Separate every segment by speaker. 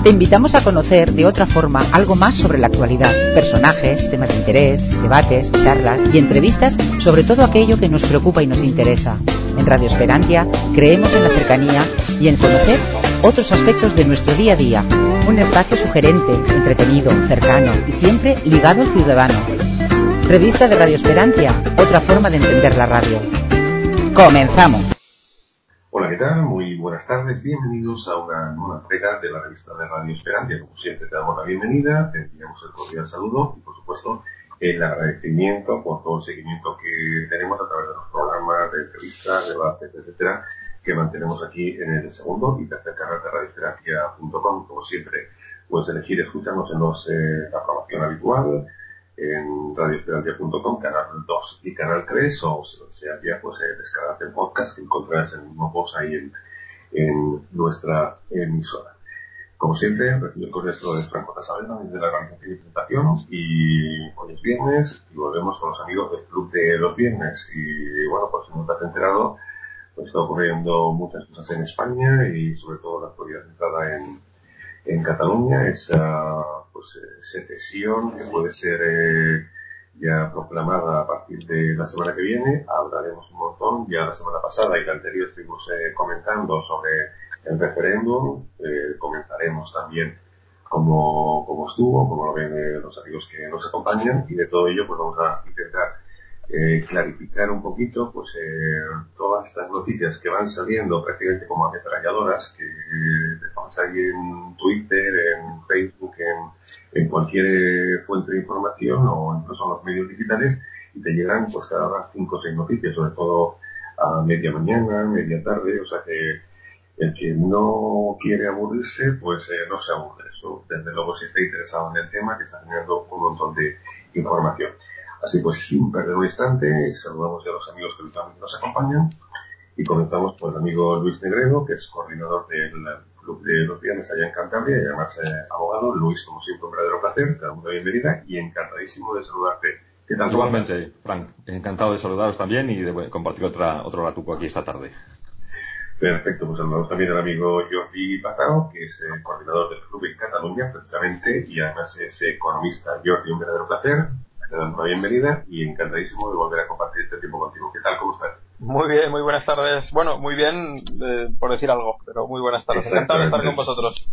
Speaker 1: Te invitamos a conocer de otra forma algo más sobre la actualidad, personajes, temas de interés, debates, charlas y entrevistas sobre todo aquello que nos preocupa y nos interesa. En Radio Esperantia creemos en la cercanía y en conocer otros aspectos de nuestro día a día. Un espacio sugerente, entretenido, cercano y siempre ligado al ciudadano. Revista de Radio Esperantia, otra forma de entender la radio. ¡Comenzamos!
Speaker 2: Hola, ¿qué tal? Muy buenas tardes. Bienvenidos a una nueva entrega de la revista de Radio Esperantia. Como siempre, te damos la bienvenida, te enviamos el cordial saludo y, por supuesto, el agradecimiento por todo el seguimiento que tenemos a través de los programas, de entrevistas, debates, etcétera, que mantenemos aquí en el segundo y tercer canal de radioesperantia.com. Como siempre, puedes elegir escucharnos en la programación habitual, en radioesperantia.com, canal 2 y canal 3, o si lo deseas ya, pues descargarte el podcast que encontrarás en el mismo post ahí en nuestra emisora. Como siempre, recibo el correo de Franco Tasalena desde la organización y presentación, y hoy es viernes y volvemos con los amigos del Club de los Viernes. Y bueno, pues si no te has enterado, pues está ocurriendo muchas cosas en España y sobre todo la actualidad centrada en Cataluña, esa secesión que puede ser ya proclamada a partir de la semana que viene. Hablaremos un montón. Ya la semana pasada y la anterior estuvimos comentando sobre el referéndum. Comentaremos también cómo estuvo, cómo lo ven los amigos que nos acompañan, y de todo ello pues vamos a intentar clarificar un poquito todas estas noticias que van saliendo prácticamente como ametralladoras, que vamos ahí en Twitter, en Facebook, en cualquier fuente de información o incluso en los medios digitales, y te llegan pues cada hora 5 o 6 noticias, sobre todo a media mañana, media tarde. O sea que el que no quiere aburrirse, pues no se aburre. Eso, desde luego, si está interesado en el tema, que está generando un montón de información. Así pues, sin perder un instante, saludamos ya a los amigos que habitualmente nos acompañan y comenzamos por el amigo Luis Negredo, que es coordinador del Club de los Viernes allá en Cantabria y además abogado. Luis, como siempre, un verdadero placer, te damos la bienvenida y encantadísimo de saludarte. ¿Qué tal?
Speaker 3: Igualmente, Frank, encantado de saludaros también y de compartir otro ratuco aquí esta tarde. Perfecto,
Speaker 2: pues saludamos también al amigo Jordi Patao, que es coordinador del club en Cataluña, precisamente, y además es economista. Jordi, un verdadero placer, te damos la bienvenida y encantadísimo de volver a compartir este tiempo contigo. ¿Qué tal? ¿Cómo estás?
Speaker 4: Muy bien, muy buenas tardes. Bueno, muy bien, por decir algo, pero muy buenas tardes. Encantado de estar con vosotros.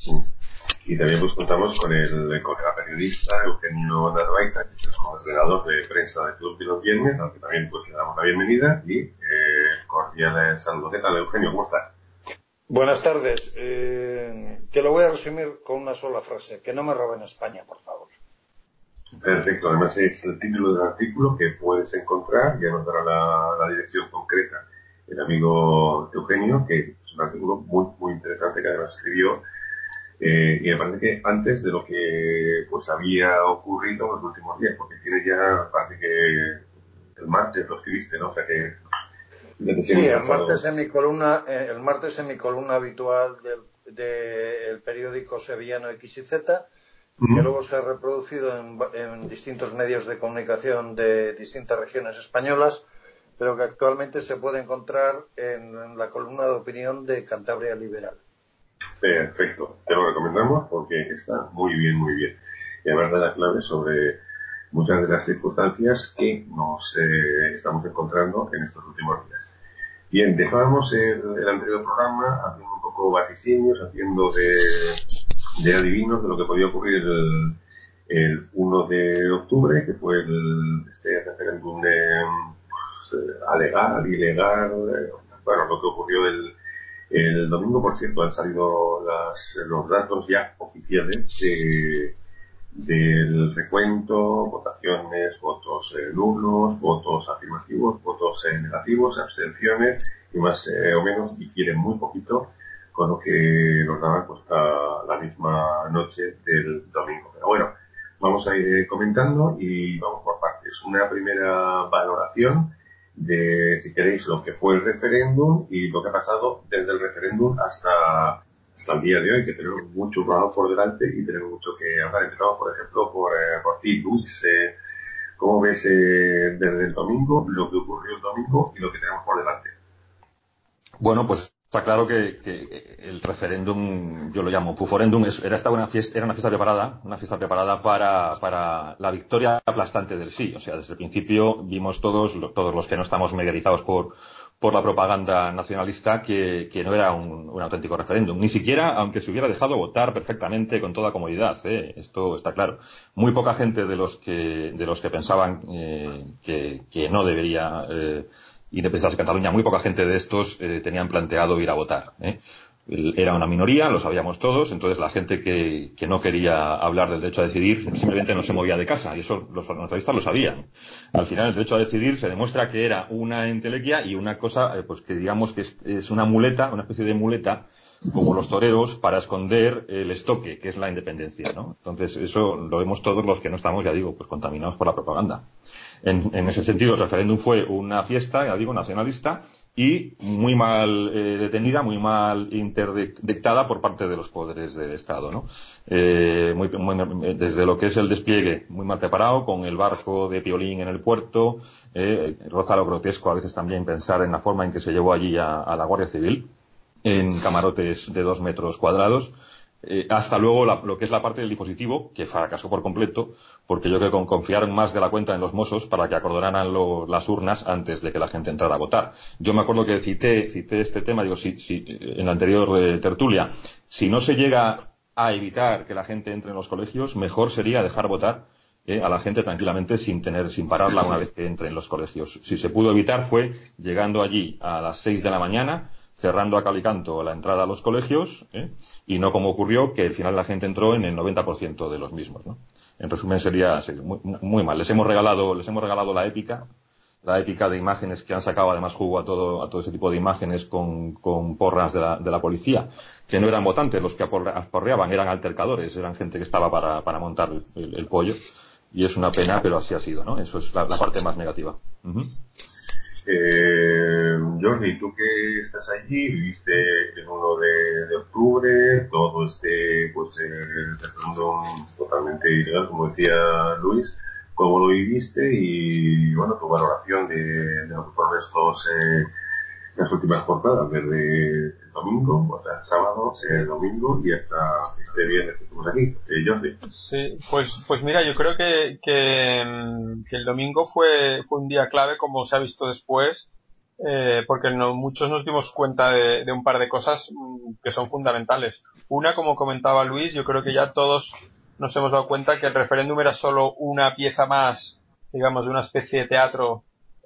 Speaker 2: Y también pues contamos con el colega periodista Eugenio Narváez, que es el coordinador de prensa del Club de los Viernes, al que también pues le damos la bienvenida y cordial saludo. ¿Qué tal, Eugenio? ¿Cómo estás?
Speaker 5: Buenas tardes. Te lo voy a resumir con una sola frase: que no me roben España, por favor.
Speaker 2: Perfecto, además es el título del artículo que puedes encontrar, ya nos dará la dirección concreta el amigo Eugenio, que es un artículo muy, muy interesante que además escribió. Y me parece que antes de lo que pues había ocurrido en los últimos días, porque tiene ya, parece que el martes lo escribiste, ¿no? O sea que...
Speaker 5: Sí, el martes en mi columna habitual del periódico sevillano X y Z, que luego se ha reproducido en distintos medios de comunicación de distintas regiones españolas, pero que actualmente se puede encontrar en la columna de opinión de Cantabria Liberal.
Speaker 2: Perfecto, te lo recomendamos porque está muy bien, muy bien. Y además da la clave sobre muchas de las circunstancias que nos estamos encontrando en estos últimos días. Bien, dejábamos el anterior programa haciendo un poco vaticinios, haciendo de adivinos de lo que podía ocurrir el 1 de octubre, que fue este referéndum alegal, ilegal, bueno, lo que ocurrió el domingo. Por cierto, han salido los datos ya oficiales del recuento, votaciones, votos nulos, votos afirmativos, votos negativos, abstenciones, y más o menos difieren muy poquito con lo que nos daban pues, la misma noche del domingo. Pero bueno, vamos a ir comentando y vamos por partes. Una primera valoración de, si queréis, lo que fue el referéndum y lo que ha pasado desde el referéndum hasta el día de hoy, que tenemos mucho trabajo por delante y tenemos mucho que hablar. Empezamos, por ejemplo, por ti, Luis. ¿Cómo ves desde el domingo lo que ocurrió el domingo y lo que tenemos por delante?
Speaker 3: Bueno, pues Está claro que el referéndum, yo lo llamo puforéndum, era una fiesta preparada para la victoria aplastante del sí. O sea, desde el principio vimos todos los que no estamos mediatizados por la propaganda nacionalista que no era un auténtico referéndum. Ni siquiera, aunque se hubiera dejado votar perfectamente con toda comodidad, esto está claro. Muy poca gente de los que pensaban que no debería independizarse Cataluña, muy poca gente de estos tenían planteado ir a votar. Era una minoría, lo sabíamos todos, entonces la gente que no quería hablar del derecho a decidir simplemente no se movía de casa, y eso los nacionalistas lo sabían. Al final el derecho a decidir se demuestra que era una entelequia y una cosa pues que digamos que es una muleta, una especie de muleta, como los toreros, para esconder el estoque, que es la independencia, ¿no? Entonces eso lo vemos todos los que no estamos, ya digo, pues contaminados por la propaganda. En ese sentido, el referéndum fue una fiesta, ya digo, nacionalista, y muy mal detenida, muy mal interdictada por parte de los poderes del Estado, ¿no? Desde lo que es el despliegue, muy mal preparado, con el barco de Piolín en el puerto, roza lo grotesco a veces también pensar en la forma en que se llevó allí a la Guardia Civil, en camarotes de 2 metros cuadrados, hasta luego lo que es la parte del dispositivo, que fracasó por completo, porque yo creo que confiaron más de la cuenta en los Mossos para que acordonaran las urnas antes de que la gente entrara a votar. Yo me acuerdo que cité este tema, digo, si en la anterior tertulia, si no se llega a evitar que la gente entre en los colegios, mejor sería dejar votar a la gente tranquilamente sin pararla una vez que entre en los colegios. Si se pudo evitar fue llegando allí a las 6 de la mañana, cerrando a cal y canto la entrada a los colegios, y no como ocurrió, que al final la gente entró en el 90% de los mismos, ¿no? En resumen sería muy, muy mal. Les hemos regalado la épica de imágenes que han sacado además jugo a todo ese tipo de imágenes con porras de la policía, que no eran votantes los que aporreaban, eran altercadores, eran gente que estaba para montar el pollo, y es una pena, pero así ha sido, ¿no? Eso es la parte más negativa. Uh-huh.
Speaker 2: Jordi, tú que estás allí, viviste el 1 de octubre, todo referéndum totalmente ilegal, como decía Luis, cómo lo viviste y, bueno, tu valoración de lo que fueron las últimas jornadas, desde el domingo, o sea, el sábado, el domingo y hasta este viernes que estamos aquí. Jordi.
Speaker 4: Sí, pues mira, yo creo que el domingo fue un día clave, como se ha visto después, porque muchos nos dimos cuenta de un par de cosas que son fundamentales. Una, como comentaba Luis, yo creo que ya todos nos hemos dado cuenta que el referéndum era solo una pieza más, digamos, de una especie de teatro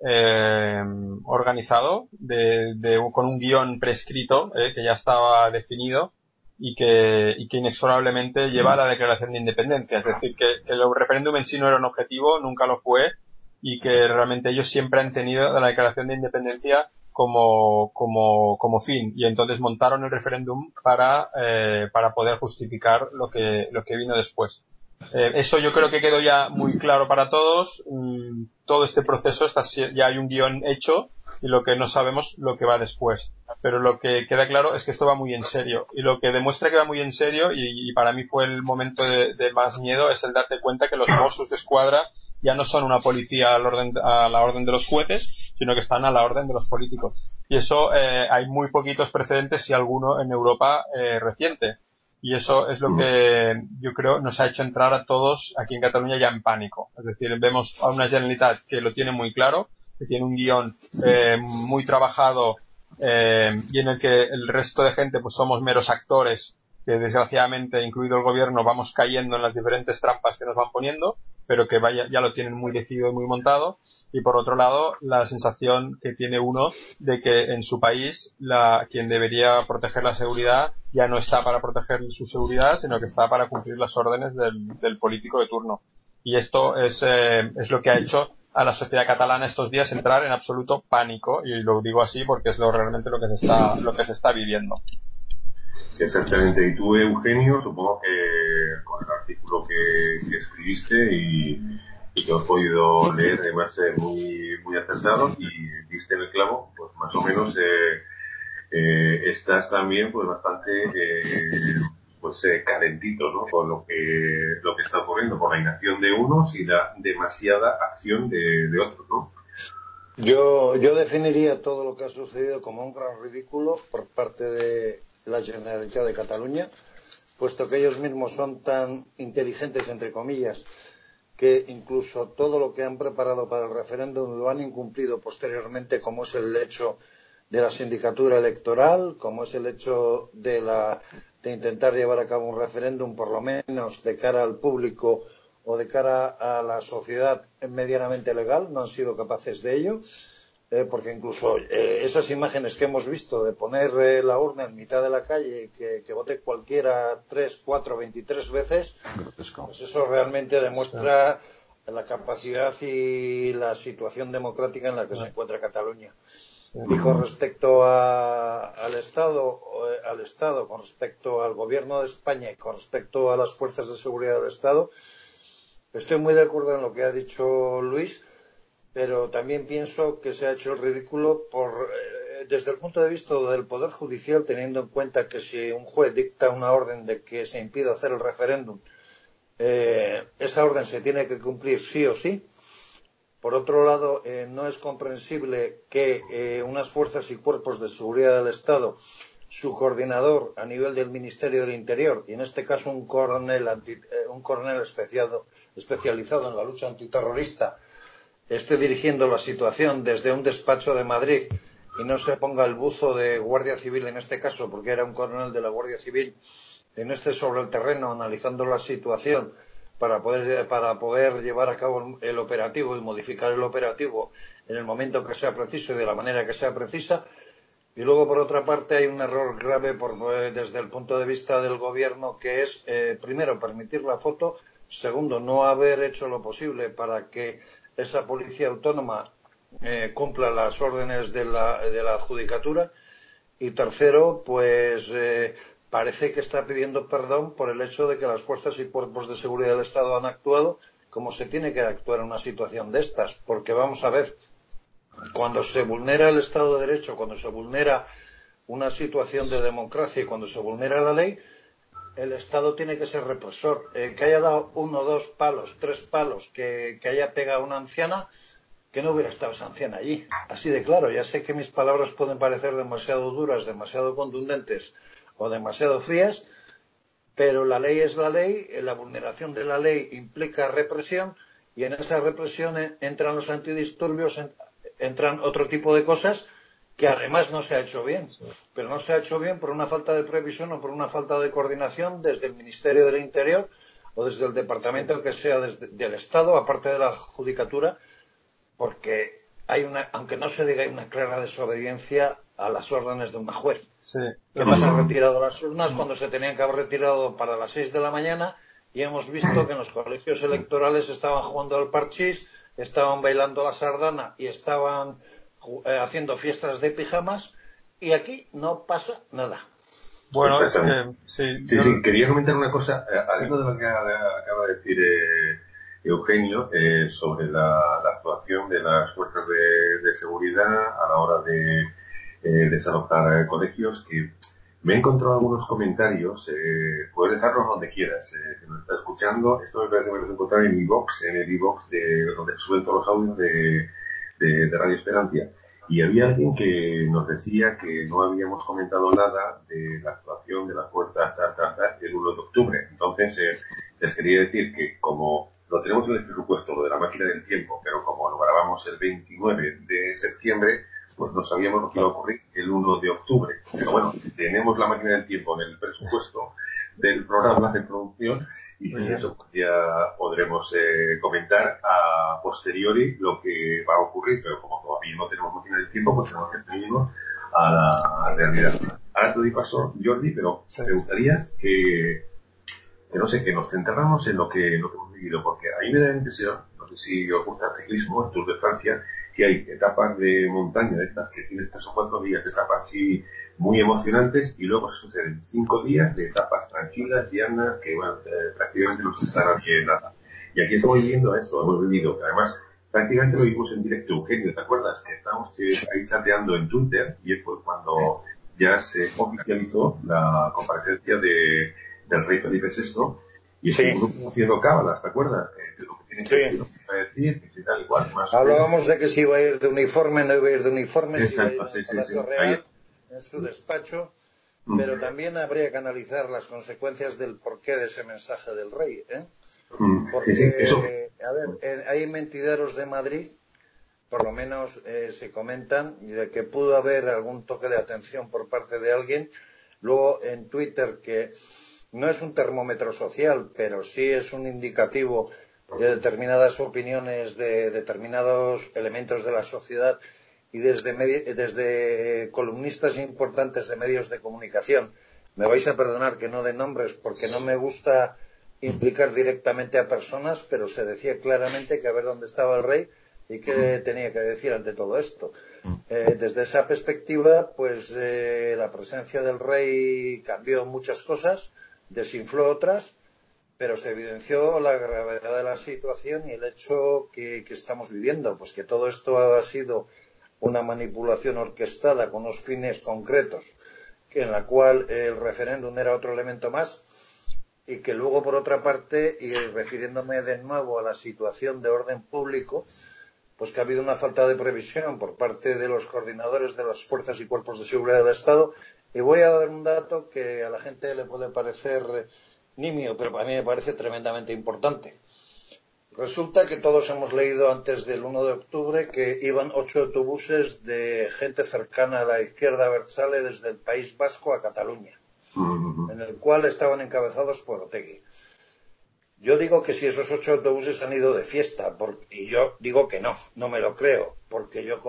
Speaker 4: organizado, con un guión prescrito, que ya estaba definido, y que inexorablemente lleva a la declaración de independencia. Es decir, que el referéndum en sí no era un objetivo, nunca lo fue, y que realmente ellos siempre han tenido la declaración de independencia como fin, y entonces montaron el referéndum para poder justificar lo que vino después. Eso yo creo que quedó ya muy claro para todos. Todo este proceso ya hay un guión hecho, y lo que no sabemos lo que va después. Pero lo que queda claro es que esto va muy en serio, y lo que demuestra que va muy en serio, y para mí fue el momento de más miedo, es el darte cuenta que los Mossos de Escuadra ya no son una policía a la orden de los jueces, sino que están a la orden de los políticos. Y eso hay muy poquitos precedentes, si alguno, en Europa reciente. Y eso es lo que yo creo nos ha hecho entrar a todos aquí en Cataluña ya en pánico. Es decir, vemos a una Generalitat que lo tiene muy claro, que tiene un guión muy trabajado, y en el que el resto de gente pues somos meros actores, que desgraciadamente, incluido el gobierno, vamos cayendo en las diferentes trampas que nos van poniendo, pero que ya lo tienen muy decidido y muy montado. Y por otro lado, la sensación que tiene uno de que en su país quien debería proteger la seguridad ya no está para proteger su seguridad, sino que está para cumplir las órdenes del político de turno. Y esto es lo que ha hecho a la sociedad catalana estos días entrar en absoluto pánico, y lo digo así porque es realmente lo que se está viviendo.
Speaker 2: Exactamente. Y tú, Eugenio, supongo que con el artículo que escribiste y que has podido leer, además muy, muy acertado, y diste en el clavo, pues más o menos estás también pues bastante calentito, ¿no? Con lo que está ocurriendo, con la inacción de unos y la demasiada acción de otros, ¿no?
Speaker 5: Yo definiría todo lo que ha sucedido como un gran ridículo por parte de la Generalitat de Cataluña, puesto que ellos mismos son tan inteligentes, entre comillas, que incluso todo lo que han preparado para el referéndum lo han incumplido posteriormente, como es el hecho de la sindicatura electoral, como es el hecho de intentar llevar a cabo un referéndum, por lo menos de cara al público o de cara a la sociedad medianamente legal. No han sido capaces de ello, porque incluso esas imágenes que hemos visto de poner la urna en mitad de la calle y que vote cualquiera 3, 4, 23 veces, pues eso realmente demuestra la capacidad y la situación democrática en la que se encuentra Cataluña. Y con respecto al Estado, con respecto al Gobierno de España y con respecto a las fuerzas de seguridad del Estado, estoy muy de acuerdo en lo que ha dicho Luis, pero también pienso que se ha hecho el ridículo desde el punto de vista del Poder Judicial, teniendo en cuenta que si un juez dicta una orden de que se impida hacer el referéndum, esa orden se tiene que cumplir sí o sí. Por otro lado, no es comprensible que unas fuerzas y cuerpos de seguridad del Estado, su coordinador a nivel del Ministerio del Interior, y en este caso un coronel especializado en la lucha antiterrorista, esté dirigiendo la situación desde un despacho de Madrid y no se ponga el buzo de Guardia Civil en este caso, porque era un coronel de la Guardia Civil, en sobre el terreno analizando la situación para poder llevar a cabo el operativo y modificar el operativo en el momento que sea preciso y de la manera que sea precisa. Y luego, por otra parte, hay un error grave desde el punto de vista del Gobierno, que es, primero, permitir la foto; segundo, no haber hecho lo posible para que esa policía autónoma cumpla las órdenes de la Judicatura; y tercero, pues parece que está pidiendo perdón por el hecho de que las fuerzas y cuerpos de seguridad del Estado han actuado como se tiene que actuar en una situación de estas. Porque vamos a ver, cuando se vulnera el Estado de Derecho, cuando se vulnera una situación de democracia y cuando se vulnera la ley, el Estado tiene que ser represor. Que haya dado 1, 2 palos, 3 palos, que haya pegado a una anciana, que no hubiera estado esa anciana allí. Así de claro. Ya sé que mis palabras pueden parecer demasiado duras, demasiado contundentes o demasiado frías, pero la ley es la ley, la vulneración de la ley implica represión, y en esa represión entran los antidisturbios, entran otro tipo de cosas que además no se ha hecho bien. Pero no se ha hecho bien por una falta de previsión o por una falta de coordinación desde el Ministerio del Interior o desde el departamento que sea del Estado, aparte de la Judicatura, porque aunque no se diga, hay una clara desobediencia a las órdenes de una juez.
Speaker 4: Sí.
Speaker 5: Que no se han retirado las urnas cuando se tenían que haber retirado para las 6 de la mañana, y hemos visto que en los colegios electorales estaban jugando al parchís, estaban bailando la sardana y estaban haciendo fiestas de pijamas, y aquí no pasa nada.
Speaker 4: Bueno, es que
Speaker 2: sí, quería comentar una cosa, hablando de lo que acaba de decir Eugenio, sobre la actuación de las fuerzas de seguridad a la hora de desalojar colegios, que me he encontrado algunos comentarios. Puedes dejarlos donde quieras. Si nos está escuchando, esto me parece que me lo he encontrado en el iVoox donde suben todos los audios de Radio Esperantia. Y había alguien que nos decía que no habíamos comentado nada de la actuación de las fuerzas el 1 de octubre. Entonces, les quería decir que como lo tenemos en el presupuesto, lo de la máquina del tiempo, pero como lo grabamos el 29 de septiembre, pues no sabíamos lo que iba a ocurrir el 1 de octubre. Pero bueno, tenemos la máquina del tiempo en el presupuesto del programa de producción, y si eso, pues ya podremos comentar a posteriori lo que va a ocurrir, pero como todavía no tenemos máquina del tiempo, pues tenemos que ceñirnos a la realidad. Ahora te doy paso, Jordi, pero me gustaría que no sé, que nos centráramos en lo que hemos vivido, porque a mí me da la impresión, no sé si os gusta el ciclismo, el Tour de Francia, que hay etapas de montaña de estas que tienes 3 o 4 días de etapas así muy emocionantes, y luego se suceden 5 días de etapas tranquilas, llanas, que bueno, prácticamente no se están haciendo nada. Y aquí estamos viviendo eso, hemos vivido, además prácticamente lo vimos en directo. Eugenio, ¿te acuerdas? Que estábamos ahí chateando en Twitter, y fue cuando ya se oficializó la comparecencia del rey Felipe VI, y estuvimos haciendo cábalas, ¿te acuerdas? De lo que tiene que decir. iba a decir, que si tal y cual. Más
Speaker 5: hablábamos de que si iba a ir de uniforme, no iba a ir de uniforme,
Speaker 2: exacto,
Speaker 5: si iba a ir en el Palacio Real, en su despacho, pero también habría que analizar las consecuencias del porqué de ese mensaje del rey, ¿eh? Porque, a ver, hay mentideros de Madrid, por lo menos se comentan, de que pudo haber algún toque de atención por parte de alguien. Luego en Twitter, que no es un termómetro social, pero sí es un indicativo de determinadas opiniones de determinados elementos de la sociedad, y desde columnistas importantes de medios de comunicación. Me vais a perdonar que no dé nombres porque no me gusta implicar directamente a personas, pero se decía claramente que a ver dónde estaba el rey y qué tenía que decir ante todo esto. Desde esa perspectiva, pues la presencia del rey cambió muchas cosas, desinfló otras, pero se evidenció la gravedad de la situación y el hecho que estamos viviendo, pues que todo esto ha sido una manipulación orquestada con unos fines concretos, en la cual el referéndum era otro elemento más, y que luego, por otra parte, y refiriéndome de nuevo a la situación de orden público, pues que ha habido una falta de previsión por parte de los coordinadores de las fuerzas y cuerpos de seguridad del Estado. Y voy a dar un dato que a la gente le puede parecer nimio, pero para mí me parece tremendamente importante. Resulta que todos hemos leído antes del 1 de octubre que iban 8 autobuses de gente cercana a la izquierda abertzale desde el País Vasco a Cataluña, en el cual estaban encabezados por Otegi. Yo digo que si esos 8 autobuses han ido de fiesta, y yo digo que no me lo creo, porque yo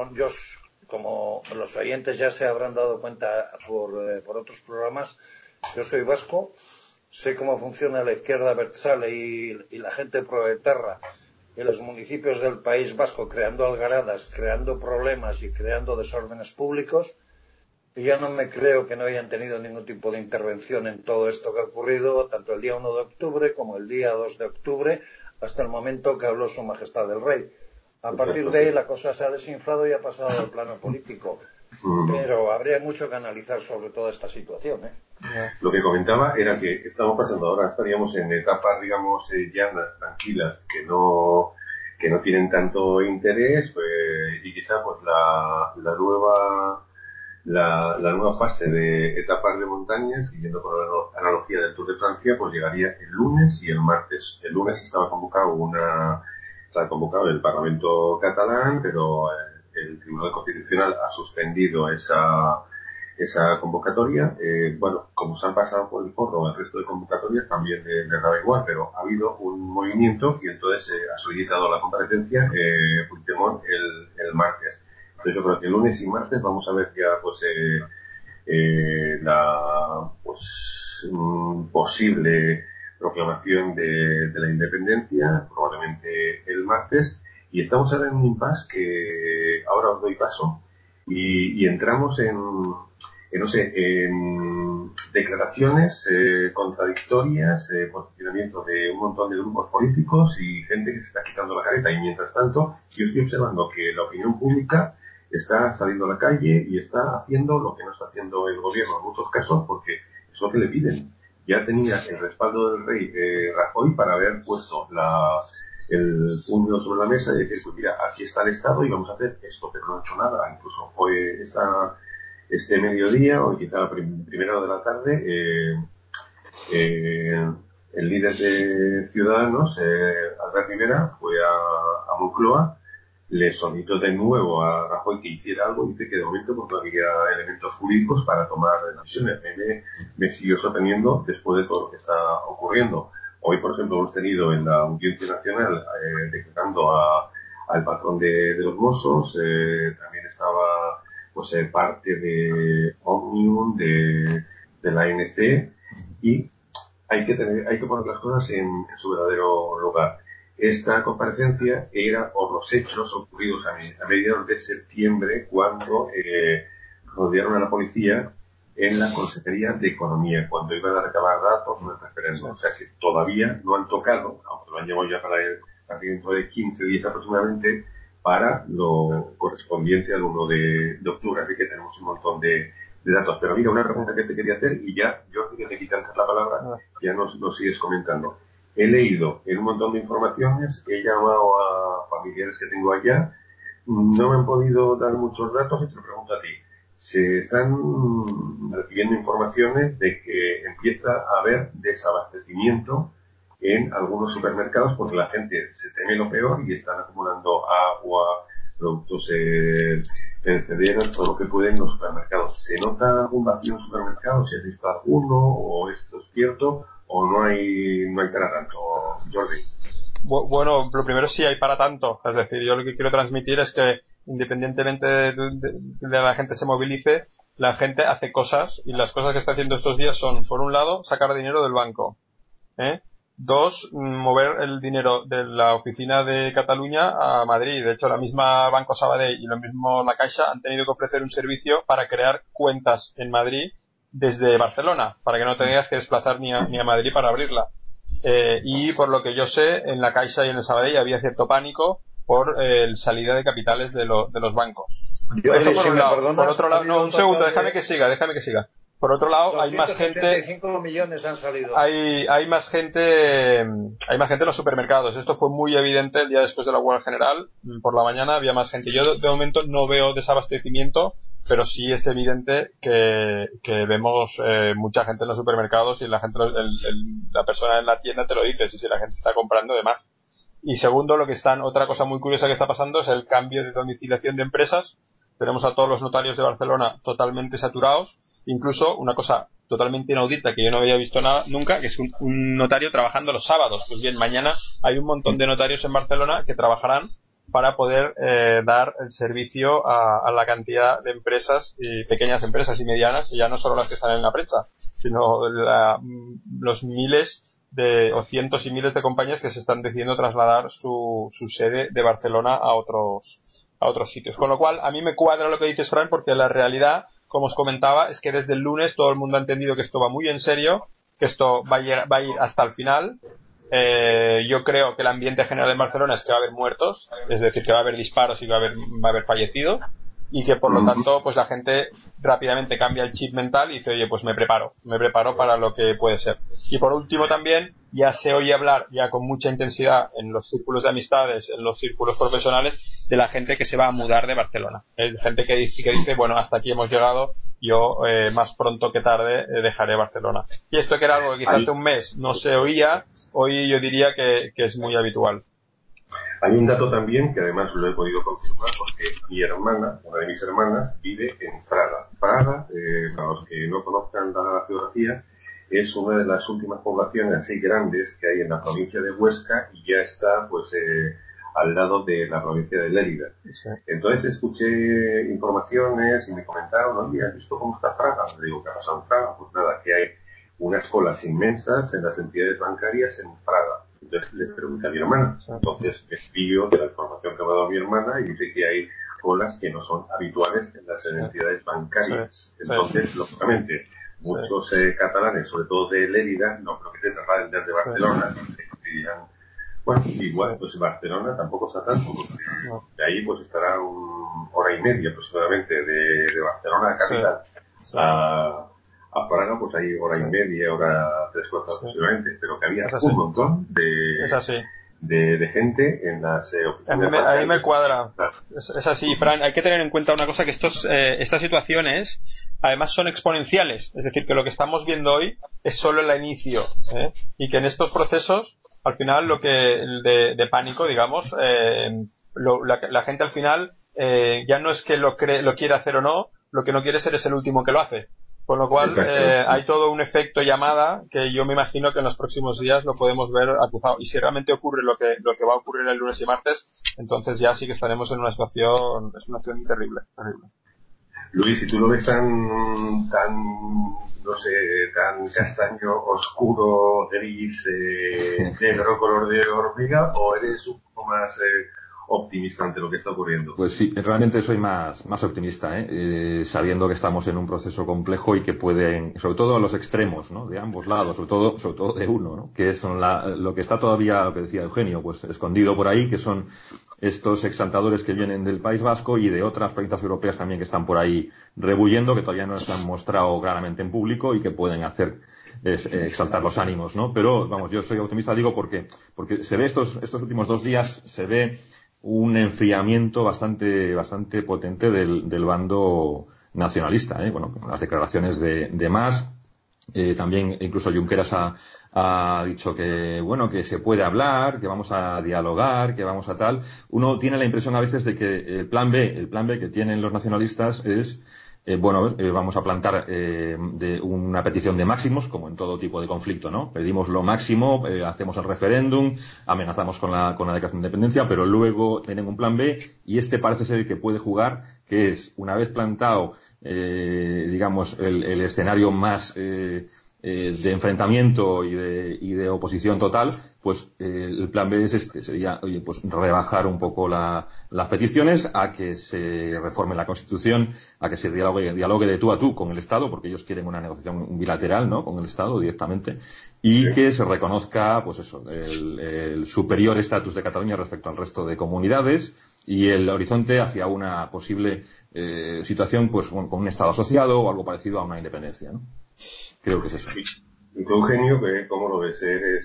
Speaker 5: como los oyentes ya se habrán dado cuenta por otros programas, yo soy vasco, sé cómo funciona la izquierda abertzale y la gente proetarra en los municipios del País Vasco, creando algaradas, creando problemas y creando desórdenes públicos. Y yo no me creo que no hayan tenido ningún tipo de intervención en todo esto que ha ocurrido, tanto el día 1 de octubre como el día 2 de octubre, hasta el momento que habló Su Majestad el Rey. A partir de ahí la cosa se ha desinflado y ha pasado al plano político. Pero habría mucho que analizar sobre toda esta situación, ¿eh?
Speaker 2: Lo que comentaba era que estamos pasando ahora, estaríamos en etapas, digamos, llanas, tranquilas, que no tienen tanto interés, y quizá pues la nueva fase de etapas de montaña, siguiendo con la analogía del Tour de Francia, pues llegaría el lunes y el martes. El lunes estaba convocado el Parlamento catalán, pero el Tribunal Constitucional ha suspendido esa convocatoria. Bueno, como se han pasado por el forro el resto de convocatorias, también les daba igual, pero ha habido un movimiento y entonces ha solicitado la comparecencia Puigdemont el martes. Entonces yo creo que el lunes y martes vamos a ver ya pues la posible proclamación de la independencia, probablemente el martes, y estamos ahora en un impasse que ahora os doy paso y entramos en declaraciones contradictorias, posicionamiento de un montón de grupos políticos y gente que se está quitando la careta. Y mientras tanto, yo estoy observando que la opinión pública está saliendo a la calle y está haciendo lo que no está haciendo el gobierno en muchos casos, porque es lo que le piden. Ya tenía el respaldo del rey Rajoy para haber puesto el puño sobre la mesa y decir, pues mira, aquí está el Estado y vamos a hacer esto, pero no ha hecho nada. Incluso hoy este mediodía, o quizá a primera hora de la tarde, el líder de Ciudadanos, Albert Rivera, fue a Moncloa, le solicitó de nuevo a Rajoy que hiciera algo y dice que de momento pues, no había elementos jurídicos para tomar decisiones. Me siguió sorprendiendo después de todo lo que está ocurriendo. Hoy, por ejemplo, hemos tenido en la Audiencia Nacional decretando al patrón de los Mossos, también estaba pues parte de Omnium, de la ANC, y hay que poner las cosas en su verdadero lugar. Esta comparecencia era por los hechos ocurridos a mediados de septiembre, cuando rodearon a la policía en la Consejería de Economía, cuando iban a recabar datos sobre el referéndum. O sea que todavía no han tocado, aunque lo han llevado ya para dentro de 15 días aproximadamente, para lo correspondiente al 1 de octubre. Así que tenemos un montón de datos. Pero mira, una pregunta que te quería hacer, y ya, yo que te quitan la palabra, ya nos sigues comentando. He leído en un montón de informaciones, he llamado familiares que tengo allá, no me han podido dar muchos datos y te lo pregunto a ti. Se están recibiendo informaciones de que empieza a haber desabastecimiento en algunos supermercados porque la gente se teme lo peor y están acumulando agua, productos perecederos, todo lo que pueden en los supermercados. ¿Se nota algún vacío en supermercados? ¿Si has visto alguno? ¿O esto es cierto? ¿O no hay para tanto, Jordi?
Speaker 4: Bueno, lo primero sí hay para tanto. Es decir, yo lo que quiero transmitir es que independientemente de la gente se movilice, la gente hace cosas y las cosas que está haciendo estos días son, por un lado, sacar dinero del banco. Dos, mover el dinero de la oficina de Cataluña a Madrid. De hecho, la misma Banco Sabadell y lo mismo la Caixa han tenido que ofrecer un servicio para crear cuentas en Madrid desde Barcelona, para que no tengas que desplazar ni a Madrid para abrirla. Y por lo que yo sé, en la Caixa y en el Sabadell había cierto pánico por salida de capitales de los bancos. Eso por un lado. Por otro lado, no, un segundo, déjame que siga. Por otro lado, hay más gente.
Speaker 5: 275 millones han salido.
Speaker 4: Hay más gente en los supermercados. Esto fue muy evidente el día después de la huelga general. Por la mañana había más gente. Yo de momento no veo desabastecimiento, pero sí es evidente que vemos mucha gente en los supermercados y la gente, la persona en la tienda te lo dice, si la gente está comprando de más. Y segundo, otra cosa muy curiosa que está pasando es el cambio de domiciliación de empresas. Tenemos a todos los notarios de Barcelona totalmente saturados. Incluso una cosa totalmente inaudita que yo no había visto nunca, que es un notario trabajando los sábados. Pues bien, mañana hay un montón de notarios en Barcelona que trabajarán para poder dar el servicio a la cantidad de empresas, y pequeñas empresas y medianas, y ya no solo las que salen en la prensa, sino los miles o cientos y miles de compañías que se están decidiendo trasladar su sede de Barcelona a otros sitios. Con lo cual, a mí me cuadra lo que dices, Fran, porque la realidad, como os comentaba, es que desde el lunes todo el mundo ha entendido que esto va muy en serio, que esto va a ir hasta el final. Yo creo que el ambiente general en Barcelona es que va a haber muertos, es decir, que va a haber disparos y va a haber fallecidos, y que por lo tanto pues la gente rápidamente cambia el chip mental y dice, oye, pues me preparo para lo que puede ser. Y por último también, ya se oye hablar ya con mucha intensidad en los círculos de amistades, en los círculos profesionales, de la gente que se va a mudar de Barcelona. Hay gente que dice, bueno, hasta aquí hemos llegado, yo más pronto que tarde dejaré Barcelona. Y esto que era algo que quizás hace un mes no se oía, hoy yo diría que es muy habitual.
Speaker 2: Hay un dato también que además lo he podido confirmar porque mi hermana, una de mis hermanas, vive en Fraga. Fraga, para los que no conozcan la geografía, es una de las últimas poblaciones así grandes que hay en la provincia de Huesca y ya está pues al lado de la provincia de Lérida. Sí. Entonces escuché informaciones y me comentaron, oye, ¿has visto cómo está Fraga? Le digo, ¿qué ha pasado en Fraga? Pues nada, que hay unas colas inmensas en las entidades bancarias en Fraga. Entonces le pregunté a mi hermana. Entonces me fío de la información que me ha dado mi hermana y dice que hay colas que no son habituales en las entidades bancarias. Entonces, lógicamente, muchos catalanes, sobre todo de Lérida, no creo que se trasladen desde Barcelona, dirán, bueno, igual, pues Barcelona tampoco está tanto, porque de ahí pues estará una hora y media aproximadamente de Barcelona a capital a Praga, pues hay hora y media, hora 3 cuartos aproximadamente, pero que había un montón de gente en las oficinas.
Speaker 4: A mí me cuadra. Es así, Fran. Hay que tener en cuenta una cosa, que estas situaciones además son exponenciales. Es decir, que lo que estamos viendo hoy es solo el inicio, y que en estos procesos, al final, lo que de pánico, digamos, la gente al final ya no es que lo quiera hacer o no, lo que no quiere ser es el último que lo hace. Con lo cual, hay todo un efecto llamada que yo me imagino que en los próximos días lo podemos ver acusado. Y si realmente ocurre lo que va a ocurrir el lunes y martes, entonces ya sí que estaremos en una situación terrible.
Speaker 2: Luis, si tú lo ves tan castaño, oscuro, gris, negro, color de hormiga, o eres un poco más optimista ante lo que está ocurriendo?
Speaker 3: Pues sí, realmente soy más optimista, sabiendo que estamos en un proceso complejo y que pueden, sobre todo a los extremos, ¿no? De ambos lados, sobre todo de uno, ¿no? Que son lo que está todavía, lo que decía Eugenio, pues escondido por ahí, que son estos exaltadores que vienen del País Vasco y de otras provincias europeas también que están por ahí rebuyendo, que todavía no se han mostrado claramente en público y que pueden hacer exaltar los ánimos, ¿no? Pero, vamos, yo soy optimista, digo, porque se ve estos últimos 2 días, se ve un enfriamiento bastante potente del bando nacionalista, Bueno, las declaraciones de Mas, también incluso Junqueras ha dicho que, bueno, que se puede hablar, que vamos a dialogar, que vamos a tal. Uno tiene la impresión a veces de que el plan B que tienen los nacionalistas es, vamos a plantar de una petición de máximos, como en todo tipo de conflicto, ¿no? Pedimos lo máximo, hacemos el referéndum, amenazamos con la declaración de independencia, pero luego tienen un plan B y parece ser que puede jugar, que es, una vez plantado, digamos, el escenario más de enfrentamiento y de oposición total, pues el plan B es sería, pues rebajar un poco las peticiones a que se reforme la Constitución, a que se dialogue de tú a tú con el Estado, porque ellos quieren una negociación bilateral, ¿no?, con el Estado directamente, y que se reconozca, pues eso, el superior estatus de Cataluña respecto al resto de comunidades y el horizonte hacia una posible situación, pues con un Estado asociado o algo parecido a una independencia, ¿no? Creo que es eso.
Speaker 2: ¿Y tú, Eugenio, cómo lo ves?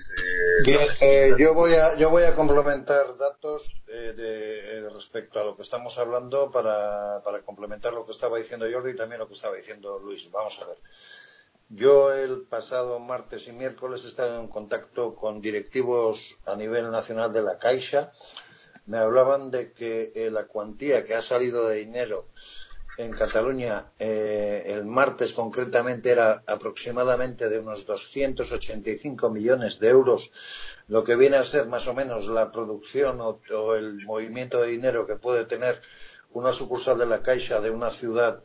Speaker 5: Bien, yo voy a complementar datos respecto a lo que estamos hablando para complementar lo que estaba diciendo Jordi y también lo que estaba diciendo Luis. Vamos a ver. Yo el pasado martes y miércoles he estado en contacto con directivos a nivel nacional de la Caixa. Me hablaban de que la cuantía que ha salido de dinero en Cataluña el martes concretamente era aproximadamente de unos 285 millones de euros, lo que viene a ser más o menos la producción o el movimiento de dinero que puede tener una sucursal de la Caixa de una ciudad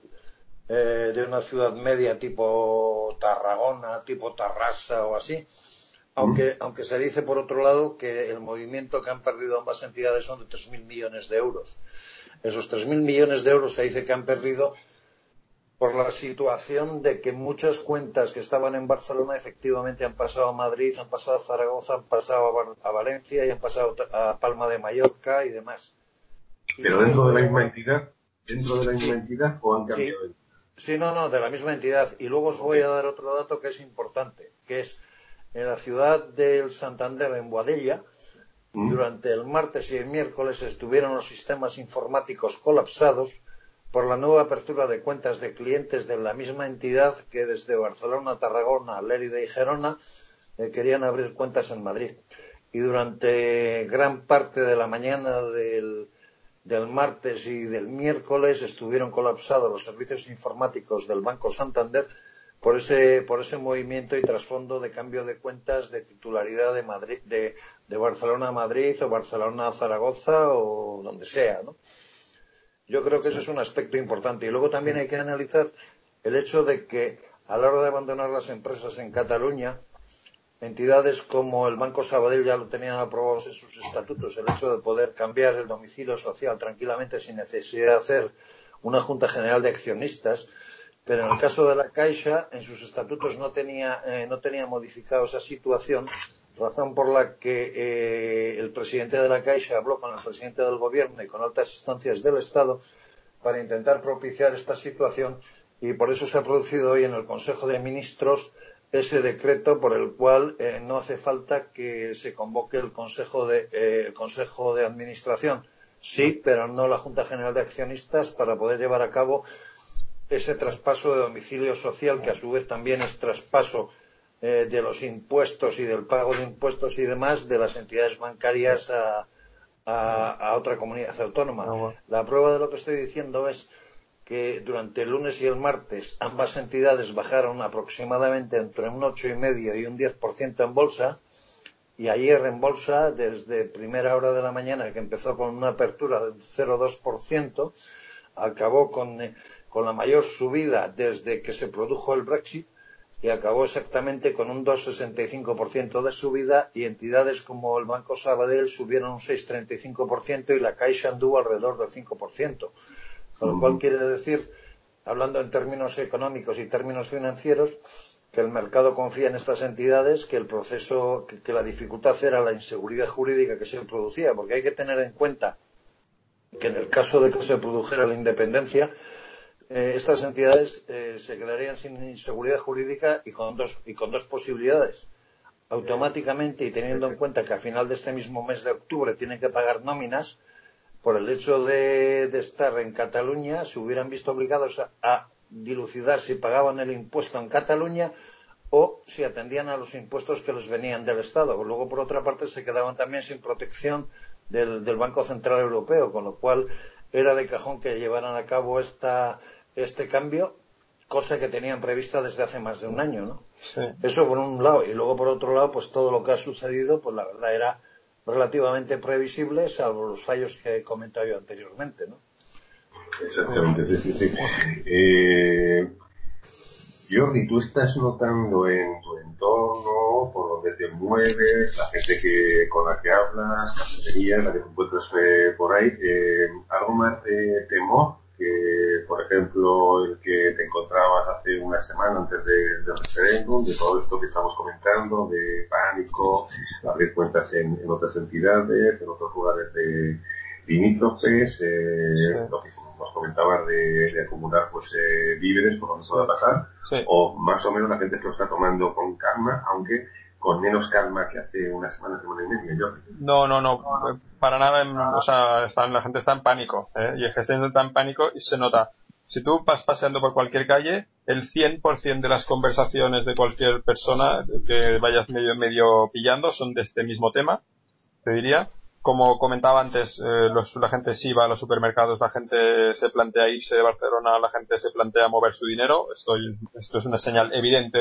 Speaker 5: media tipo Tarragona, tipo Tarrasa o así. Aunque se dice por otro lado que el movimiento que han perdido ambas entidades son de 3.000 millones de euros. Esos 3.000 millones de euros se dice que han perdido por la situación de que muchas cuentas que estaban en Barcelona efectivamente han pasado a Madrid, han pasado a Zaragoza, han pasado a Valencia y han pasado a Palma de Mallorca y demás.
Speaker 2: ¿Pero dentro de la misma entidad? ¿Dentro de la misma entidad o han cambiado?
Speaker 5: Sí, no, de la misma entidad. Y luego os voy a dar otro dato que es importante, que es en la ciudad del Santander, en Boadella. Durante el martes y el miércoles estuvieron los sistemas informáticos colapsados por la nueva apertura de cuentas de clientes de la misma entidad que desde Barcelona, Tarragona, Lérida y Gerona querían abrir cuentas en Madrid. Y durante gran parte de la mañana del martes y del miércoles estuvieron colapsados los servicios informáticos del Banco Santander por ese movimiento y trasfondo de cambio de cuentas de titularidad de Madrid, de Barcelona a Madrid o Barcelona a Zaragoza o donde sea, ¿no? Yo creo que eso es un aspecto importante. Y luego también hay que analizar el hecho de que a la hora de abandonar las empresas en Cataluña, entidades como el Banco Sabadell ya lo tenían aprobados en sus estatutos, el hecho de poder cambiar el domicilio social tranquilamente sin necesidad de hacer una Junta General de Accionistas. Pero en el caso de la Caixa, en sus estatutos no tenía modificado esa situación, razón por la que el presidente de la Caixa habló con el presidente del Gobierno y con altas instancias del Estado para intentar propiciar esta situación, y por eso se ha producido hoy en el Consejo de Ministros ese decreto por el cual no hace falta que se convoque el Consejo de Administración. Sí, pero no la Junta General de Accionistas, para poder llevar a cabo ese traspaso de domicilio social, que a su vez también es traspaso de los impuestos y del pago de impuestos y demás de las entidades bancarias a otra comunidad autónoma. La prueba de lo que estoy diciendo es que durante el lunes y el martes ambas entidades bajaron aproximadamente entre un 8,5% y un 10% en bolsa, y ayer en bolsa, desde primera hora de la mañana, que empezó con una apertura del 0,2%, acabó con la mayor subida desde que se produjo el Brexit, y acabó exactamente con un 2,65% de subida, y entidades como el Banco Sabadell subieron un 6,35% y la Caixa anduvo alrededor del 5%. Con lo cual quiere decir, hablando en términos económicos y términos financieros, que el mercado confía en estas entidades, que el proceso, que la dificultad era la inseguridad jurídica que se producía, porque hay que tener en cuenta que en el caso de que se produjera la independencia, estas entidades se quedarían sin inseguridad jurídica y con dos posibilidades. Automáticamente, y teniendo en cuenta que a final de este mismo mes de octubre tienen que pagar nóminas, por el hecho de estar en Cataluña, se hubieran visto obligados a dilucidar si pagaban el impuesto en Cataluña o si atendían a los impuestos que les venían del Estado. Luego, por otra parte, se quedaban también sin protección del Banco Central Europeo, con lo cual era de cajón que llevaran a cabo este cambio, cosa que tenían prevista desde hace más de un año, ¿no?
Speaker 4: Sí.
Speaker 5: Eso por un lado. Y luego, por otro lado, pues todo lo que ha sucedido, pues la verdad era relativamente previsible, salvo los fallos que he comentado yo anteriormente, ¿no?
Speaker 2: Exactamente, sí. Jordi, ¿tú estás notando en tu entorno, por donde te mueves, la gente con la que hablas, cafeterías, la que te encuentras por ahí, algo más de temor que, por ejemplo, el que te encontrabas hace una semana antes del referéndum, de todo esto que estamos comentando, de pánico, abrir cuentas en otras entidades, en otros lugares de limítrofes, lo que nos comentabas de acumular pues víveres por donde pueda pasar,
Speaker 4: sí.
Speaker 2: O más o menos la gente se lo está tomando con calma, aunque con menos calma que hace una semana y media.
Speaker 4: No, para nada. O sea, la gente está en pánico, y el gestionado está en pánico y se nota. Si tú vas paseando por cualquier calle, el 100% de las conversaciones de cualquier persona que vayas medio pillando son de este mismo tema, te diría. Como comentaba antes, la gente sí va a los supermercados, la gente se plantea irse de Barcelona, la gente se plantea mover su dinero. Esto es una señal evidente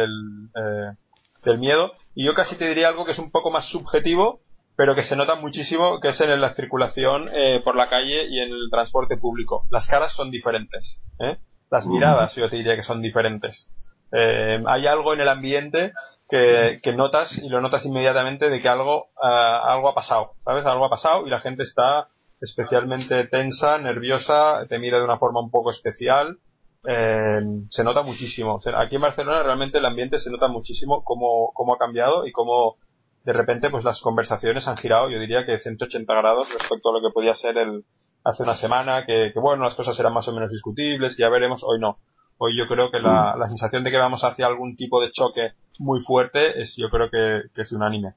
Speaker 4: del miedo. Y yo casi te diría algo que es un poco más subjetivo, pero que se nota muchísimo, que es en la circulación por la calle y en el transporte público. Las caras son diferentes, las miradas yo te diría que son diferentes. Hay algo en el ambiente que notas, y lo notas inmediatamente, de que algo ha pasado, ¿sabes? Algo ha pasado y la gente está especialmente tensa, nerviosa, te mira de una forma un poco especial. Se nota muchísimo. O sea, aquí en Barcelona realmente el ambiente se nota muchísimo cómo ha cambiado y cómo de repente pues las conversaciones han girado, yo diría que 180 grados respecto a lo que podía ser hace una semana, que bueno, las cosas eran más o menos discutibles, que ya veremos. Hoy no. Hoy yo creo que la sensación de que vamos hacia algún tipo de choque muy fuerte yo creo que es unánime.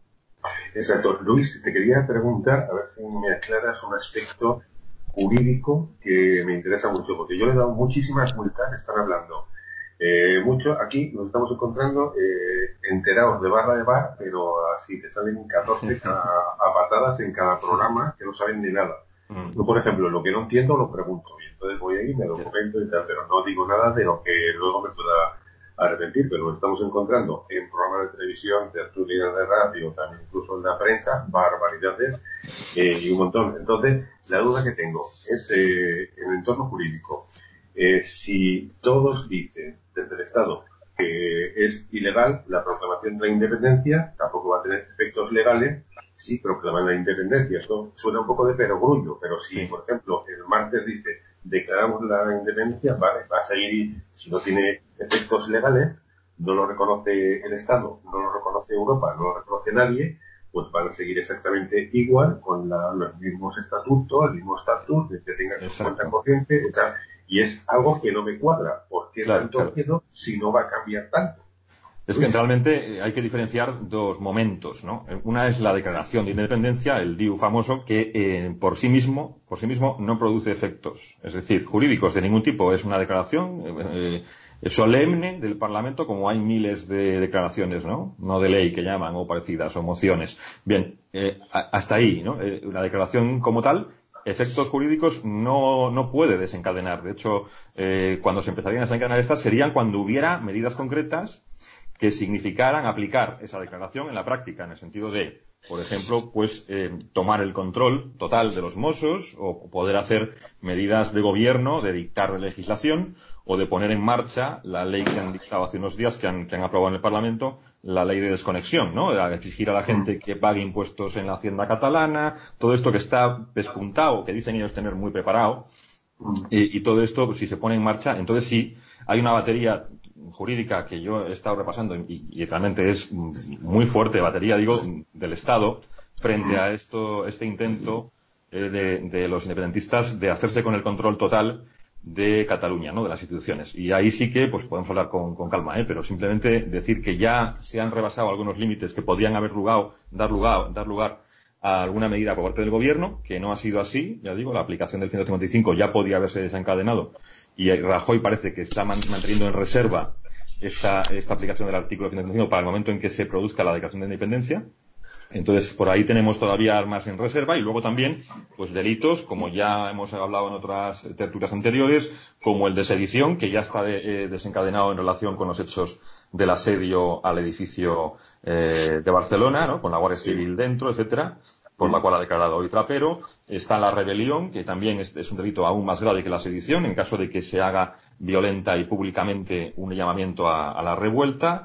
Speaker 2: Exacto. Luis, te quería preguntar, a ver si me aclaras un aspecto jurídico que me interesa mucho, porque yo le he dado muchísimas vueltas, están hablando mucho, aquí nos estamos encontrando enterados de barra de bar, pero así te salen 14 a patadas en cada programa que no saben ni nada. Yo, por ejemplo, lo que no entiendo lo pregunto, y entonces voy ahí, me lo comento y tal, pero no digo nada de lo que luego me pueda arrepentir, pero lo estamos encontrando en programas de televisión, tertulias de radio, también incluso en la prensa, barbaridades y un montón. Entonces, la duda que tengo es en el entorno jurídico. Si todos dicen desde el Estado que es ilegal la proclamación de la independencia, tampoco va a tener efectos legales si proclaman la independencia. Esto suena un poco de perogrullo, pero si, por ejemplo, el martes dice declaramos la independencia, vale, va a seguir, si no tiene efectos legales, no lo reconoce el Estado, no lo reconoce Europa, no lo reconoce nadie, pues van a seguir exactamente igual con los mismos estatutos, el mismo estatus, de que tengan su cuenta corriente, etc. Y es algo que no me cuadra. ¿Por qué tanto miedo si no va a cambiar tanto?
Speaker 3: Es que realmente hay que diferenciar dos momentos, ¿no? Una es la declaración de independencia, el DIU famoso, que por sí mismo no produce efectos, es decir, jurídicos de ningún tipo. Es una declaración solemne del Parlamento, como hay miles de declaraciones, ¿no? No de ley que llaman, o parecidas, o mociones. Bien, hasta ahí, ¿no? La declaración como tal, efectos jurídicos no puede desencadenar. De hecho, cuando se empezarían a desencadenar estas serían cuando hubiera medidas concretas que significaran aplicar esa declaración en la práctica, en el sentido de, por ejemplo, pues tomar el control total de los Mossos, o poder hacer medidas de gobierno, de dictar legislación, o de poner en marcha la ley que han dictado hace unos días, que han aprobado en el Parlamento, la ley de desconexión, ¿no? De exigir a la gente que pague impuestos en la hacienda catalana, todo esto que está despuntado, que dicen ellos tener muy preparado, y todo esto, pues, si se pone en marcha, entonces sí, hay una batería jurídica que yo he estado repasando y realmente es muy fuerte, batería, digo, del Estado frente a este intento de los independentistas de hacerse con el control total de Cataluña, ¿no? De las instituciones. Y ahí sí que pues podemos hablar con calma, pero simplemente decir que ya se han rebasado algunos límites que podían haber dar lugar a alguna medida por parte del gobierno, que no ha sido así. Ya digo, la aplicación del 155 ya podía haberse desencadenado y Rajoy parece que está manteniendo en reserva esta aplicación del artículo 155 para el momento en que se produzca la declaración de independencia. Entonces, por ahí tenemos todavía armas en reserva y luego también, pues delitos, como ya hemos hablado en otras tertulias anteriores, como el de sedición, que ya está desencadenado en relación con los hechos del asedio al edificio de Barcelona, ¿no? Con la Guardia Civil dentro, etcétera, por la cual ha declarado hoy Trapero. Está la rebelión, que también es un delito aún más grave que la sedición, en caso de que se haga violenta y públicamente un llamamiento a la revuelta.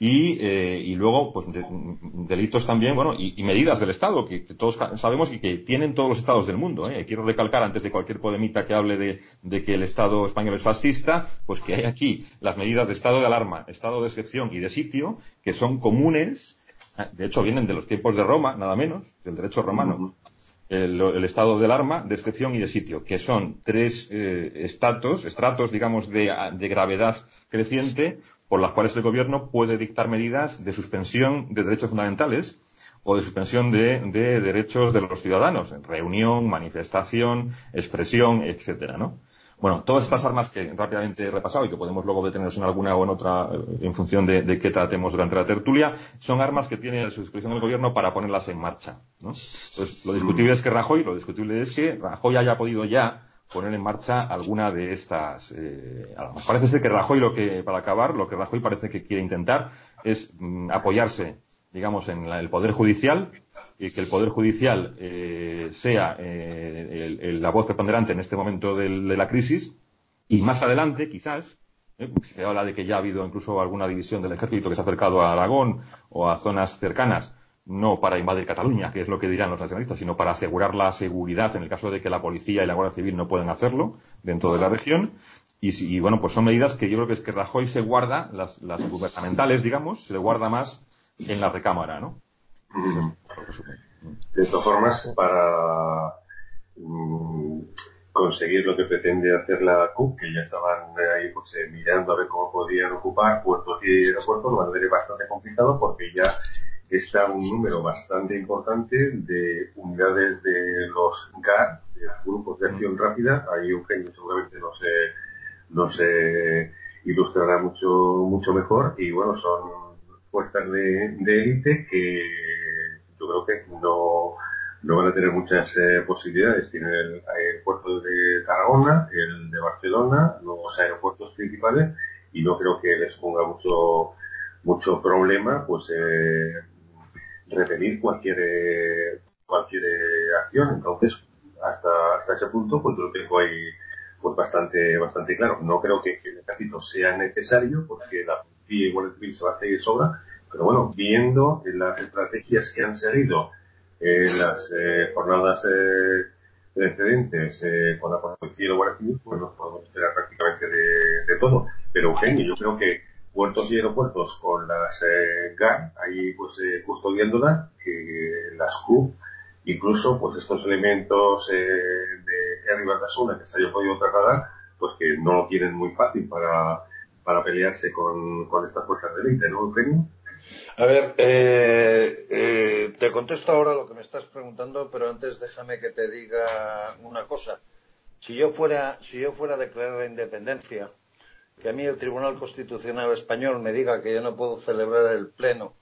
Speaker 3: Y luego, pues, delitos también, bueno, y medidas del Estado, que todos sabemos y que tienen todos los Estados del mundo, ¿eh? Quiero recalcar, antes de cualquier polemita que hable de que el Estado español es fascista, pues que hay aquí las medidas de estado de alarma, estado de excepción y de sitio, que son comunes, de hecho vienen de los tiempos de Roma, nada menos, del derecho romano. El estado de alarma, de excepción y de sitio, que son tres estratos, digamos, de gravedad creciente, por las cuales el gobierno puede dictar medidas de suspensión de derechos fundamentales o de suspensión de derechos de los ciudadanos, reunión, manifestación, expresión, etcétera, ¿no? Bueno, todas estas armas que rápidamente he repasado y que podemos luego detenernos en alguna o en otra en función de qué tratemos durante la tertulia, son armas que tiene a su disposición el gobierno para ponerlas en marcha, ¿no? Entonces, lo discutible es que Rajoy haya podido ya poner en marcha alguna de estas armas. Parece ser que Rajoy, para acabar, lo que Rajoy parece que quiere intentar es apoyarse, digamos, en el Poder Judicial, y que el Poder Judicial sea la voz preponderante en este momento de la crisis, y más adelante, quizás, se habla de que ya ha habido incluso alguna división del ejército que se ha acercado a Aragón o a zonas cercanas, no para invadir Cataluña, que es lo que dirán los nacionalistas, sino para asegurar la seguridad en el caso de que la policía y la Guardia Civil no puedan hacerlo dentro de la región. Y bueno, pues son medidas que yo creo que es que Rajoy se guarda, las gubernamentales, digamos, se le guarda más en la recámara, ¿no?
Speaker 2: De todas formas, para conseguir lo que pretende hacer la CUP, que ya estaban ahí pues, mirando a ver cómo podían ocupar puertos y aeropuertos, lo van a tener bastante complicado porque ya está un número bastante importante de unidades de los GAR, de los grupos de acción rápida. Ahí Eugenio seguramente nos ilustrará mucho mejor, y bueno, son fuerzas de élite que yo creo que no van a tener muchas posibilidades. Tienen el aeropuerto de Tarragona, el de Barcelona, los aeropuertos principales, y no creo que les ponga mucho problema pues repelir cualquier acción. Entonces, hasta ese punto, pues yo lo tengo ahí pues bastante claro. No creo que el ejército sea necesario, porque la policía y Guardia Civil se va a hacer sobra, pero bueno, viendo las estrategias que han seguido en las jornadas precedentes con la policía y la Guardia Civil, pues nos podemos esperar prácticamente de todo. Pero Eugenio, yo creo que puertos y aeropuertos con las GAR ahí pues custodiándolas, que las CUP, incluso pues estos elementos de Herri Batasuna que se haya podido trasladar, pues que no lo tienen muy fácil para pelearse con estas fuerzas de élite, ¿no, Eugenio?
Speaker 5: A ver, te contesto ahora lo que me estás preguntando, pero antes déjame que te diga una cosa. Si yo fuera a declarar la independencia, que a mí el Tribunal Constitucional Español me diga que yo no puedo celebrar el pleno,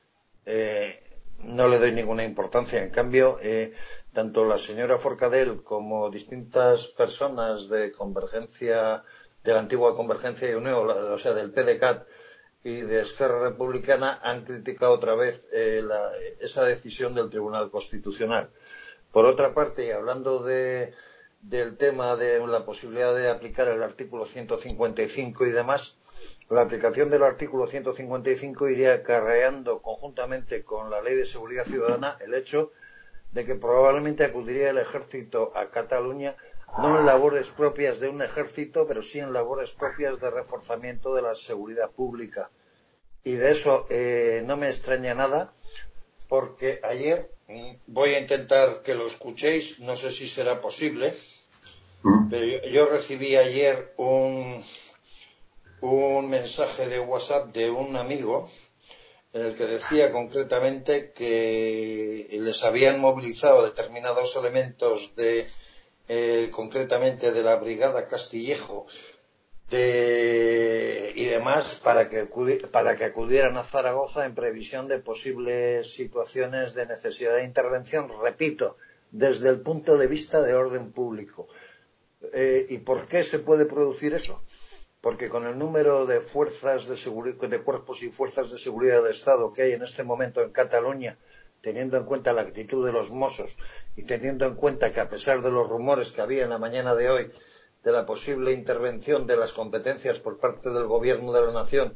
Speaker 5: no le doy ninguna importancia. En cambio, tanto la señora Forcadell como distintas personas de Convergencia, de la antigua Convergencia y Unión, o sea, del PDeCAT y de Esquerra Republicana, han criticado otra vez esa decisión del Tribunal Constitucional. Por otra parte, y hablando del tema de la posibilidad de aplicar el artículo 155 y demás, la aplicación del artículo 155 iría acarreando conjuntamente con la Ley de Seguridad Ciudadana el hecho de que probablemente acudiría el ejército a Cataluña, no en labores propias de un ejército, pero sí en labores propias de reforzamiento de la seguridad pública. Y de eso no me extraña nada, porque ayer, voy a intentar que lo escuchéis, no sé si será posible, pero yo recibí ayer un mensaje de WhatsApp de un amigo en el que decía concretamente que les habían movilizado determinados elementos concretamente de la Brigada Castillejo y demás para que acudieran a Zaragoza en previsión de posibles situaciones de necesidad de intervención, repito, desde el punto de vista de orden público. ¿Y por qué se puede producir eso? Porque con el número de fuerzas de seguridad, de cuerpos y fuerzas de seguridad del Estado que hay en este momento en Cataluña, teniendo en cuenta la actitud de los Mossos y teniendo en cuenta que a pesar de los rumores que había en la mañana de hoy de la posible intervención de las competencias por parte del Gobierno de la Nación,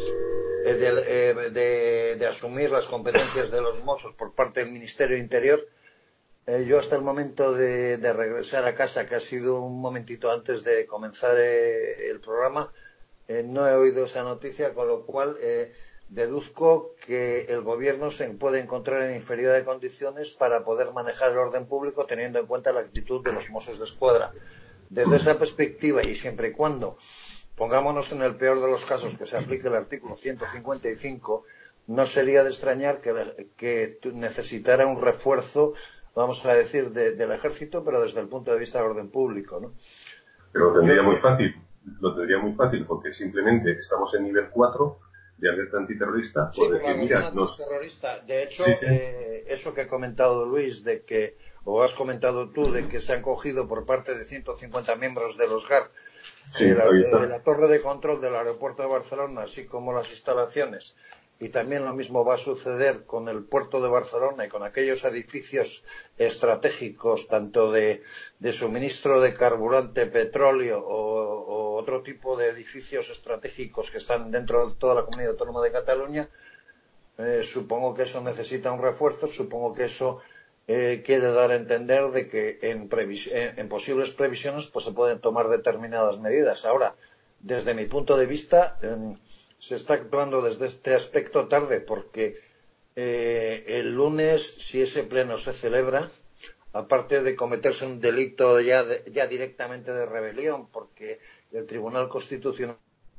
Speaker 5: de asumir las competencias de los Mossos por parte del Ministerio de Interior, yo hasta el momento de regresar a casa, que ha sido un momentito antes de comenzar el programa, no he oído esa noticia, con lo cual deduzco que el Gobierno se puede encontrar en inferioridad de condiciones para poder manejar el orden público teniendo en cuenta la actitud de los Mossos de Escuadra. Desde esa perspectiva y siempre y cuando pongámonos en el peor de los casos que se aplique el artículo 155, no sería de extrañar que necesitara un refuerzo, vamos a decir, del ejército, pero desde el punto de vista del orden público, ¿no?
Speaker 2: Pero lo tendría muy fácil, porque simplemente estamos en nivel 4 de alerta antiterrorista.
Speaker 5: Sí, por la razón antiterrorista. De hecho, eso que ha comentado Luis, o has comentado tú, de que se han cogido por parte de 150 miembros de los GAR la torre de control del aeropuerto de Barcelona, así como las instalaciones, y también lo mismo va a suceder con el puerto de Barcelona y con aquellos edificios estratégicos, tanto de suministro de carburante, petróleo o otro tipo de edificios estratégicos que están dentro de toda la comunidad autónoma de Cataluña. Supongo que eso necesita un refuerzo, supongo que eso quiere dar a entender de que en posibles previsiones pues se pueden tomar determinadas medidas. Ahora, desde mi punto de vista, se está actuando desde este aspecto tarde, porque el lunes, si ese pleno se celebra, aparte de cometerse un delito ya directamente de rebelión, porque el Tribunal Constitucional...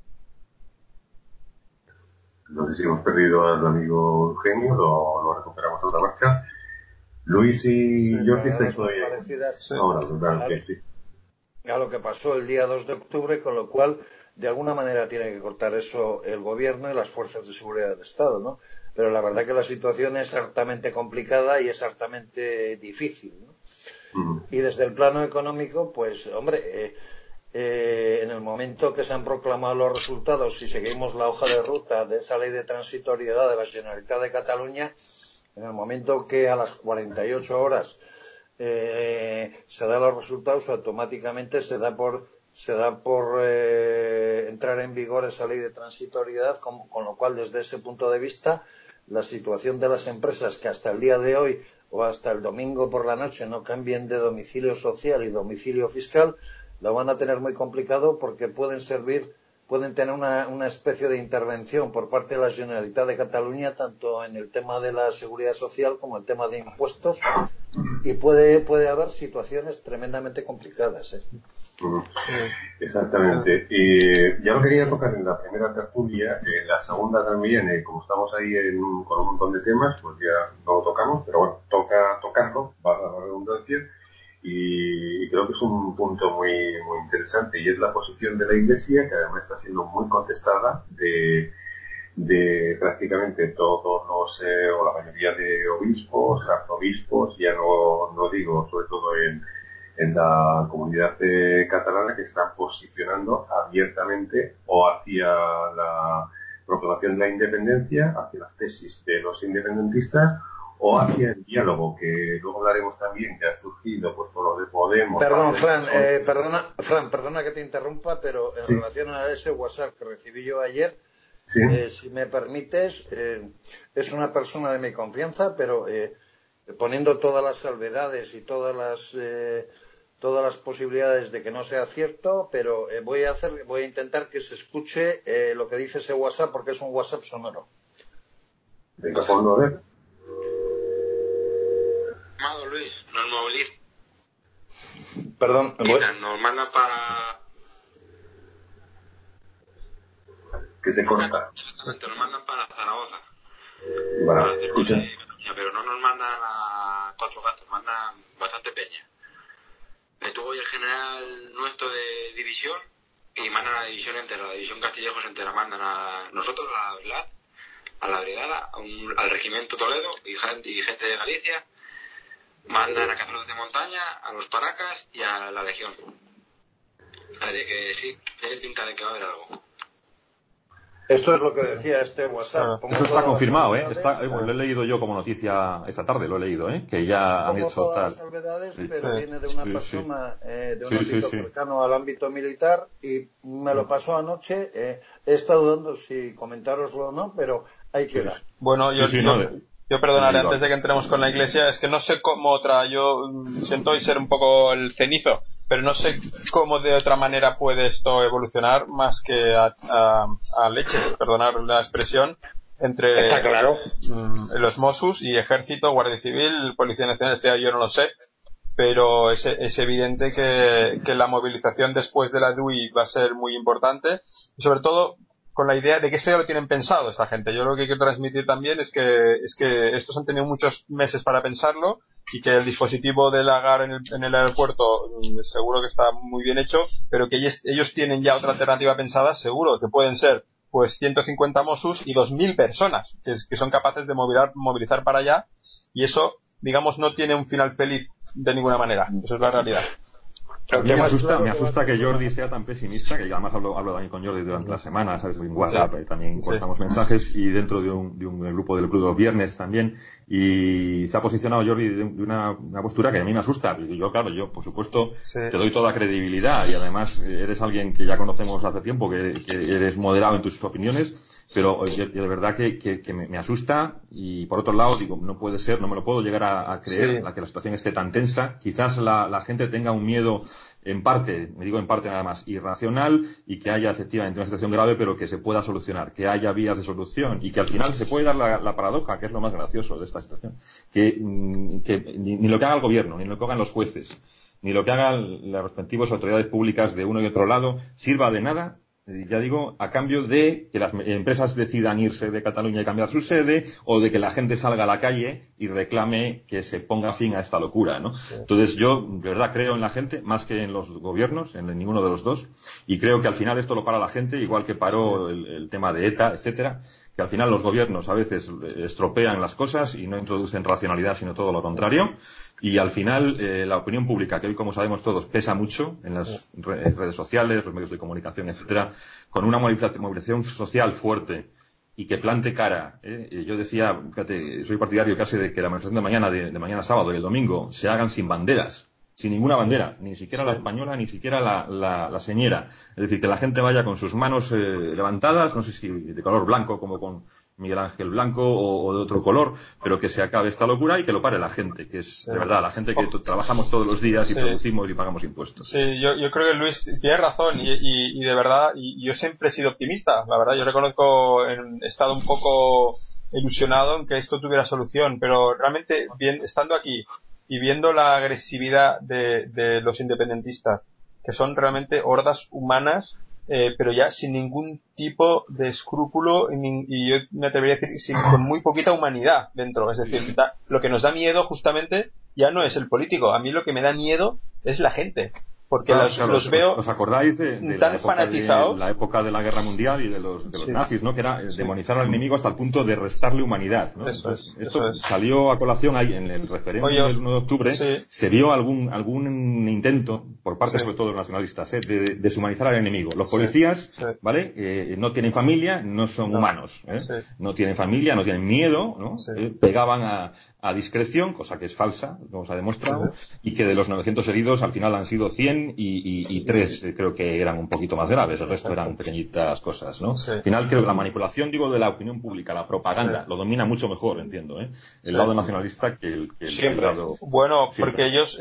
Speaker 2: No sé si hemos perdido al amigo Eugenio, lo recuperamos a la marcha. Luis y Jordi estáis todavía
Speaker 5: a lo que pasó el día 2 de octubre, con lo cual de alguna manera tiene que cortar eso el Gobierno y las fuerzas de seguridad del Estado, ¿no? Pero la verdad que la situación es hartamente complicada y es hartamente difícil, ¿no? Y desde el plano económico, pues, hombre, en el momento que se han proclamado los resultados, si seguimos la hoja de ruta de esa ley de transitoriedad de la Generalitat de Cataluña, en el momento que a las 48 horas se dan los resultados, automáticamente se da por entrar en vigor esa ley de transitoriedad, con lo cual, desde ese punto de vista, la situación de las empresas que hasta el día de hoy o hasta el domingo por la noche no cambien de domicilio social y domicilio fiscal, lo van a tener muy complicado, porque pueden tener una especie de intervención por parte de la Generalitat de Cataluña, tanto en el tema de la seguridad social como el tema de impuestos, y puede haber situaciones tremendamente complicadas, ¿eh?
Speaker 2: Exactamente. Y ya lo quería tocar en la primera tertulia, en la segunda también, como estamos ahí con un montón de temas, pues ya no lo tocamos, pero bueno, toca tocarlo, va a la redundancia, y creo que es un punto muy, muy interesante, y es la posición de la Iglesia, que además está siendo muy contestada de prácticamente todos los, o la mayoría de obispos, arzobispos, ya no digo, sobre todo en la comunidad catalana, que están posicionando abiertamente o hacia la proclamación de la independencia, hacia las tesis de los independentistas, o hacia el diálogo, que luego hablaremos también, que ha surgido pues por lo de Podemos.
Speaker 5: Perdón, Fran, perdona que te interrumpa, pero en relación a ese WhatsApp que recibí yo ayer, si me permites, es una persona de mi confianza, pero poniendo todas las salvedades y todas las posibilidades de que no sea cierto, pero voy a intentar que se escuche lo que dice ese WhatsApp, porque es un WhatsApp sonoro.
Speaker 2: Venga, ponlo a ver.
Speaker 6: Amado Luis, nos moviliza.
Speaker 5: Perdón,
Speaker 6: nos manda para...
Speaker 2: Que se corta.
Speaker 6: Exactamente, nos mandan para Zaragoza. pero no nos mandan a 4 gatos, mandan bastante peña. Estuvo hoy el general nuestro de división y mandan a la división entera, la división Castillejos entera, mandan a nosotros, a VLAD, a la brigada, al regimiento Toledo y gente de Galicia, mandan a cazadores de montaña, a los Paracas y a la Legión. Así que sí, tiene pinta de que va a haber algo.
Speaker 5: Esto es lo que decía este WhatsApp.
Speaker 3: Eso está confirmado, ¿eh? Lo he leído yo como noticia esta tarde, que ya han hecho
Speaker 5: todas las salvedades, pero viene de una persona, de un ámbito cercano al ámbito militar, y me lo pasó anoche. He estado dudando si comentároslo o no, pero ahí queda.
Speaker 4: Bueno, yo perdonaré antes de que entremos con la iglesia, es que no sé cómo yo siento hoy ser un poco el cenizo, pero no sé cómo de otra manera puede esto evolucionar más que a leches, perdonar la expresión, entre
Speaker 5: Está claro.
Speaker 4: Los Mossos y Ejército, Guardia Civil, Policía Nacional. Yo no lo sé, pero es evidente que la movilización después de la DUI va a ser muy importante, y sobre todo con la idea de que esto ya lo tienen pensado esta gente. Yo lo que quiero transmitir también es que estos han tenido muchos meses para pensarlo, y que el dispositivo del Agar en el aeropuerto seguro que está muy bien hecho, pero que ellos tienen ya otra alternativa pensada, seguro, que pueden ser pues 150 Mossos y 2.000 personas que son capaces de movilizar para allá, y eso, digamos, no tiene un final feliz de ninguna manera. Eso es la realidad.
Speaker 3: A mí me asusta que Jordi sea tan pesimista, que además hablo también con Jordi durante la semana, ¿sabes? En WhatsApp también cortamos mensajes, y dentro de un grupo del Club de los Viernes también, y se ha posicionado Jordi de una postura que a mí me asusta. Y yo, por supuesto, te doy toda credibilidad, y además eres alguien que ya conocemos hace tiempo, que eres moderado en tus opiniones, pero de verdad que me asusta. Y por otro lado digo, no puede ser, no me lo puedo llegar a creer, que la situación esté tan tensa. Quizás la gente tenga un miedo en parte nada más, irracional, y que haya efectivamente una situación grave, pero que se pueda solucionar, que haya vías de solución, y que al final se puede dar la paradoja, que es lo más gracioso de esta situación, que ni lo que haga el gobierno, ni lo que hagan los jueces, ni lo que hagan las respectivas autoridades públicas de uno y otro lado sirva de nada, ya digo, a cambio de que las empresas decidan irse de Cataluña y cambiar su sede, o de que la gente salga a la calle y reclame que se ponga fin a esta locura, ¿no? Sí. Entonces yo, de verdad, creo en la gente más que en los gobiernos, en ninguno de los dos, y creo que al final esto lo para la gente, igual que paró el tema de ETA, etcétera, que al final los gobiernos a veces estropean las cosas y no introducen racionalidad, sino todo lo contrario. Y al final la opinión pública, que hoy, como sabemos todos, pesa mucho en las redes sociales, los medios de comunicación, etcétera, con una movilización social fuerte y que plante cara. Yo decía, fíjate, soy partidario casi de que la manifestación de mañana sábado y el domingo se hagan sin banderas, sin ninguna bandera, ni siquiera la española, ni siquiera la señera. Es decir, que la gente vaya con sus manos levantadas, no sé si de color blanco, como con Miguel Ángel Blanco, o de otro color, pero que se acabe esta locura y que lo pare la gente, que es de verdad la gente que trabajamos todos los días y producimos y pagamos impuestos.
Speaker 4: Sí, yo creo que Luis tiene razón, y de verdad, y yo siempre he sido optimista, la verdad. Yo reconozco, he estado un poco ilusionado en que esto tuviera solución, pero realmente, estando aquí y viendo la agresividad de los independentistas, que son realmente hordas humanas, pero ya sin ningún tipo de escrúpulo, y yo me atrevería a decir con muy poquita humanidad dentro. Es decir, lo que nos da miedo justamente ya no es el político, a mí lo que me da miedo es la gente, porque los veo.
Speaker 3: ¿Os acordáis de
Speaker 4: tan fanatizados?
Speaker 3: La época de la Guerra Mundial y de los nazis, ¿no? Que era demonizar al enemigo hasta el punto de restarle humanidad, ¿no? Esto salió a colación ahí en el referéndum del 1 de octubre. Se vio algún intento por parte sobre todo de los nacionalistas de deshumanizar al enemigo. Los policías, ¿vale? No tienen familia, no son humanos, no tienen familia, no tienen miedo, ¿no? Pegaban a discreción, cosa que es falsa, como se ha demostrado, y que de los 900 heridos al final han sido 100 y 3 creo que eran un poquito más graves, el resto eran pequeñitas cosas, ¿no? Al final creo que la manipulación, de la opinión pública, la propaganda, lo domina mucho mejor, entiendo, el lado nacionalista que el lado...
Speaker 4: Bueno, porque ellos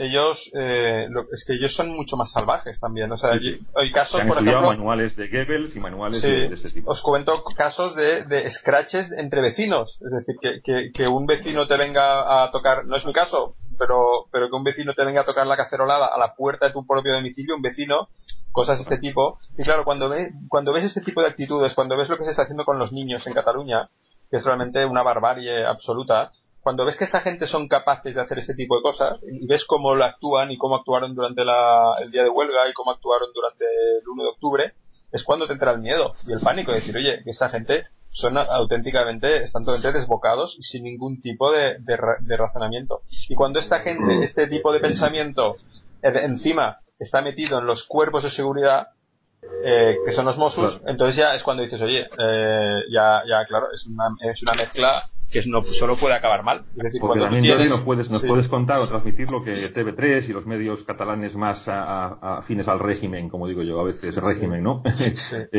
Speaker 4: es que ellos son mucho más salvajes también, o sea, hay casos,
Speaker 3: se han
Speaker 4: por
Speaker 3: estudiado
Speaker 4: ejemplo,
Speaker 3: manuales de Goebbels y manuales de este tipo.
Speaker 4: Os cuento casos de scratches entre vecinos, es decir, que un vecino te venga a tocar, no es mi caso, pero que un vecino te venga a tocar la cacerolada a la puerta de tu propio domicilio, un vecino, cosas de este tipo. Y claro, cuando ves este tipo de actitudes, cuando ves lo que se está haciendo con los niños en Cataluña, que es realmente una barbarie absoluta. Cuando ves que esta gente son capaces de hacer este tipo de cosas y ves cómo lo actúan y cómo actuaron durante el día de huelga y cómo actuaron durante el 1 de octubre, es cuando te entra el miedo y el pánico de decir, oye, que esa gente están totalmente desbocados y sin ningún tipo de razonamiento. Y cuando esta gente, este tipo de pensamiento, encima está metido en los cuerpos de seguridad, que son los Mossos, claro, entonces ya es cuando dices, oye, claro, es una mezcla que no solo puede acabar mal. Es decir,
Speaker 3: porque
Speaker 4: cuando
Speaker 3: también,
Speaker 4: tienes...
Speaker 3: Jordi, nos puedes contar o transmitir lo que TV3 y los medios catalanes más afines al régimen, como digo yo, a veces régimen, ¿no? Sí.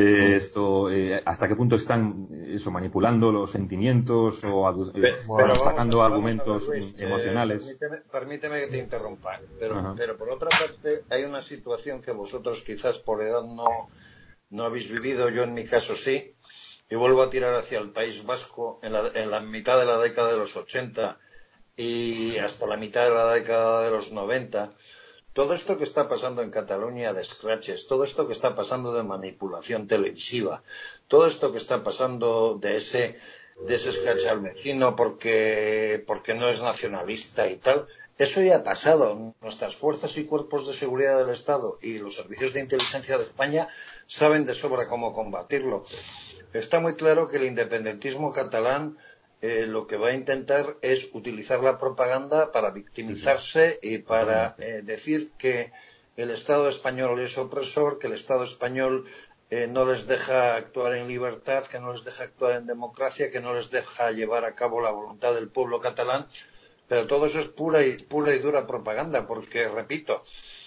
Speaker 3: ¿Hasta qué punto están manipulando los sentimientos o sacando argumentos emocionales?
Speaker 5: Permíteme que te interrumpa, pero por otra parte hay una situación que vosotros quizás por edad no habéis vivido, yo en mi caso sí. Y vuelvo a tirar hacia el País Vasco en la mitad de la década de los 80 y hasta la mitad de la década de los 90. Todo esto que está pasando en Cataluña de scratches, todo esto que está pasando de manipulación televisiva, todo esto que está pasando de ese scratch al vecino porque no es nacionalista y tal, eso ya ha pasado. Nuestras fuerzas y cuerpos de seguridad del Estado y los servicios de inteligencia de España saben de sobra cómo combatirlo. Está muy claro que el independentismo catalán lo que va a intentar es utilizar la propaganda para victimizarse y para decir que el Estado español es opresor, que el Estado español no les deja actuar en libertad, que no les deja actuar en democracia, que no les deja llevar a cabo la voluntad del pueblo catalán. Pero todo eso es pura y dura propaganda, porque, repito,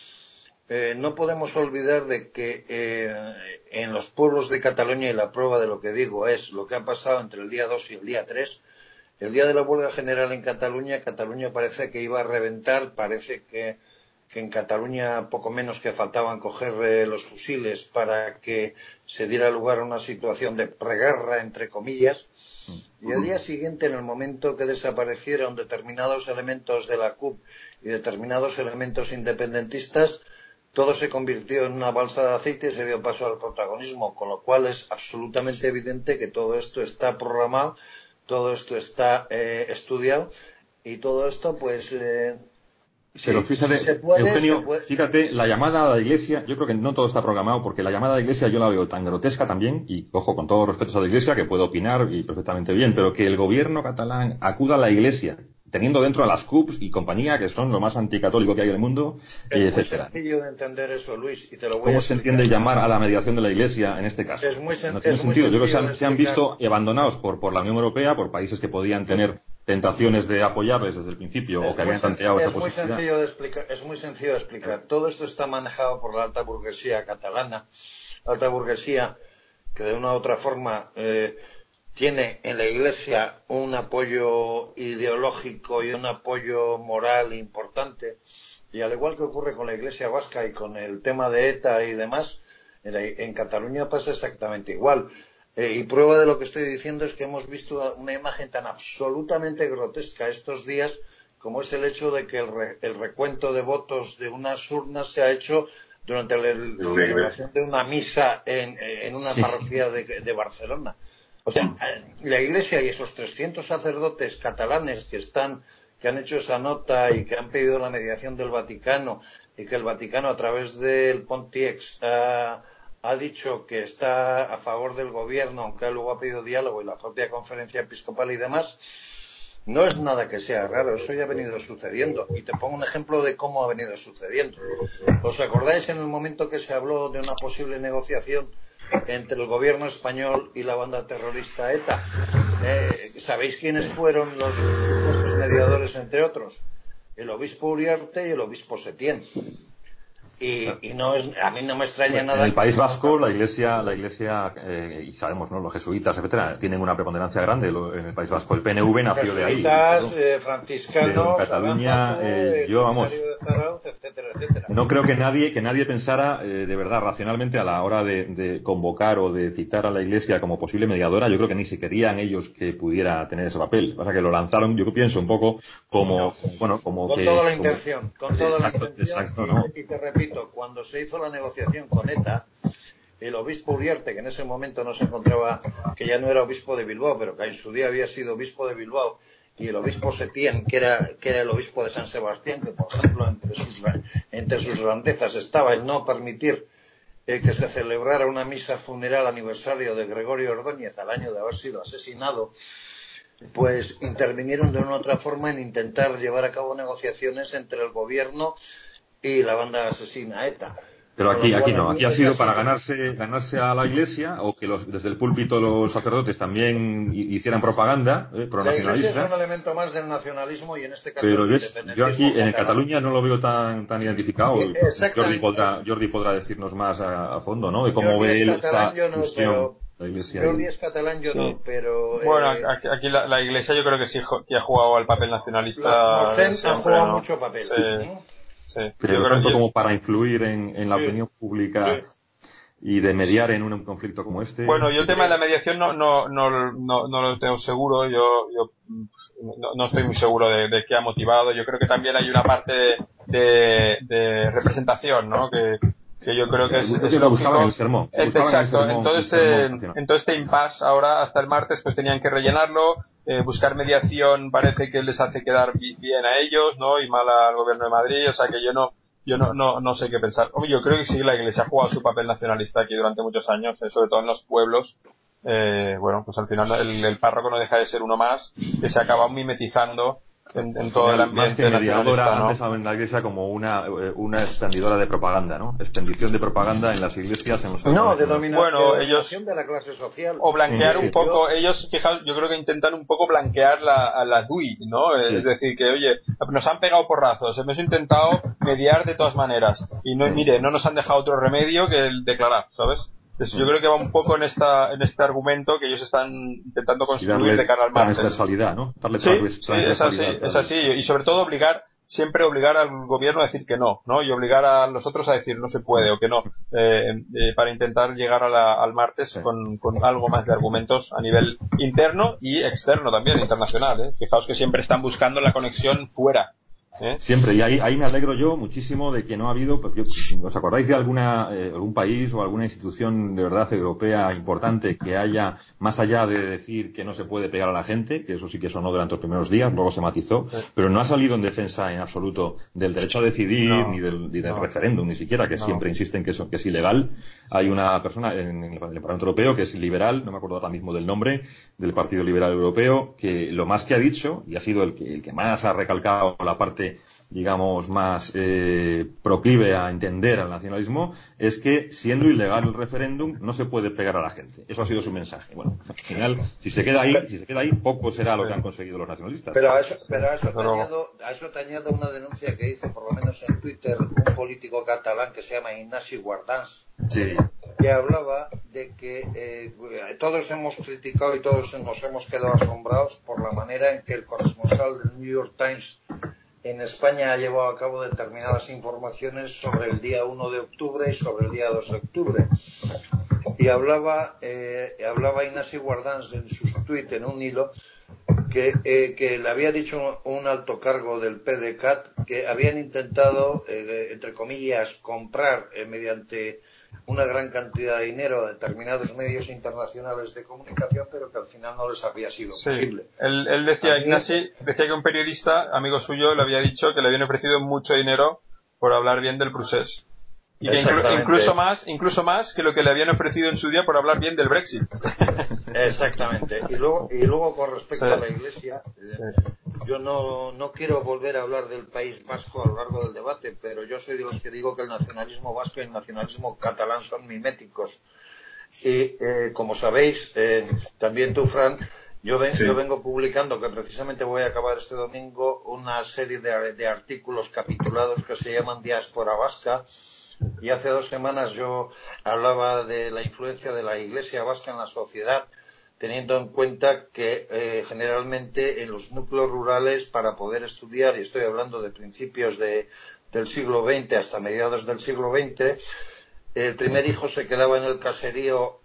Speaker 5: no podemos olvidar de que en los pueblos de Cataluña, y la prueba de lo que digo es lo que ha pasado entre el día 2 y el día 3, el día de la huelga general en Cataluña parece que iba a reventar, parece que en Cataluña poco menos que faltaban coger los fusiles para que se diera lugar a una situación de preguerra, entre comillas. Y al día siguiente, en el momento que desaparecieron determinados elementos de la CUP y determinados elementos independentistas, todo se convirtió en una balsa de aceite y se dio paso al protagonismo, con lo cual es absolutamente evidente que todo esto está programado, todo esto está estudiado y todo esto, pues...
Speaker 3: Pero fíjate, Eugenio, fíjate, la llamada a la Iglesia, yo creo que no todo está programado, porque la llamada a la Iglesia yo la veo tan grotesca también, y ojo, con todo respeto a la Iglesia, que puedo opinar y perfectamente bien, pero que el gobierno catalán acuda a la Iglesia, teniendo dentro a las CUPs y compañía, que son lo más anticatólico que hay en el mundo, etcétera.
Speaker 5: Es muy sencillo de entender eso, Luis, y te lo voy
Speaker 3: ¿Cómo
Speaker 5: a
Speaker 3: se entiende llamar a la mediación de la Iglesia en este caso? No tiene sentido. Yo creo que se han visto abandonados por la Unión Europea, por países que podían tener tentaciones de apoyarles desde el principio o que habían planteado esa posibilidad.
Speaker 5: Es muy sencillo de explicar. Todo esto está manejado por la alta burguesía catalana, alta burguesía que de una u otra forma tiene en la Iglesia un apoyo ideológico y un apoyo moral importante, y al igual que ocurre con la Iglesia vasca y con el tema de ETA y demás, en Cataluña pasa exactamente igual. Y prueba de lo que estoy diciendo es que hemos visto una imagen tan absolutamente grotesca estos días como es el hecho de que el recuento de votos de unas urnas se ha hecho durante la celebración de una misa en una parroquia de Barcelona. O sea, la Iglesia y esos 300 sacerdotes catalanes que han hecho esa nota y que han pedido la mediación del Vaticano, y que el Vaticano a través del Pontiex ha dicho que está a favor del gobierno, aunque luego ha pedido diálogo, y la propia conferencia episcopal y demás, no es nada que sea raro, eso ya ha venido sucediendo. Y te pongo un ejemplo de cómo ha venido sucediendo. ¿Os acordáis en el momento que se habló de una posible negociación entre el gobierno español y la banda terrorista ETA? ¿Sabéis quiénes fueron los supuestos mediadores, entre otros? El obispo Uriarte y el obispo Setién. Y no es, a mí no me extraña nada.
Speaker 3: En el País Vasco, la Iglesia, y sabemos, ¿no? Los jesuitas, etcétera, tienen una preponderancia grande en el País Vasco. El PNV nació de ahí.
Speaker 5: Jesuitas, franciscanos,
Speaker 3: en Cataluña,
Speaker 5: etcétera, etcétera.
Speaker 3: No creo que nadie pensara de verdad racionalmente a la hora de convocar o de citar a la Iglesia como posible mediadora. Yo creo que ni se querían ellos que pudiera tener ese papel. O sea, que lo lanzaron, yo pienso, un poco como
Speaker 5: con toda la intención.
Speaker 3: Exacto, ¿no?
Speaker 5: Y te repito, cuando se hizo la negociación con ETA, el obispo Uriarte, que en ese momento no se encontraba, que ya no era obispo de Bilbao, pero que en su día había sido obispo de Bilbao, y el obispo Setién, que era el obispo de San Sebastián, que por ejemplo entre sus grandezas estaba el no permitir que se celebrara una misa funeral aniversario de Gregorio Ordóñez al año de haber sido asesinado, pues intervinieron de una u otra forma en intentar llevar a cabo negociaciones entre el gobierno y la banda asesina ETA.
Speaker 3: Pero aquí no, aquí ha sido para ganarse a la Iglesia, o que desde el púlpito los sacerdotes también hicieran propaganda pronacionalista.
Speaker 5: La Iglesia es un elemento más del nacionalismo y en este caso
Speaker 3: pero
Speaker 5: del independentismo.
Speaker 3: Yo aquí en Cataluña no lo veo tan identificado. Jordi podrá decirnos más a fondo, ¿no? De cómo ve él esta fusión. La Iglesia
Speaker 5: Jordi es catalán, yo no, pero...
Speaker 4: Bueno, aquí la Iglesia yo creo que sí que ha jugado el papel nacionalista.
Speaker 5: Los Mosén han jugado mucho papel.
Speaker 4: Sí.
Speaker 3: Pero yo tanto como para influir en la opinión pública y de mediar en un conflicto como este.
Speaker 4: Bueno, yo el tema de la mediación no lo tengo seguro. Yo no estoy muy seguro de qué ha motivado. Yo creo que también hay una parte de representación, ¿no? Que yo creo que es
Speaker 3: lo buscaban en el sermón.
Speaker 4: Exacto. En todo este impasse ahora hasta el martes pues tenían que rellenarlo. Buscar mediación parece que les hace quedar bien a ellos, ¿no? Y mal al gobierno de Madrid. O sea que yo no sé qué pensar. Hombre, yo creo que sí, la Iglesia ha jugado su papel nacionalista aquí durante muchos años, sobre todo en los pueblos. Bueno, pues al final el párroco no deja de ser uno más que se acaba mimetizando en todo el ambiente.
Speaker 3: Más que mediadora,
Speaker 4: ¿no?
Speaker 3: antes en la Iglesia como una expendidora de propaganda, ¿no? Expendición de propaganda en las iglesias.
Speaker 5: De dominación de la clase social.
Speaker 4: O blanquear un poco, ellos, fijaos, yo creo que intentan un poco blanquear la DUI, ¿no? Es decir, que oye, nos han pegado porrazos, hemos intentado mediar de todas maneras, y no nos han dejado otro remedio que el declarar, ¿sabes? Entonces, yo creo que va un poco en este argumento que ellos están intentando construir de cara al martes.
Speaker 3: Transversalidad, ¿no?
Speaker 4: Sí, es así. Y sobre todo siempre obligar al gobierno a decir que no, y obligar a los otros a decir no se puede o que no, para intentar llegar al martes con algo más de argumentos a nivel interno y externo también, internacional, Fijaos que siempre están buscando la conexión fuera.
Speaker 3: Siempre, y ahí me alegro yo muchísimo de que no ha habido, porque ¿os acordáis de algún país o alguna institución de verdad europea importante que haya, más allá de decir que no se puede pegar a la gente, que eso sí que sonó durante los primeros días, luego se matizó, pero no ha salido en defensa en absoluto del derecho a decidir, ni del referéndum, ni siquiera, que siempre insisten que es ilegal? Hay una persona en el Parlamento Europeo que es liberal, no me acuerdo ahora mismo del nombre, del Partido Liberal Europeo, que lo más que ha dicho, y ha sido el que más ha recalcado la parte digamos más proclive a entender al nacionalismo, es que siendo ilegal el referéndum no se puede pegar a la gente. Eso ha sido su mensaje. Bueno, al final, si se queda ahí, poco será lo que han conseguido los nacionalistas.
Speaker 5: Pero a eso te añado una denuncia que hizo, por lo menos en Twitter, un político catalán que se llama Ignasi Guardans, que hablaba de que todos hemos criticado y todos nos hemos quedado asombrados por la manera en que el corresponsal del New York Times en España ha llevado a cabo determinadas informaciones sobre el día 1 de octubre y sobre el día 2 de octubre. Y hablaba Ignasi Guardans en sus tweets, en un hilo, que le había dicho un alto cargo del PDeCAT que habían intentado, entre comillas, comprar mediante una gran cantidad de dinero a determinados medios internacionales de comunicación, pero que al final no les había sido posible.
Speaker 4: Él decía, Ignasi, decía que un periodista, amigo suyo, le había dicho que le habían ofrecido mucho dinero por hablar bien del procés. Y que incluso más que lo que le habían ofrecido en su día por hablar bien del Brexit.
Speaker 5: Exactamente. Y luego con respecto a la Iglesia, yo no quiero volver a hablar del País Vasco a lo largo del debate, pero yo soy de los que digo que el nacionalismo vasco y el nacionalismo catalán son miméticos. Y como sabéis, también tú, Fran, yo vengo publicando, que precisamente voy a acabar este domingo, una serie de artículos capitulados que se llaman Diáspora Vasca. Y hace 2 semanas yo hablaba de la influencia de la Iglesia vasca en la sociedad, teniendo en cuenta que generalmente en los núcleos rurales, para poder estudiar, y estoy hablando de principios del siglo XX hasta mediados del siglo XX, el primer hijo se quedaba en el caserío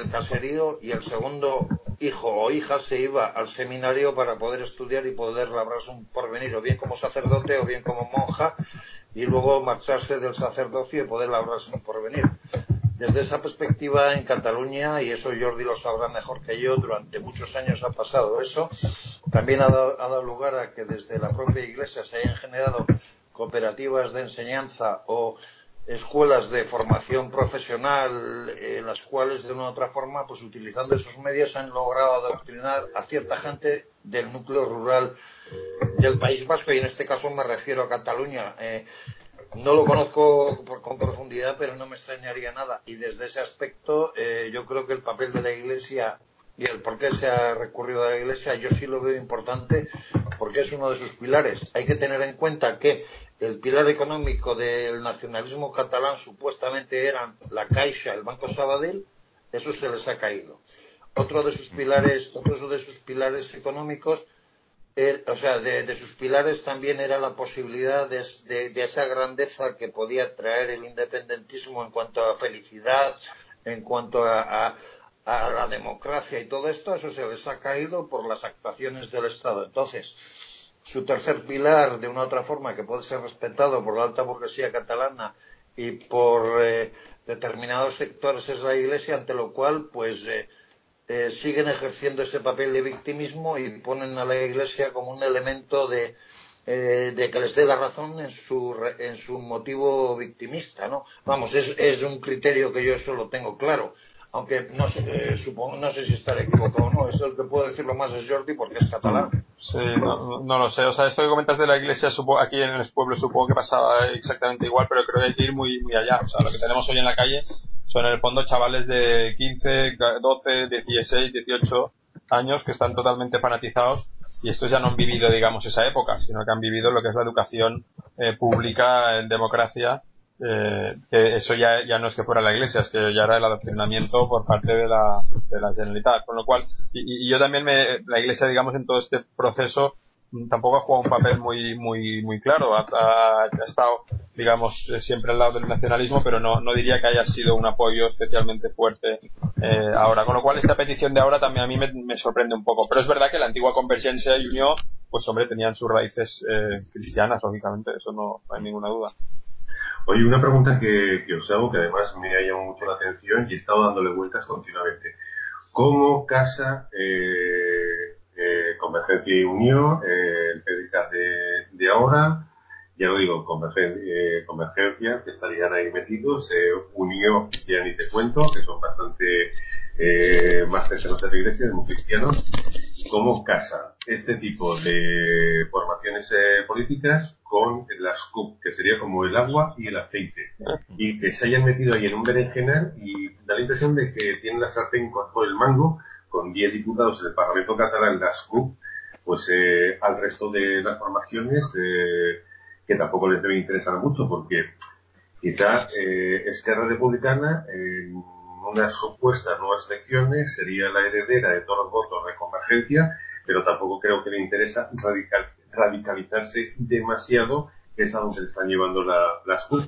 Speaker 5: y el segundo hijo o hija se iba al seminario para poder estudiar y poder labrarse un porvenir, o bien como sacerdote o bien como monja, y luego marcharse del sacerdocio y poder labrarse un porvenir. Desde esa perspectiva en Cataluña, y eso Jordi lo sabrá mejor que yo, durante muchos años ha pasado eso. También ha dado lugar a que desde la propia Iglesia se hayan generado cooperativas de enseñanza o escuelas de formación profesional en las cuales de una u otra forma, pues utilizando esos medios han logrado adoctrinar a cierta gente del núcleo rural del País Vasco, y en este caso me refiero a Cataluña. No lo conozco con profundidad, pero no me extrañaría nada, y desde ese aspecto yo creo que el papel de la Iglesia y el por qué se ha recurrido a la Iglesia yo sí lo veo importante, porque es uno de sus pilares. Hay que tener en cuenta que el pilar económico del nacionalismo catalán supuestamente eran la Caixa, el Banco Sabadell. Eso se les ha caído. Otro de sus pilares económicos, de sus pilares también era la posibilidad de esa grandeza que podía traer el independentismo en cuanto a felicidad, en cuanto a la democracia y todo esto. Eso se les ha caído por las actuaciones del Estado. Entonces, su tercer pilar, de una u otra forma, que puede ser respetado por la alta burguesía catalana y por determinados sectores, es la Iglesia, ante lo cual pues siguen ejerciendo ese papel de victimismo y ponen a la Iglesia como un elemento de que les dé la razón en su motivo victimista, ¿no? Vamos, es un criterio que yo eso lo tengo claro, aunque no sé, no sé si estaré equivocado o no. Es el que puedo decirlo más es Jordi, porque es catalán.
Speaker 4: Sí, no lo sé. O sea, esto que comentas de la Iglesia, aquí en el pueblo supongo que pasaba exactamente igual, pero creo que hay que ir muy, muy allá. O sea, lo que tenemos hoy en la calle son en el fondo chavales de 15, 12, 16, 18 años que están totalmente fanatizados, y estos ya no han vivido, digamos, esa época, sino que han vivido lo que es la educación pública en democracia. Que eso ya no es que fuera la Iglesia, es que ya era el adoctrinamiento por parte de la Generalitat, con lo cual y yo también la Iglesia, digamos, en todo este proceso tampoco ha jugado un papel muy claro. Ha estado, digamos, siempre al lado del nacionalismo, pero no diría que haya sido un apoyo especialmente fuerte ahora, con lo cual esta petición de ahora también a mí me sorprende un poco. Pero es verdad que la antigua Convergencia y Unió, pues hombre, tenían sus raíces cristianas, lógicamente, eso no hay ninguna duda.
Speaker 2: Oye, una pregunta que os hago, que además me ha llamado mucho la atención y he estado dándole vueltas continuamente. ¿Cómo casa Convergencia y Unión, el PDCAT de ahora? Ya lo digo, Convergencia, que estarían ahí metidos, Unión, ya ni te cuento, que son bastante más cercanos a la Iglesia, muy cristianos. ¿Cómo casa este tipo de formaciones políticas con las CUP, que sería como el agua y el aceite, y que se hayan metido ahí en un berenjenal, y da la impresión de que tienen la sartén por el mango, con 10 diputados en el Parlamento catalán, las CUP, pues al resto de las formaciones que tampoco les debe interesar mucho, porque quizá Esquerra Republicana en unas supuestas nuevas elecciones sería la heredera de todos los votos de Convergencia, pero tampoco creo que le interesa radicalizarse demasiado, que es a donde le están llevando las CUP.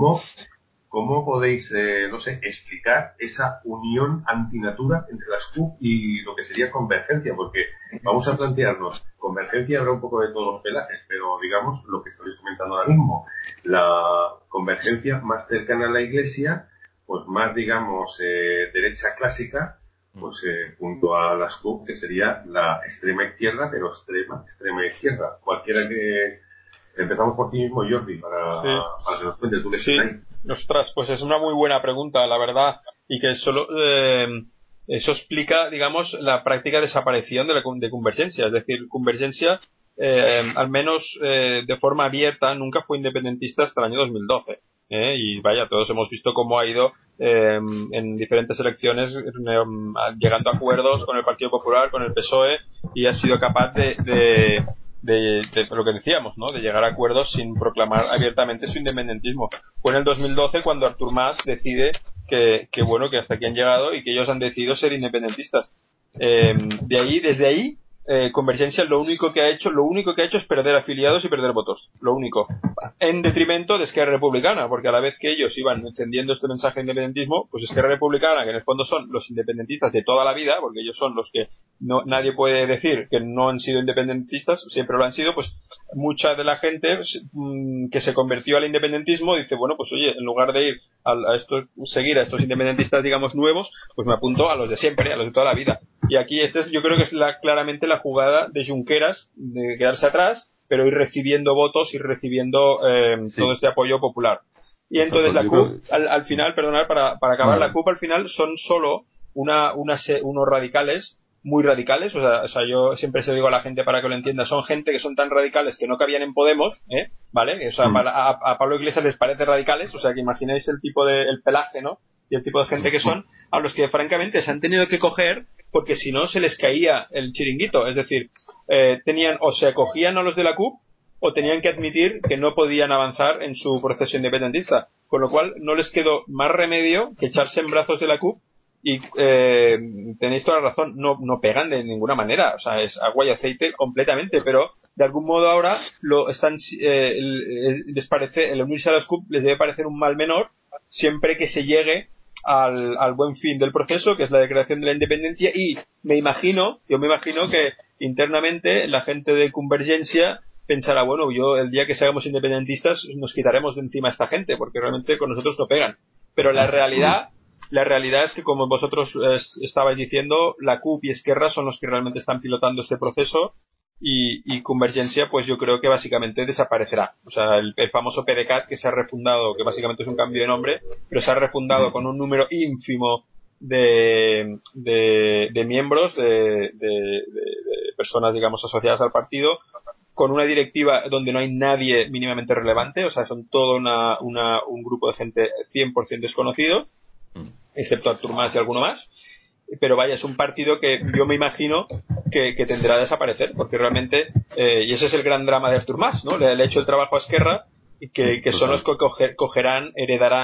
Speaker 2: ¿Cómo podéis, explicar esa unión antinatura entre las CUP y lo que sería Convergencia? Porque vamos a plantearnos, Convergencia habrá un poco de todos los pelajes, pero digamos lo que estáis comentando ahora mismo, la Convergencia más cercana a la Iglesia, pues más, digamos, derecha clásica, pues junto a las CUP, que sería la extrema izquierda, pero extrema izquierda. Cualquiera que... Empezamos por ti mismo, Jordi, para que nos cuentes tu lección ahí.
Speaker 4: Ostras, pues es una muy buena pregunta, la verdad, y que solo eso explica, digamos, la práctica desaparición de Convergencia. Es decir, Convergencia, al menos de forma abierta, nunca fue independentista hasta el año 2012. Y vaya, todos hemos visto cómo ha ido en diferentes elecciones llegando a acuerdos con el Partido Popular, con el PSOE, y ha sido capaz de lo que decíamos, ¿no? De llegar a acuerdos sin proclamar abiertamente su independentismo. Fue en el 2012 cuando Artur Mas decide que hasta aquí han llegado y que ellos han decidido ser independentistas. Desde ahí, Convergencia lo único que ha hecho es perder afiliados y perder votos, lo único, en detrimento de Esquerra Republicana, porque a la vez que ellos iban encendiendo este mensaje de independentismo, pues Esquerra Republicana, que en el fondo son los independentistas de toda la vida, porque ellos son los que nadie puede decir que no han sido independentistas, siempre lo han sido, pues mucha de la gente que se convirtió al independentismo dice, bueno, pues oye, en lugar de ir seguir a estos independentistas, digamos, nuevos, pues me apunto a los de siempre, a los de toda la vida. Y aquí yo creo que es claramente la jugada de Junqueras de quedarse atrás, pero ir recibiendo votos, ir recibiendo todo este apoyo popular. Y entonces la CUP, al final, perdonad, para acabar, la CUP al final son solo unos radicales, muy radicales, o sea, yo siempre se lo digo a la gente para que lo entienda, son gente que son tan radicales que no cabían en Podemos, ¿vale? O sea, a Pablo Iglesias les parece radicales, o sea, que imagináis el pelaje, ¿no? Y el tipo de gente que son, a los que francamente se han tenido que coger porque si no se les caía el chiringuito, es decir, o se acogían a los de la CUP o tenían que admitir que no podían avanzar en su proceso independentista, con lo cual no les quedó más remedio que echarse en brazos de la CUP y tenéis toda la razón, no pegan de ninguna manera, o sea, es agua y aceite completamente, pero de algún modo ahora les parece, el unirse a las CUP les debe parecer un mal menor siempre que se llegue al buen fin del proceso, que es la declaración de la independencia, y yo me imagino que internamente la gente de Convergencia pensará, bueno, el día que seamos independentistas nos quitaremos de encima a esta gente, porque realmente con nosotros no pegan. Pero la realidad es que, como vosotros estabais diciendo, la CUP y Esquerra son los que realmente están pilotando este proceso, y Convergencia, pues yo creo que básicamente desaparecerá. O sea, el famoso PDeCAT, que se ha refundado, que básicamente es un cambio de nombre, pero se ha refundado con un número ínfimo de miembros, de personas, digamos, asociadas al partido, con una directiva donde no hay nadie mínimamente relevante, o sea, son todo un grupo de gente 100% desconocido, excepto Artur Mas y alguno más. Pero vaya, es un partido que yo me imagino que tenderá a desaparecer, porque realmente, y ese es el gran drama de Artur Mas, ¿no? Le ha hecho el trabajo a Esquerra, y que son los que heredarían,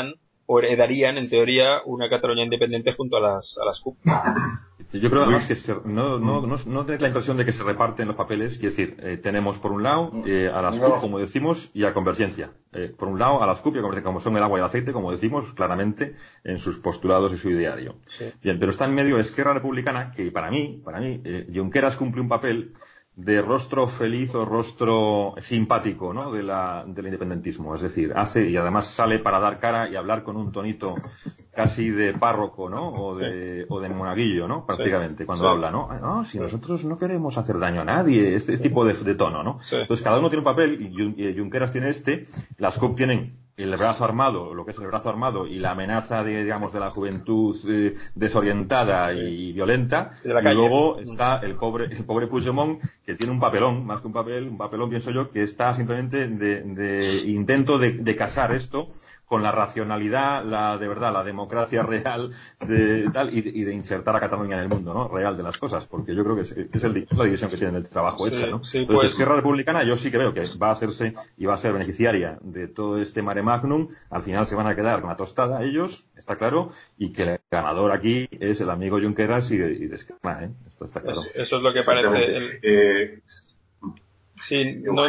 Speaker 4: en teoría, una Cataluña independiente junto a las CUP.
Speaker 3: Yo creo además que no tenéis la impresión de que se reparten los papeles, quiero decir, tenemos por un lado a las CUP, como decimos, y a Convergencia. Por un lado a las CUP y a Convergencia, como son el agua y el aceite, como decimos claramente en sus postulados y su ideario. Sí. Bien, pero está en medio Esquerra Republicana, que para mí, Junqueras cumple un papel de rostro feliz o rostro simpático, ¿no? del independentismo. Es decir, y además sale para dar cara y hablar con un tonito casi de párroco, ¿no? O de monaguillo, ¿no? Prácticamente, cuando habla, ¿no? No, si nosotros no queremos hacer daño a nadie, este tipo de tono, ¿no? Sí. Entonces cada uno tiene un papel, y Junqueras tiene las CUP tienen el brazo armado, lo que es el brazo armado, y la amenaza de la juventud desorientada y violenta, y luego está el pobre Puigdemont, que tiene un papelón, más que un papelón pienso yo, que está simplemente de intento de casar esto con la racionalidad, la democracia real y de insertar a Cataluña en el mundo, ¿no? Real de las cosas, porque yo creo que es la división que tienen el trabajo hecha, ¿no? Sí, entonces, Esquerra Republicana yo sí que veo que va a hacerse y va a ser beneficiaria de todo este mare magnum. Al final se van a quedar con la tostada ellos, está claro, y que el ganador aquí es el amigo Junqueras y de Esquerra, ¿eh? Esto está claro.
Speaker 4: Eso es lo que parece. Sí, no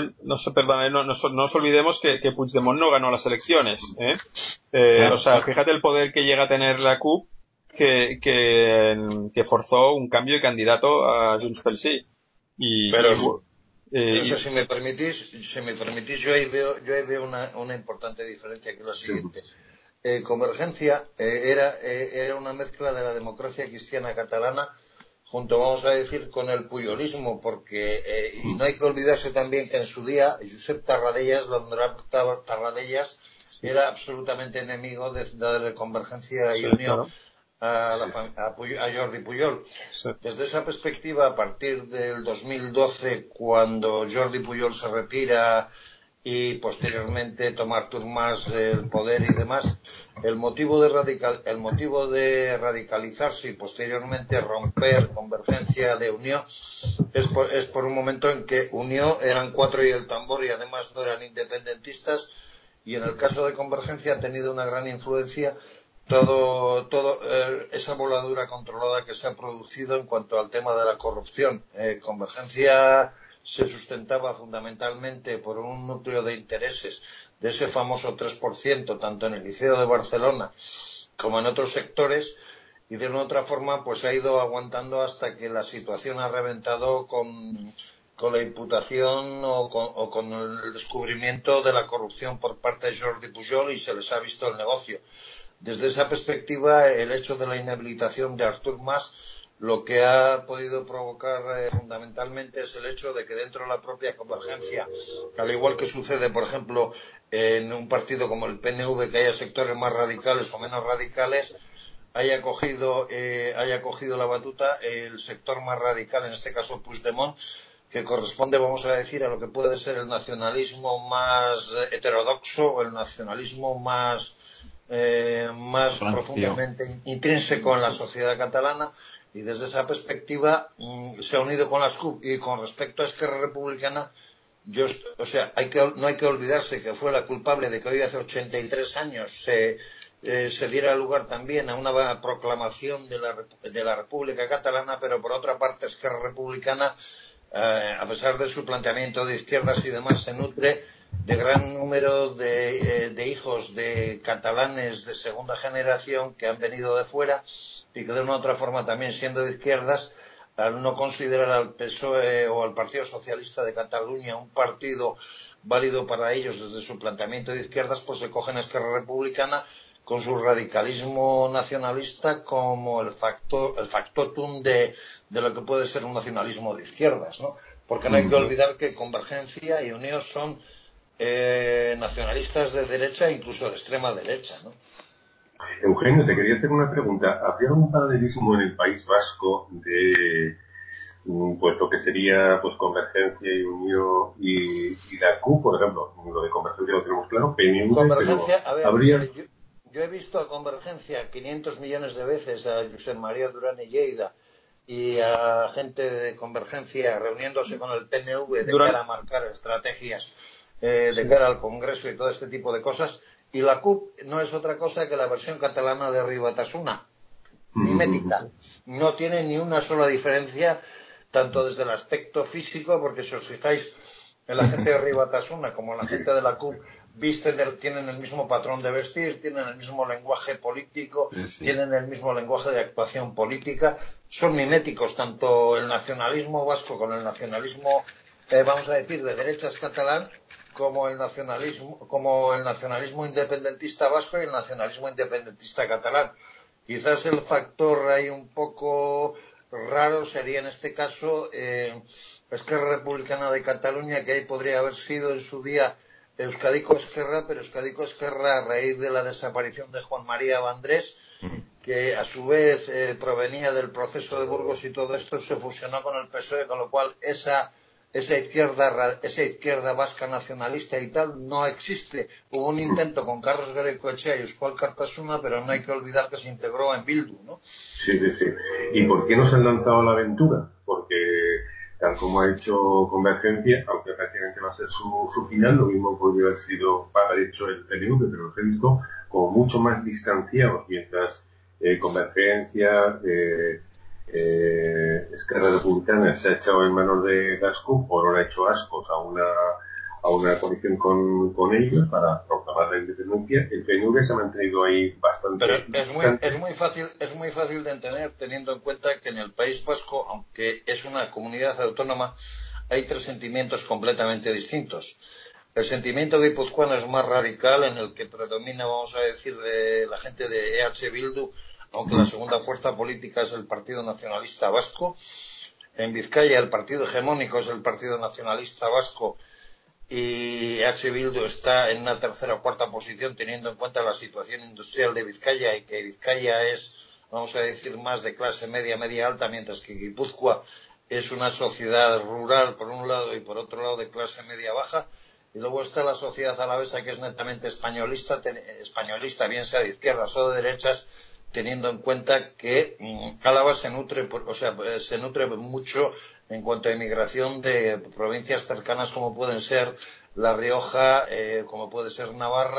Speaker 4: nos olvidemos que Puigdemont no ganó las elecciones, claro. O sea, fíjate el poder que llega a tener la CUP, que forzó un cambio de candidato a Junts pel Sí.
Speaker 5: Pero si me permitís, yo ahí veo una importante diferencia, que es la siguiente. Convergencia era una mezcla de la democracia cristiana catalana junto, vamos a decir, con el puyolismo, porque y no hay que olvidarse también que en su día Josep Tarradellas, don Tarradellas, era absolutamente enemigo de Convergencia y Unió, claro, a Jordi Pujol. Sí. Desde esa perspectiva, a partir del 2012, cuando Jordi Pujol se retira y posteriormente toma Artur Mas el poder y demás, el motivo de radicalizarse y posteriormente romper Convergencia de Unió es por un momento en que Unió eran cuatro y el tambor, y además no eran independentistas, y en el caso de Convergencia ha tenido una gran influencia esa voladura controlada que se ha producido en cuanto al tema de la corrupción. Convergencia se sustentaba fundamentalmente por un núcleo de intereses de ese famoso 3%, tanto en el Liceo de Barcelona como en otros sectores, y de una u otra forma pues ha ido aguantando hasta que la situación ha reventado con la imputación o con el descubrimiento de la corrupción por parte de Jordi Pujol, y se les ha visto el negocio. Desde esa perspectiva, el hecho de la inhabilitación de Artur Mas lo que ha podido provocar fundamentalmente es el hecho de que dentro de la propia Convergencia, al igual que sucede, por ejemplo, en un partido como el PNV, que haya sectores más radicales o menos radicales, haya cogido la batuta el sector más radical, en este caso Puigdemont, que corresponde, vamos a decir, a lo que puede ser el nacionalismo más heterodoxo o el nacionalismo más profundamente intrínseco en la sociedad catalana, y desde esa perspectiva se ha unido con las CUP. Y con respecto a Esquerra Republicana, no hay que olvidarse que fue la culpable de que hoy hace 83 años se diera lugar también a una proclamación de la República Catalana, pero por otra parte Esquerra Republicana, a pesar de su planteamiento de izquierdas y demás, se nutre de gran número de hijos de catalanes de segunda generación que han venido de fuera y que de una u otra forma, también siendo de izquierdas, al no considerar al PSOE o al Partido Socialista de Cataluña un partido válido para ellos desde su planteamiento de izquierdas, pues se cogen a Esquerra Republicana con su radicalismo nacionalista como el factotum de lo que puede ser un nacionalismo de izquierdas, ¿no? Porque no hay que olvidar que Convergencia y Uniós son nacionalistas de derecha, incluso de extrema derecha, ¿no?
Speaker 2: Eugenio, te quería hacer una pregunta. ¿Habría un paralelismo en el País Vasco de pues lo que sería pues Convergencia y Unión y la CUP, por ejemplo? Lo de Convergencia lo tenemos claro. PNV,
Speaker 5: Convergencia,
Speaker 2: pero
Speaker 5: a ver,
Speaker 2: ¿habría?
Speaker 5: yo he visto a Convergencia 500 millones de veces, a Josep María Durán y Lleida y a gente de Convergencia reuniéndose con el PNV de cara a marcar estrategias de cara al Congreso y todo este tipo de cosas. Y la CUP no es otra cosa que la versión catalana de Rui Batasuna, mimética. No tiene ni una sola diferencia, tanto desde el aspecto físico, porque si os fijáis, en la gente de Rui Batasuna como en la gente de la CUP tienen el mismo patrón de vestir, tienen el mismo lenguaje político, tienen el mismo lenguaje de actuación política, son miméticos, tanto el nacionalismo vasco con el nacionalismo, vamos a decir, de derechas catalán, como el nacionalismo independentista vasco y el nacionalismo independentista catalán. Quizás el factor ahí un poco raro sería en este caso Esquerra Republicana de Cataluña, que ahí podría haber sido en su día Euskadiko Esquerra, pero Euskadiko Esquerra, a raíz de la desaparición de Juan María Vandrés, que a su vez provenía del proceso de Burgos y todo esto, se fusionó con el PSOE, con lo cual esa izquierda vasca nacionalista y tal no existe. Hubo un intento con Carlos Garaikoetxea y Euskal Kartasuna, pero no hay que olvidar que se integró en Bildu, ¿no?
Speaker 2: Sí. ¿Y por qué no se han lanzado a la aventura? Porque tal como ha hecho Convergencia, aunque prácticamente va a ser su final, lo mismo podría haber sido hecho el PNV, pero los he visto como mucho más distanciados, mientras Convergencia, Esquerra Republicana se ha echado en manos de las CUP o no ha hecho ascos a una coalición con ellos para proclamar la independencia. El PNV se ha mantenido ahí bastante.
Speaker 5: Pero es muy fácil de entender, teniendo en cuenta que en el País Vasco, aunque es una comunidad autónoma, hay tres sentimientos completamente distintos. El sentimiento guipuzcoano es más radical, en el que predomina, vamos a decir, de la gente de EH Bildu, aunque la segunda fuerza política es el Partido Nacionalista Vasco. En Vizcaya el partido hegemónico es el Partido Nacionalista Vasco, y EH Bildu está en una tercera o cuarta posición, teniendo en cuenta la situación industrial de Vizcaya, y que Vizcaya es, vamos a decir, más de clase media alta, mientras que Guipúzcoa es una sociedad rural por un lado y por otro lado de clase media baja. Y luego está la sociedad alavesa, que es netamente españolista, bien sea de izquierdas o de derechas, teniendo en cuenta que Álava se nutre mucho en cuanto a inmigración de provincias cercanas como pueden ser La Rioja, como puede ser Navarra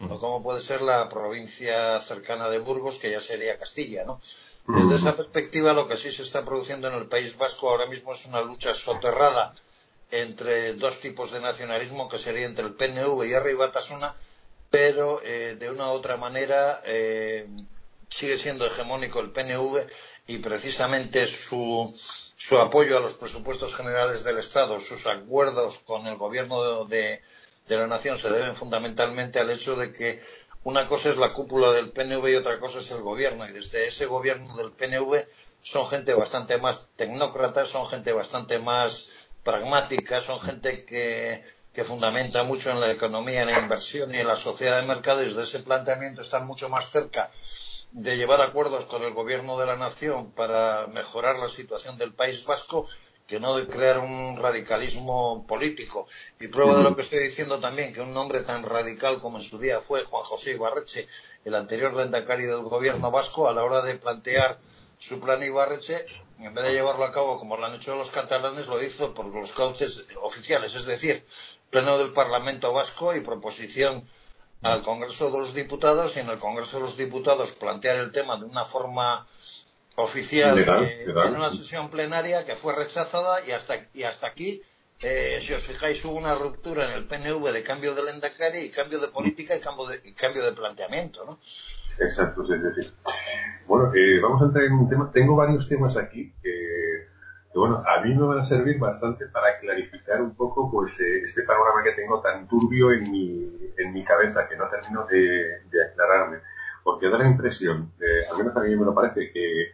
Speaker 5: o como puede ser la provincia cercana de Burgos, que ya sería Castilla, ¿no? Desde esa perspectiva, lo que sí se está produciendo en el País Vasco ahora mismo es una lucha soterrada entre dos tipos de nacionalismo, que sería entre el PNV y Herri Batasuna, pero de una u otra manera sigue siendo hegemónico el PNV, y precisamente su apoyo a los presupuestos generales del Estado, sus acuerdos con el gobierno de la nación, se deben fundamentalmente al hecho de que una cosa es la cúpula del PNV y otra cosa es el gobierno, y desde ese gobierno del PNV son gente bastante más tecnócrata, son gente bastante más pragmática, son gente que fundamenta mucho en la economía, en la inversión y en la sociedad de mercado, y desde ese planteamiento están mucho más cerca de llevar acuerdos con el gobierno de la nación para mejorar la situación del País Vasco, que no de crear un radicalismo político. Y prueba de lo que estoy diciendo también, que un hombre tan radical como en su día fue Juan José Ibarretxe, el anterior lehendakari del gobierno vasco, a la hora de plantear su plan Ibarretxe, en vez de llevarlo a cabo como lo han hecho los catalanes, lo hizo por los cauces oficiales, es decir, pleno del Parlamento Vasco y proposición al Congreso de los Diputados, y en el Congreso de los Diputados plantear el tema de una forma oficial
Speaker 2: legal.
Speaker 5: En una sesión plenaria que fue rechazada, y hasta aquí, si os fijáis, hubo una ruptura en el PNV de cambio de lehendakari y cambio de política y cambio de planteamiento, ¿no?
Speaker 2: Exacto, sí. Bueno, vamos a entrar en un tema. Tengo varios temas aquí que, bueno, a mí me van a servir bastante para clarificar un poco pues este panorama que tengo tan turbio en mi cabeza, que no termino de aclararme. Porque da la impresión, al menos a mí me lo parece, que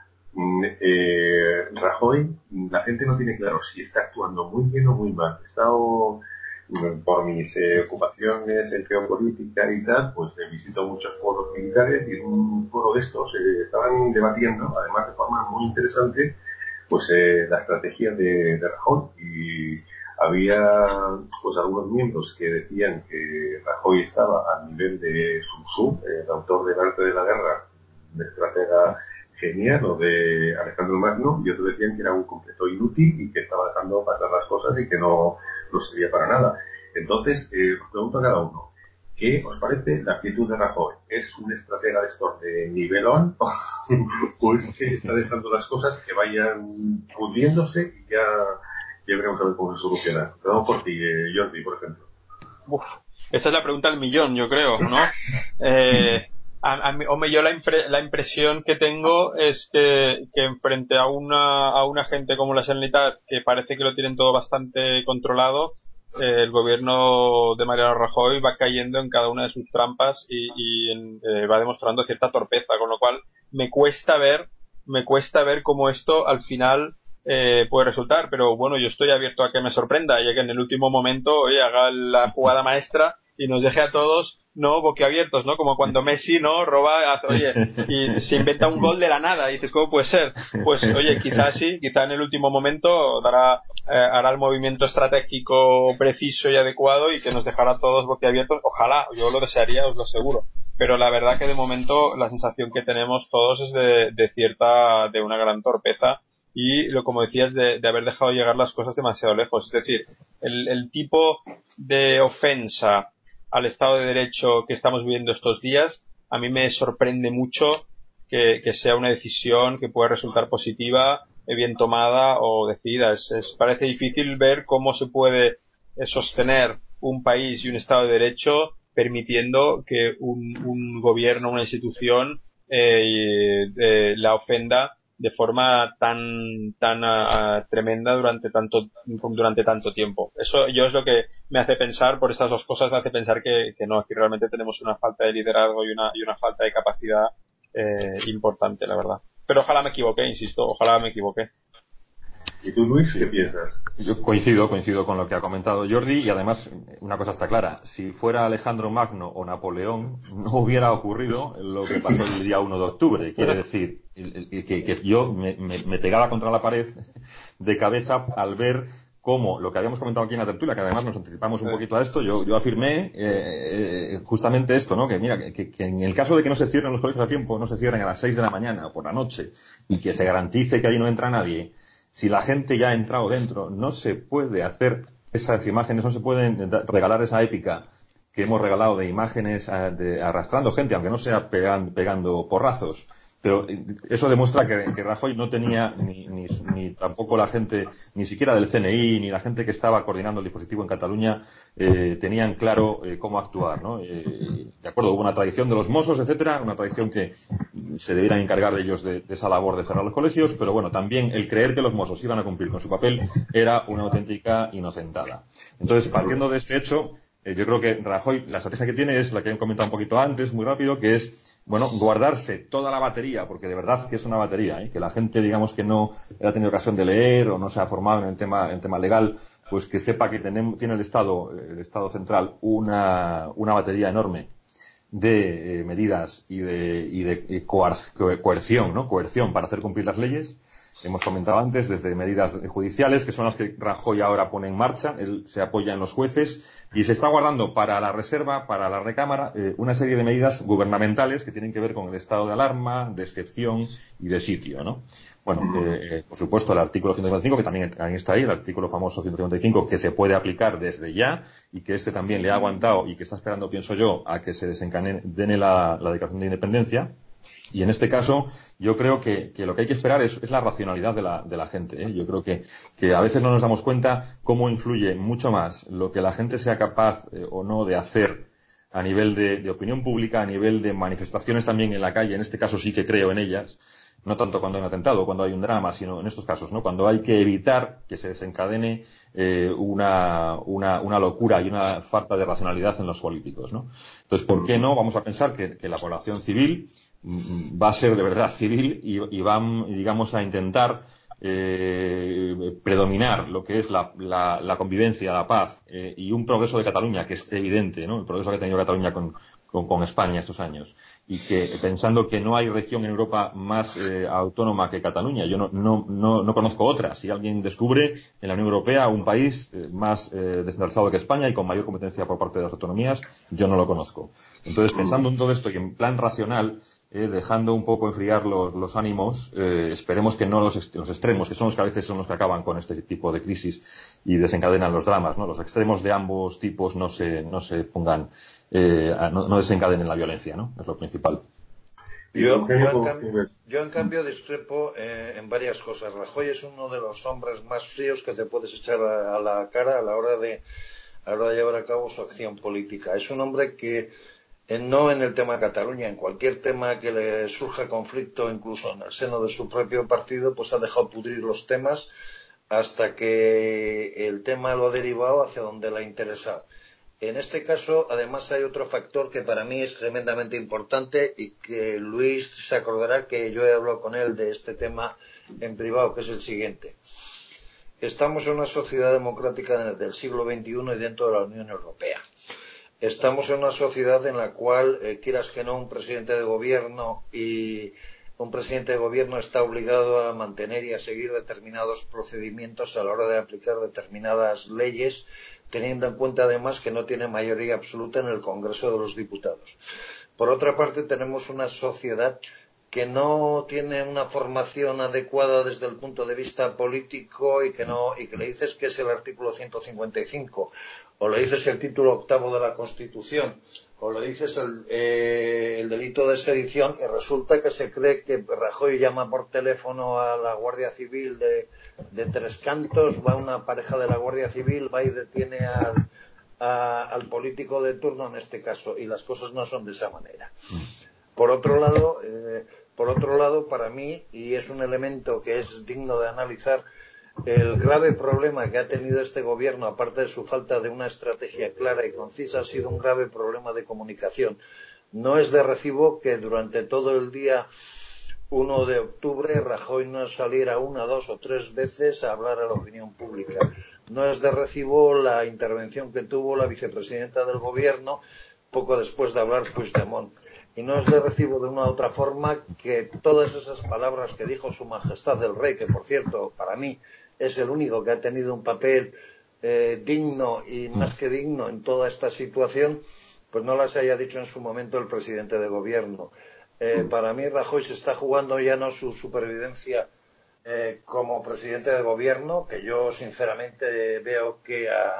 Speaker 2: Rajoy, la gente no tiene claro si está actuando muy bien o muy mal. He estado, por mis ocupaciones en geopolítica y tal, pues visito muchos foros militares, y en un foro de estos estaban debatiendo, además de forma muy interesante, pues la estrategia de Rajoy, y había pues algunos miembros que decían que Rajoy estaba al nivel de Sun Tzu, el autor del Arte de la Guerra, de estratega genial, o de Alejandro Magno, y otros decían que era un completo inútil y que estaba dejando pasar las cosas y que no servía para nada. Entonces, os pregunto a cada uno, ¿qué os parece la actitud de Rajoy? ¿Es un estratega de estos de nivelón o es que está dejando las cosas que vayan hundiéndose y ya veremos a ver cómo se soluciona? Empezamos por ti, Jordi, por ejemplo.
Speaker 4: Esa es la pregunta del millón, yo creo, ¿no? Hombre, yo la impresión que tengo es que frente a una gente como la Generalitat, que parece que lo tienen todo bastante controlado, el gobierno de Mariano Rajoy va cayendo en cada una de sus trampas y va demostrando cierta torpeza, con lo cual me cuesta ver cómo esto al final puede resultar. Pero bueno, yo estoy abierto a que me sorprenda y a que en el último momento, oye, haga la jugada maestra y nos deje a todos, ¿no?, boquiabiertos, ¿no? Como cuando Messi, ¿no?, roba, oye, y se inventa un gol de la nada, y dices, ¿cómo puede ser? Pues, oye, quizás sí, quizá en el último momento hará el movimiento estratégico preciso y adecuado y que nos dejará a todos boquiabiertos. Ojalá, yo lo desearía, os lo aseguro. Pero la verdad que de momento la sensación que tenemos todos es de una gran torpeza, y como decías, de haber dejado llegar las cosas demasiado lejos. Es decir, el tipo de ofensa al Estado de Derecho que estamos viviendo estos días, a mí me sorprende mucho que sea una decisión que pueda resultar positiva, bien tomada o decidida. Parece difícil ver cómo se puede sostener un país y un Estado de Derecho permitiendo que un gobierno, una institución, la ofenda de forma tan tremenda durante tanto tiempo. Eso es lo que me hace pensar, por estas dos cosas, me hace pensar que no, que realmente tenemos una falta de liderazgo y una falta de capacidad importante, la verdad. Pero ojalá me equivoque, insisto, ojalá me equivoque.
Speaker 2: ¿Y tú, Luis, qué piensas?
Speaker 3: Yo coincido con lo que ha comentado Jordi, y además una cosa está clara: si fuera Alejandro Magno o Napoleón no hubiera ocurrido lo que pasó el día 1 de octubre. Quiere decir que yo me pegaba contra la pared de cabeza al ver cómo lo que habíamos comentado aquí en la tertulia, que además nos anticipamos un poquito a esto, yo afirmé justamente esto, ¿no? Que mira, que en el caso de que no se cierren los colegios a tiempo, no se cierren a las 6 de la mañana o por la noche, y que se garantice que allí no entra nadie, si la gente ya ha entrado dentro, no se puede hacer esas imágenes, no se pueden regalar esa épica que hemos regalado de imágenes arrastrando gente, aunque no sea pegando porrazos. Pero eso demuestra que Rajoy no tenía ni tampoco la gente, ni siquiera del CNI, ni la gente que estaba coordinando el dispositivo en Cataluña, tenían claro cómo actuar, ¿no? De acuerdo, hubo una tradición de los Mossos, etcétera, una tradición que se debieran encargar de ellos de esa labor de cerrar los colegios, pero bueno, también el creer que los Mossos iban a cumplir con su papel era una auténtica inocentada. Entonces, partiendo de este hecho, yo creo que Rajoy, la estrategia que tiene es la que he comentado un poquito antes, muy rápido, que es, bueno, guardarse toda la batería, porque de verdad que es una batería, que la gente, digamos, que no ha tenido ocasión de leer o no se ha formado en el tema legal, pues que sepa que tiene el Estado central una batería enorme de medidas y de coerción, ¿no? Coerción para hacer cumplir las leyes. Hemos comentado antes, desde medidas judiciales, que son las que Rajoy ahora pone en marcha. Él se apoya en los jueces y se está guardando para la reserva, para la recámara, una serie de medidas gubernamentales que tienen que ver con el estado de alarma, de excepción y de sitio, ¿no? Bueno, por supuesto, el artículo 155, que también está ahí, el artículo famoso 155, que se puede aplicar desde ya y que este también le ha aguantado y que está esperando, pienso yo, a que se desencadene la declaración de independencia. Y en este caso, yo creo que lo que hay que esperar es la racionalidad de la gente, ¿eh? Yo creo que a veces no nos damos cuenta cómo influye mucho más lo que la gente sea capaz o no de hacer a nivel de opinión pública, a nivel de manifestaciones también en la calle. En este caso sí que creo en ellas, no tanto cuando hay un atentado, cuando hay un drama, sino en estos casos, ¿no? Cuando hay que evitar que se desencadene una locura y una falta de racionalidad en los políticos, ¿no? Entonces, ¿por qué no? Vamos a pensar que la población civil va a ser de verdad civil y van, digamos, a intentar predominar lo que es la convivencia, la paz y un progreso de Cataluña que es evidente, ¿no? El progreso que ha tenido Cataluña con España estos años, y que pensando que no hay región en Europa más autónoma que Cataluña. Yo no conozco otra. Si alguien descubre en la Unión Europea un país más descentralizado que España y con mayor competencia por parte de las autonomías, yo no lo conozco. Entonces, pensando en todo esto y en plan racional, dejando un poco enfriar los ánimos, esperemos que no los extremos, que son los que a veces son los que acaban con este tipo de crisis y desencadenan los dramas, ¿no? Los extremos de ambos tipos no se pongan, no desencadenen la violencia, ¿no? Es lo principal.
Speaker 5: Yo en cambio discrepo en varias cosas. Rajoy es uno de los hombres más fríos que te puedes echar a la cara a la hora de llevar a cabo su acción política. Es un hombre que no en el tema de Cataluña, en cualquier tema que le surja conflicto, incluso en el seno de su propio partido, pues ha dejado pudrir los temas hasta que el tema lo ha derivado hacia donde le ha interesado. En este caso, además, hay otro factor que para mí es tremendamente importante y que Luis se acordará que yo he hablado con él de este tema en privado, que es el siguiente. Estamos en una sociedad democrática del siglo XXI y dentro de la Unión Europea. Estamos en una sociedad en la cual, quieras que no, un presidente de gobierno está obligado a mantener y a seguir determinados procedimientos a la hora de aplicar determinadas leyes, teniendo en cuenta además que no tiene mayoría absoluta en el Congreso de los Diputados. Por otra parte, tenemos una sociedad que no tiene una formación adecuada desde el punto de vista político y que le dices que es el artículo 155 o le dices el título octavo de la Constitución o le dices el delito de sedición y resulta que se cree que Rajoy llama por teléfono a la Guardia Civil de Tres Cantos, va una pareja de la Guardia Civil, va y detiene al político de turno en este caso, y las cosas no son de esa manera. Por otro lado, para mí, y es un elemento que es digno de analizar, el grave problema que ha tenido este gobierno, aparte de su falta de una estrategia clara y concisa, ha sido un grave problema de comunicación. No es de recibo que durante todo el día 1 de octubre Rajoy no saliera 1, 2 o 3 veces a hablar a la opinión pública. No es de recibo la intervención que tuvo la vicepresidenta del gobierno poco después de hablar Puigdemont. Y no es de recibo de una u otra forma que todas esas palabras que dijo Su Majestad el Rey, que por cierto, para mí es el único que ha tenido un papel digno y más que digno en toda esta situación, pues no las haya dicho en su momento el presidente de gobierno. Para mí Rajoy se está jugando ya no su supervivencia como presidente de gobierno, que yo sinceramente veo que a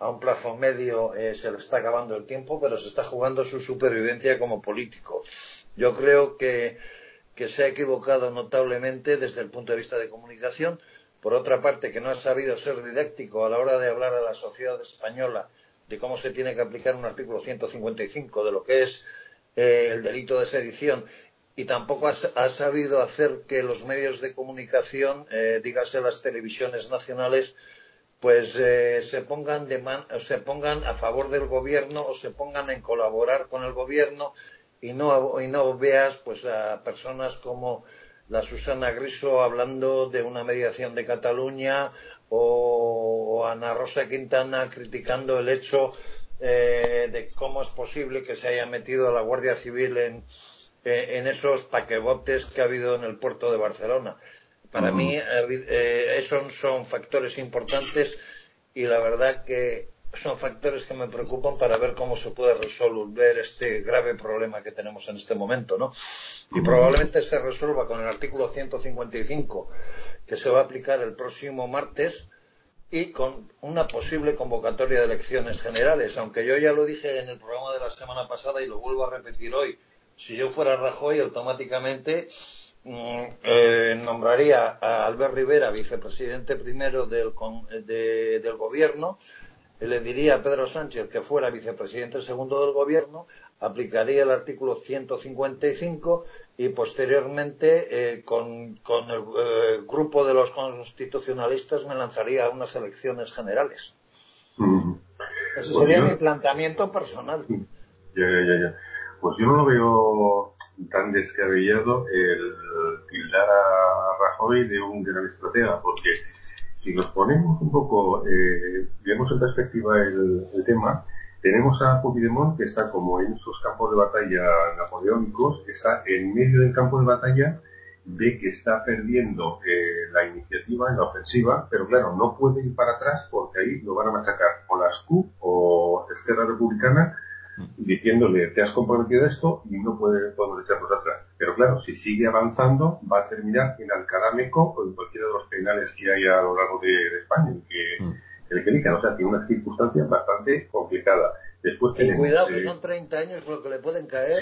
Speaker 5: a un plazo medio se le está acabando el tiempo, pero se está jugando su supervivencia como político. Yo creo que se ha equivocado notablemente desde el punto de vista de comunicación. Por otra parte, que no ha sabido ser didáctico a la hora de hablar a la sociedad española de cómo se tiene que aplicar un artículo 155 de lo que es el delito de sedición, y tampoco ha sabido hacer que los medios de comunicación, dígase las televisiones nacionales, pues se pongan a favor del gobierno o se pongan en colaborar con el gobierno, y no veas pues a personas como la Susana Griso hablando de una mediación de Cataluña, o Ana Rosa Quintana criticando el hecho de cómo es posible que se haya metido a la Guardia Civil en esos paquebotes que ha habido en el puerto de Barcelona. Para mí esos son factores importantes, y la verdad que son factores que me preocupan para ver cómo se puede resolver este grave problema que tenemos en este momento, ¿no? Y probablemente se resuelva con el artículo 155, que se va a aplicar el próximo martes, y con una posible convocatoria de elecciones generales, aunque yo ya lo dije en el programa de la semana pasada y lo vuelvo a repetir hoy. Si yo fuera Rajoy, automáticamente nombraría a Albert Rivera vicepresidente primero del gobierno, le diría a Pedro Sánchez que fuera vicepresidente segundo del gobierno, aplicaría el artículo 155 y posteriormente con el grupo de los constitucionalistas me lanzaría a unas elecciones generales. Ese sería mi planteamiento personal.
Speaker 2: Ya. Pues yo no lo veo tan descabellado el tildar a Rajoy de un gran estratega, porque si nos ponemos un poco, vemos en perspectiva el tema, tenemos a Puigdemont, que está como en esos campos de batalla napoleónicos, que está en medio del campo de batalla, ve que está perdiendo la iniciativa en la ofensiva, pero claro, no puede ir para atrás porque ahí lo van a machacar o las CUP o Esquerra Republicana, diciéndole, te has comprometido esto y no podemos echarnos atrás. Pero claro, si sigue avanzando, va a terminar en Alcalá Meco o en cualquiera de los penales que hay a lo largo de España, que elijan. O sea, tiene una circunstancia bastante complicada. Después tenemos,
Speaker 5: cuidado, que son 30 años lo que le pueden caer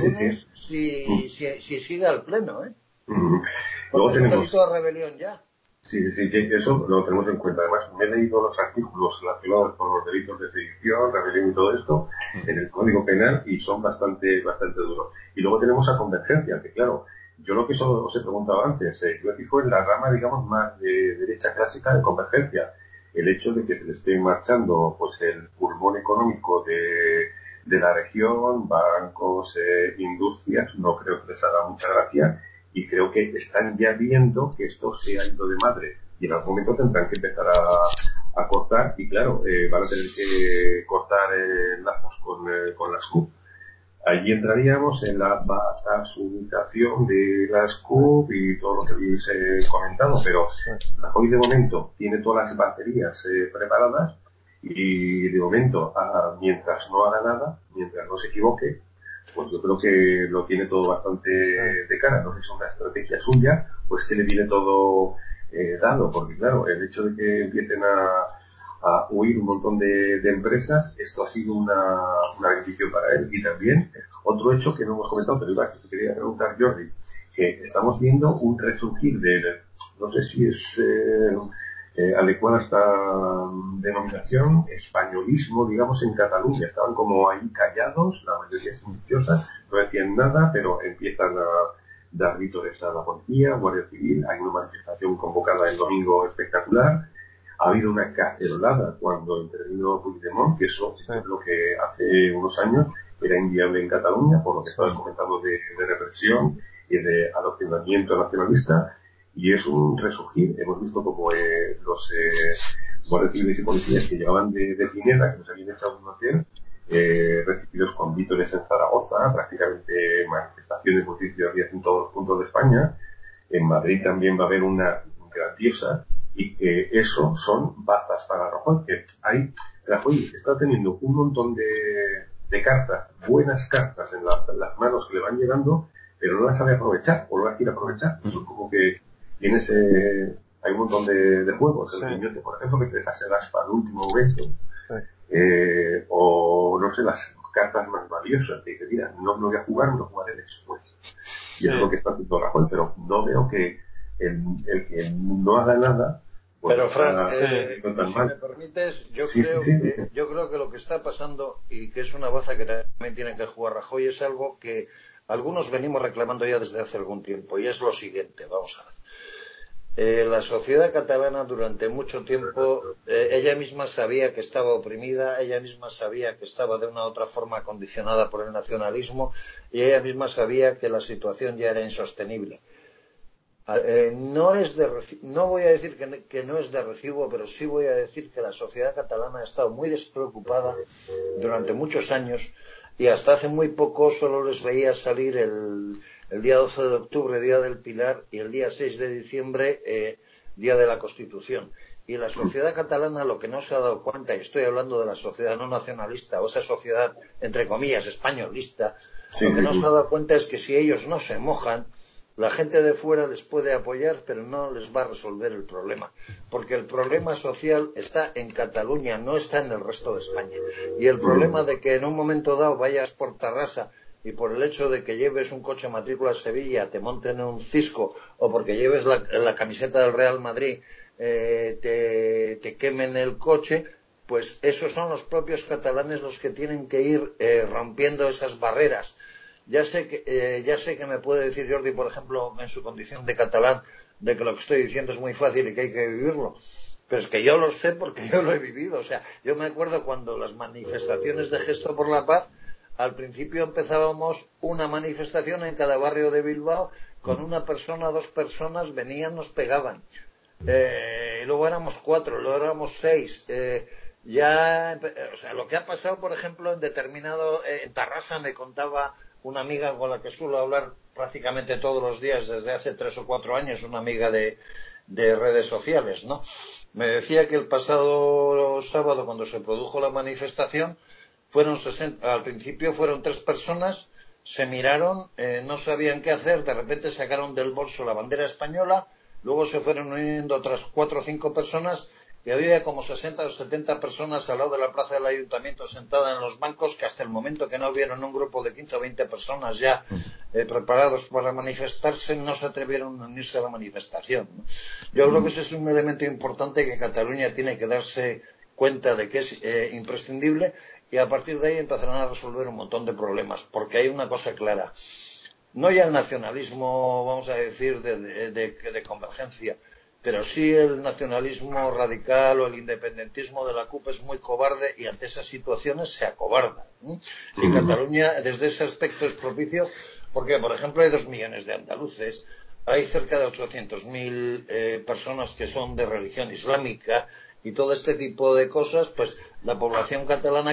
Speaker 5: si sigue al pleno, ¿eh?
Speaker 2: Luego
Speaker 5: es un
Speaker 2: tenemos
Speaker 5: delito de rebelión ya.
Speaker 2: Sí, eso lo tenemos en cuenta. Además, me he leído los artículos relacionados con los delitos de sedición, rebelión y todo esto en el Código Penal, y son bastante duros. Y luego tenemos a Convergencia, que claro, yo lo que os he preguntado antes, yo me fijo en la rama, digamos, más de derecha clásica de Convergencia. El hecho de que se le esté marchando pues el pulmón económico de la región, bancos, industrias, no creo que les haga mucha gracia. Y creo que están ya viendo que esto se ha ido de madre, y en algún momento tendrán que empezar a cortar, y claro, van a tener que cortar lazos con las CUP. Allí entraríamos en la basasubicación de las CUP y todo lo que habéis comentado, pero Rajoy de momento tiene todas las baterías preparadas, y de momento, mientras no haga nada, mientras no se equivoque, pues yo creo que lo tiene todo bastante de cara. No sé si es una estrategia suya, pues que le viene todo dado, porque claro, el hecho de que empiecen a huir un montón de empresas, esto ha sido una beneficio para él. Y también otro hecho que no hemos comentado, pero igual que te quería preguntar, Jordi, que estamos viendo un resurgir no sé si es adecuada esta denominación, españolismo, digamos, en Cataluña. Estaban como ahí callados, la mayoría silenciosa, no decían nada, pero empiezan a dar vítores a la policía, Guardia Civil. Hay una manifestación convocada el domingo espectacular. Ha habido una cacerolada cuando intervino Puigdemont, que eso es lo que hace unos años era inviable en Cataluña, por lo que estabas comentando de represión y de adoctrinamiento nacionalista. Y es un resurgir. Hemos visto como los guardias civiles y policías que llegaban de Pineda, que nos habían echado un hotel, recibidos con vítores en Zaragoza, prácticamente manifestaciones multitudinarias en todos los puntos de España. En Madrid también va a haber una grandiosa, y eso son bazas para Rajoy, que Rajoy está teniendo un montón de cartas, buenas cartas en las manos que le van llegando, pero no las sabe aprovechar, o no las quiere aprovechar. Es como que hay un montón de juegos. El Piñote, por ejemplo, que te deja ser aspa al último momento. o no sé, las cartas más valiosas, que dice, mira, no voy a jugar, no jugaré después. Y eso es lo que está haciendo Rajoy, pero no veo que el que no haga nada. Pues
Speaker 5: pero Fran,
Speaker 2: si
Speaker 5: me permites, yo creo que lo que está pasando, y que es una baza que también tiene que jugar Rajoy, es algo que algunos venimos reclamando ya desde hace algún tiempo, y es lo siguiente, vamos a ver. La sociedad catalana durante mucho tiempo, ella misma sabía que estaba oprimida, ella misma sabía que estaba de una u otra forma condicionada por el nacionalismo, y ella misma sabía que la situación ya era insostenible. No voy a decir que no es de recibo, pero sí voy a decir que la sociedad catalana ha estado muy despreocupada durante muchos años, y hasta hace muy poco solo les veía salir el día 12 de octubre, Día del Pilar, y el día 6 de diciembre, Día de la Constitución. Y la sociedad catalana lo que no se ha dado cuenta, y estoy hablando de la sociedad no nacionalista, o esa sociedad, entre comillas, españolista, lo que no se ha dado cuenta es que si ellos no se mojan, la gente de fuera les puede apoyar, pero no les va a resolver el problema. Porque el problema social está en Cataluña, no está en el resto de España. Y el problema de que en un momento dado vayas por Tarrasa y por el hecho de que lleves un coche matrícula a Sevilla te monten un cisco, o porque lleves la camiseta del Real Madrid te quemen el coche, pues esos son los propios catalanes los que tienen que ir rompiendo esas barreras. Ya sé que me puede decir Jordi, por ejemplo, en su condición de catalán, de que lo que estoy diciendo es muy fácil y que hay que vivirlo. Pero es que yo lo sé porque yo lo he vivido. O sea, yo me acuerdo cuando las manifestaciones de Gesto por la Paz, al principio empezábamos una manifestación en cada barrio de Bilbao, con una persona, 2 personas, venían, nos pegaban. Luego éramos 4, luego éramos 6. O sea, lo que ha pasado, por ejemplo, en Tarrasa me contaba una amiga con la que suelo hablar prácticamente todos los días desde hace 3 o 4 años, una amiga de redes sociales, ¿no? Me decía que el pasado sábado, cuando se produjo la manifestación, al principio fueron 3 personas, se miraron, no sabían qué hacer, de repente sacaron del bolso la bandera española, luego se fueron uniendo otras 4 o 5 personas, y había como 60 o 70 personas al lado de la plaza del ayuntamiento sentadas en los bancos, que hasta el momento que no vieron un grupo de 15 o 20 personas ya preparados para manifestarse, no se atrevieron a unirse a la manifestación, ¿no? Yo creo que ese es un elemento importante que Cataluña tiene que darse cuenta de que es imprescindible, y a partir de ahí empezarán a resolver un montón de problemas, porque hay una cosa clara. No ya el nacionalismo, vamos a decir, de convergencia, pero sí el nacionalismo radical o el independentismo de la CUP es muy cobarde, y ante esas situaciones se acobarda. Y Cataluña, desde ese aspecto, es propicio porque, por ejemplo, hay 2 millones de andaluces, hay cerca de 800.000 personas que son de religión islámica, y todo este tipo de cosas, pues la población catalana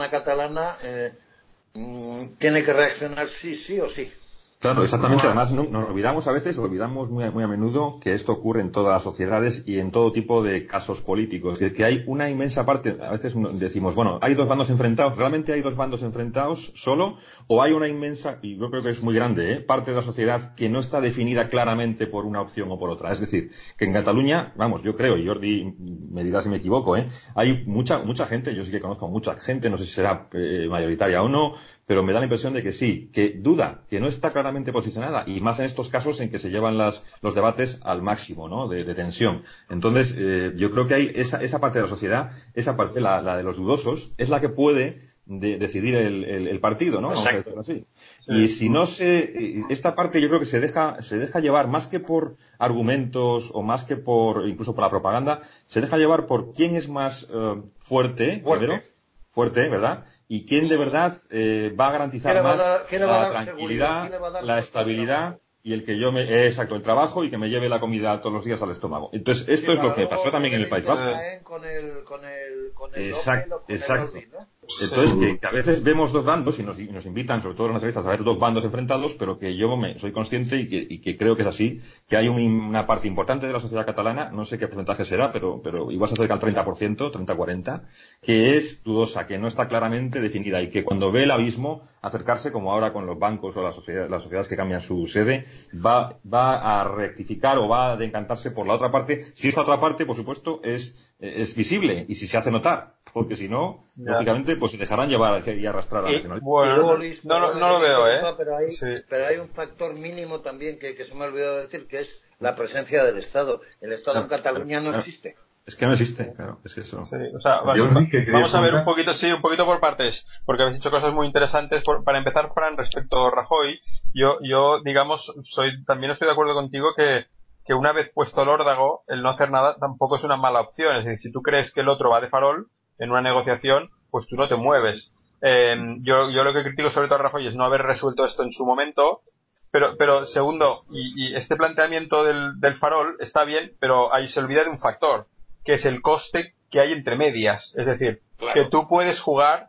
Speaker 5: tiene que reaccionar sí o sí.
Speaker 3: Claro, exactamente. Además, nos olvidamos muy a menudo que esto ocurre en todas las sociedades y en todo tipo de casos políticos. Que hay una inmensa parte, a veces decimos, bueno, hay 2 bandos enfrentados, ¿realmente hay 2 bandos enfrentados solo? ¿O hay una inmensa, y yo creo que es muy grande, parte de la sociedad que no está definida claramente por una opción o por otra? Es decir, que en Cataluña, vamos, yo creo, y Jordi me dirá si me equivoco, hay mucha gente, yo sí que conozco mucha gente, no sé si será mayoritaria o no, pero me da la impresión de que sí, que duda, que no está claramente posicionada, y más en estos casos en que se llevan los debates al máximo, ¿no?, de tensión. Entonces, yo creo que hay esa parte de la sociedad, esa parte, la de los dudosos, es la que puede decidir el partido, ¿no? Vamos a decirlo así. Y si no esta parte yo creo que se deja llevar más que por argumentos o más que incluso por la propaganda, se deja llevar por quién es más fuerte, ¿verdad? Y quién de verdad va a garantizar más la tranquilidad, la estabilidad y el que exacto, el trabajo y que me lleve la comida todos los días al estómago. Entonces, esto es lo que pasó también en el País Vasco. Exacto. Entonces, que a veces vemos 2 bandos y nos invitan, sobre todo los nacionalistas, a ver 2 bandos enfrentados, pero que yo soy consciente y que creo que es así, que hay una parte importante de la sociedad catalana, no sé qué porcentaje será, pero igual se acerca al 30%, 30-40%, que es dudosa, que no está claramente definida, y que cuando ve el abismo acercarse, como ahora con los bancos o las sociedades que cambian su sede, va a rectificar o va a decantarse por la otra parte, si esta otra parte, por supuesto, es es visible y si se hace notar, porque si no, lógicamente, pues se dejarán llevar y arrastrar a la nacionalidad.
Speaker 4: Bueno, no lo veo,
Speaker 5: pero hay un factor mínimo también que se me ha olvidado decir, que es la presencia del Estado. El Estado en Cataluña no existe.
Speaker 3: Es que no existe, claro, es que eso.
Speaker 4: Sí, o sea, vamos a ver un poquito por partes, porque habéis dicho cosas muy interesantes. Para empezar, Fran, respecto a Rajoy, yo digamos, también estoy de acuerdo contigo que una vez puesto el órdago, el no hacer nada tampoco es una mala opción. Es decir, si tú crees que el otro va de farol en una negociación, pues tú no te mueves. Yo lo que critico sobre todo a Rajoy es no haber resuelto esto en su momento. Pero segundo, y este planteamiento del farol está bien, pero ahí se olvida de un factor, que es el coste que hay entre medias. Es decir, claro, que tú puedes jugar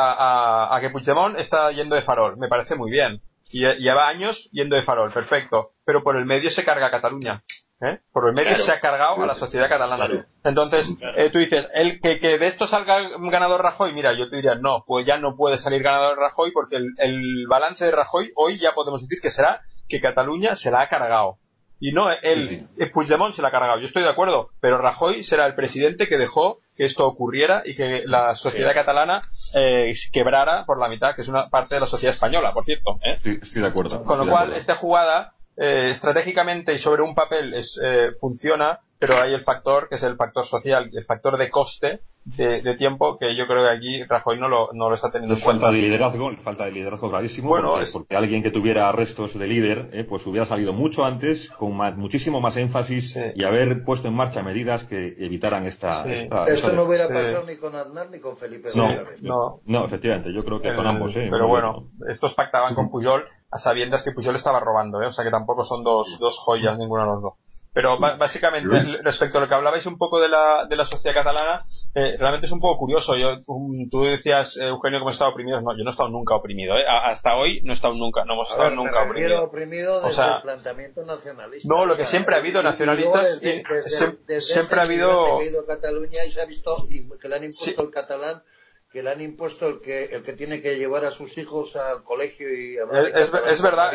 Speaker 4: a que Puigdemont está yendo de farol. Me parece muy bien. Y lleva años yendo de farol, perfecto. Pero por el medio se carga a Cataluña. Por el medio se ha cargado a la sociedad catalana. Claro. Entonces, tú dices, que de esto salga ganador Rajoy. Mira, yo te diría, no, pues ya no puede salir ganador Rajoy, porque el balance de Rajoy hoy ya podemos decir que será que Cataluña se la ha cargado. Y no, Puigdemont se la ha cargado, yo estoy de acuerdo, pero Rajoy será el presidente que dejó que esto ocurriera y que la sociedad catalana quebrara por la mitad, que es una parte de la sociedad española, por cierto.
Speaker 3: Sí, estoy de acuerdo.
Speaker 4: Con lo cual, esta jugada, estratégicamente y sobre un papel funciona, pero hay el factor que es el factor social, el factor de coste de tiempo, que yo creo que aquí Rajoy no lo está teniendo en cuenta.
Speaker 3: Falta de liderazgo gravísimo, bueno, porque alguien que tuviera restos de líder, pues hubiera salido mucho antes, con muchísimo más énfasis, y haber puesto en marcha medidas que evitaran esta
Speaker 5: esto no hubiera pasado ni con Aznar ni con Felipe González.
Speaker 3: No, efectivamente, yo creo que con ambos.
Speaker 4: Pero bueno, estos pactaban con Pujol a sabiendas que Pujol estaba robando, o sea que tampoco son dos joyas ninguno de los dos. Pero básicamente, respecto a lo que hablabais un poco de la sociedad catalana, realmente es un poco curioso. Tú decías, Eugenio, que hemos estado oprimidos. No, yo no he estado nunca oprimido. Hasta hoy no he estado nunca, no hemos estado nunca
Speaker 5: oprimido desde el planteamiento nacionalista.
Speaker 4: No, lo que siempre ha habido, nacionalistas, siempre ha habido
Speaker 5: Cataluña y se ha visto que le han impuesto el catalán, que le han impuesto el que tiene que llevar a sus hijos al colegio y hablar
Speaker 4: es verdad,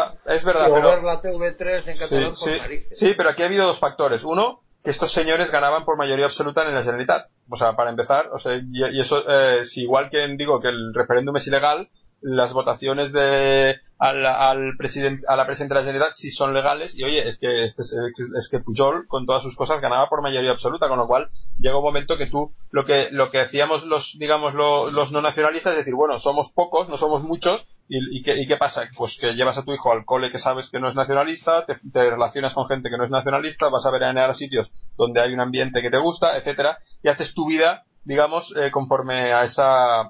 Speaker 5: y ver la TV3 en catalán por narices.
Speaker 4: Sí, pero aquí ha habido dos factores. Uno, que estos señores ganaban por mayoría absoluta en la Generalitat. O sea, para empezar, y eso, si igual que digo que el referéndum es ilegal, las votaciones a la presidenta de la Generalitat sí son legales, y oye, es que Pujol con todas sus cosas ganaba por mayoría absoluta, con lo cual llega un momento que tú lo que hacíamos los no nacionalistas es decir, bueno, somos pocos, no somos muchos, y qué pasa, pues que llevas a tu hijo al cole que sabes que no es nacionalista, te relacionas con gente que no es nacionalista, vas a veranear a sitios donde hay un ambiente que te gusta, etcétera, y haces tu vida, digamos, conforme a esa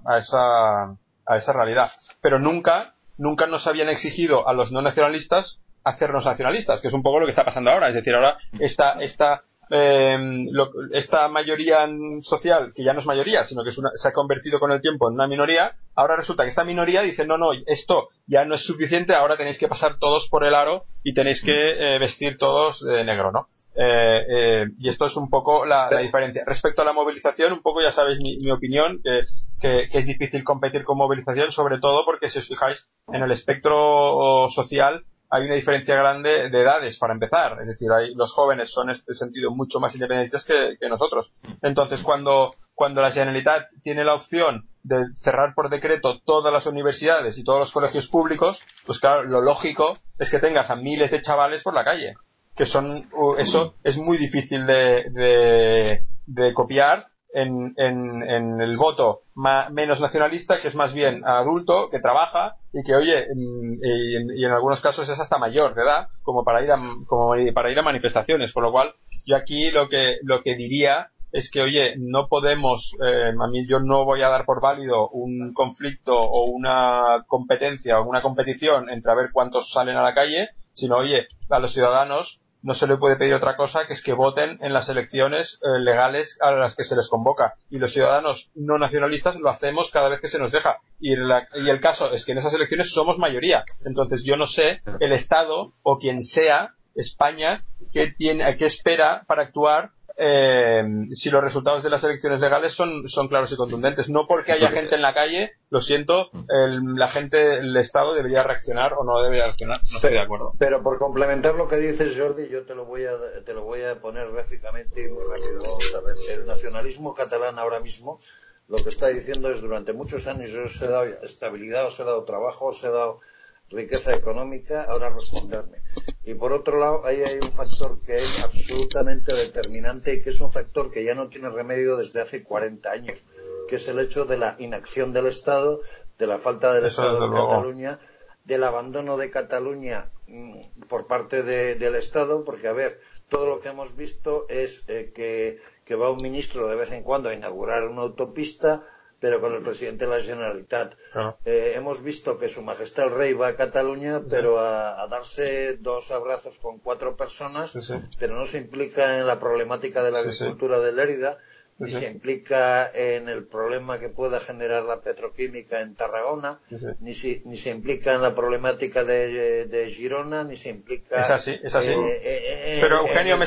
Speaker 4: realidad. Pero nunca nos habían exigido a los no nacionalistas hacernos nacionalistas, que es un poco lo que está pasando ahora. Es decir, ahora esta mayoría social, que ya no es mayoría, sino que se ha convertido con el tiempo en una minoría, ahora resulta que esta minoría dice, no, esto ya no es suficiente, ahora tenéis que pasar todos por el aro y tenéis que vestir todos de negro, ¿no? Y esto es un poco la diferencia. Respecto a la movilización, un poco ya sabéis mi opinión, que es difícil competir con movilización, sobre todo porque si os fijáis en el espectro social hay una diferencia grande de edades, para empezar. Es decir, los jóvenes son en este sentido mucho más independentistas que nosotros. Entonces, cuando la Generalitat tiene la opción de cerrar por decreto todas las universidades y todos los colegios públicos, pues claro, lo lógico es que tengas a miles de chavales por la calle, que eso es muy difícil de copiar en el voto menos nacionalista, que es más bien adulto, que trabaja y que, oye, y en algunos casos es hasta mayor de edad, como para ir a manifestaciones. Con lo cual, yo aquí lo que diría es que, oye, no podemos, yo no voy a dar por válido un conflicto o una competencia o una competición entre a ver cuántos salen a la calle, sino, oye, a los ciudadanos no se le puede pedir otra cosa que es que voten en las elecciones legales a las que se les convoca. Y los ciudadanos no nacionalistas lo hacemos cada vez que se nos deja. Y el caso es que en esas elecciones somos mayoría. Entonces yo no sé el Estado o quien sea, España, qué espera para actuar si los resultados de las elecciones legales son claros y contundentes. No porque haya gente en la calle, lo siento, el Estado debería reaccionar o no debería reaccionar. No estoy de acuerdo.
Speaker 5: Pero por complementar lo que dices, Jordi, yo te lo voy a poner gráficamente y muy rápido. Vamos a ver, el nacionalismo catalán ahora mismo lo que está diciendo es: durante muchos años os he dado estabilidad, os he dado trabajo, os he dado riqueza económica, ahora responderme. Y por otro lado, ahí hay un factor que es absolutamente determinante y que es un factor que ya no tiene remedio desde hace 40 años, que es el hecho de la inacción del Estado, de la falta del Estado en Cataluña, del abandono de Cataluña por parte del Estado, porque, a ver, todo lo que hemos visto es que va un ministro de vez en cuando a inaugurar una autopista, pero con el presidente de la Generalitat.
Speaker 4: Claro.
Speaker 5: Hemos visto que Su Majestad el Rey va a Cataluña, pero a darse 2 abrazos con 4 personas, pero no se implica en la problemática de la agricultura de Lérida, ni se implica en el problema que pueda generar la petroquímica en Tarragona, ni se implica en la problemática de Girona, ni se implica...
Speaker 4: Es así. Pero Eugenio,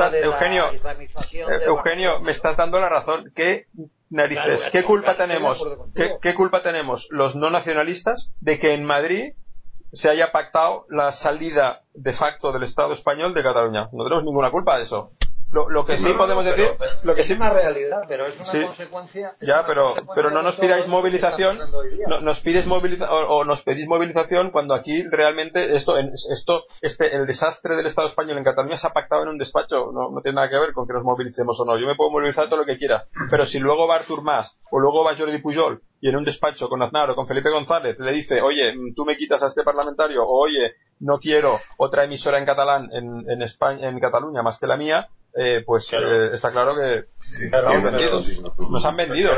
Speaker 4: me estás dando la razón. ¿Qué narices? ¿Qué culpa tenemos? ¿Qué culpa tenemos los no nacionalistas de que en Madrid se haya pactado la salida de facto del Estado español de Cataluña? No tenemos ninguna culpa de eso. Lo que sí podemos decir, lo que
Speaker 5: es una realidad, pero es una consecuencia.
Speaker 4: Pero no nos pidáis movilización, nos pedís movilización cuando aquí realmente el desastre del Estado español en Cataluña se ha pactado en un despacho. No tiene nada que ver con que nos movilicemos o no. Yo me puedo movilizar todo lo que quiera, pero si luego va Artur Mas o luego va Jordi Pujol y en un despacho con Aznar o con Felipe González le dice: oye, tú me quitas a este parlamentario, o oye, no quiero otra emisora en catalán en España, en Cataluña más que la mía, está claro que nos han vendido.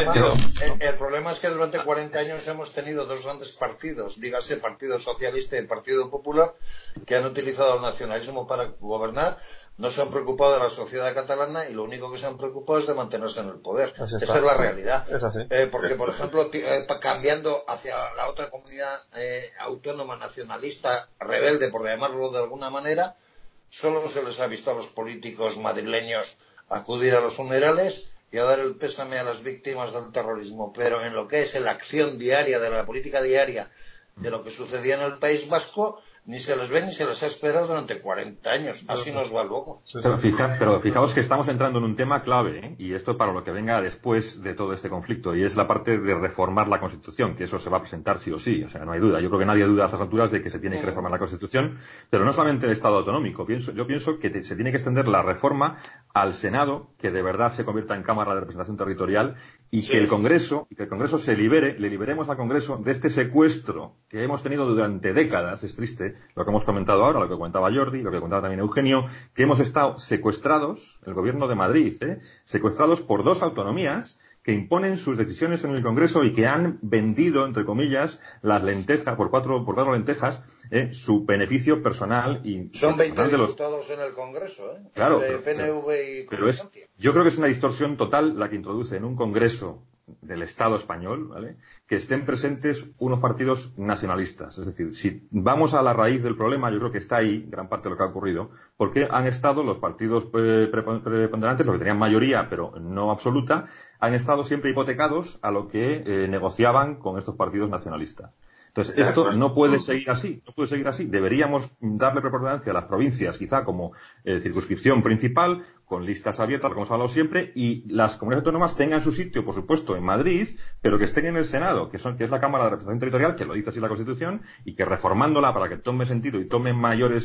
Speaker 5: El problema es que durante 40 años hemos tenido 2 grandes partidos, dígase Partido Socialista y el Partido Popular, que han utilizado el nacionalismo para gobernar. No se han preocupado de la sociedad catalana y lo único que se han preocupado es de mantenerse en el poder. Esa es la realidad.
Speaker 4: Es así.
Speaker 5: Porque, por ejemplo, cambiando hacia la otra comunidad autónoma nacionalista, rebelde, por llamarlo de alguna manera, solo se les ha visto a los políticos madrileños acudir a los funerales y a dar el pésame a las víctimas del terrorismo. Pero en lo que es la acción diaria, de la política diaria, de lo que sucedía en el País Vasco, ni se les ve ni se les ha esperado durante 40 años. Así nos va luego.
Speaker 3: Pero fijaos que estamos entrando en un tema clave, y esto para lo que venga después de todo este conflicto, y es la parte de reformar la Constitución, que eso se va a presentar sí o sí, o sea, no hay duda. Yo creo que nadie duda a estas alturas de que se tiene que reformar la Constitución, pero no solamente el Estado autonómico. Yo pienso que se tiene que extender la reforma al Senado, que de verdad se convierta en Cámara de Representación Territorial, y que el Congreso le liberemos al Congreso de este secuestro que hemos tenido durante décadas. Es triste lo que hemos comentado ahora, lo que comentaba Jordi, lo que comentaba también Eugenio, que hemos estado secuestrados, el gobierno de Madrid, secuestrados por 2 autonomías que imponen sus decisiones en el Congreso y que han vendido, entre comillas, las lentejas, por cuatro lentejas, su beneficio personal y
Speaker 5: son 20 diputados en el Congreso,
Speaker 3: claro,
Speaker 5: PNV y
Speaker 3: pero yo creo que es una distorsión total la que introduce en un Congreso del Estado español, ¿vale?, que estén presentes unos partidos nacionalistas. Es decir, si vamos a la raíz del problema, yo creo que está ahí gran parte de lo que ha ocurrido, porque han estado los partidos preponderantes, los que tenían mayoría, pero no absoluta, han estado siempre hipotecados a lo que negociaban con estos partidos nacionalistas. Entonces, esto no puede seguir así, Deberíamos darle preponderancia a las provincias, quizá como circunscripción principal, con listas abiertas, como hemos hablado siempre, y las comunidades autónomas tengan su sitio, por supuesto, en Madrid, pero que estén en el Senado, que es la Cámara de Representación Territorial, que lo dice así la Constitución, y que reformándola para que tome sentido y tome mayor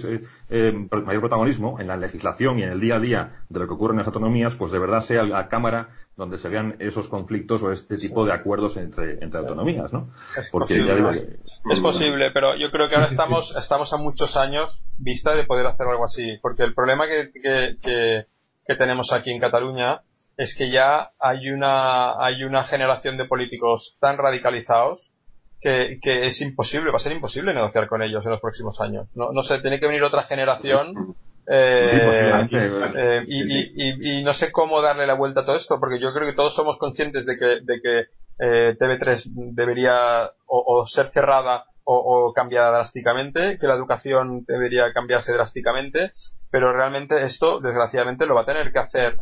Speaker 3: protagonismo en la legislación y en el día a día de lo que ocurre en las autonomías, pues de verdad sea la Cámara donde se vean esos conflictos o este tipo de acuerdos entre autonomías, ¿no? Porque ya digo que...
Speaker 4: Es posible, pero yo creo que ahora estamos a muchos años vista de poder hacer algo así, porque el problema que tenemos aquí en Cataluña es que ya hay una generación de políticos tan radicalizados que es imposible, va a ser imposible negociar con ellos en los próximos años. No sé, tiene que venir otra generación y no sé cómo darle la vuelta a todo esto, porque yo creo que todos somos conscientes de que TV3 debería o ser cerrada o cambiada drásticamente, que la educación debería cambiarse drásticamente, pero realmente esto, desgraciadamente, lo va a tener que hacer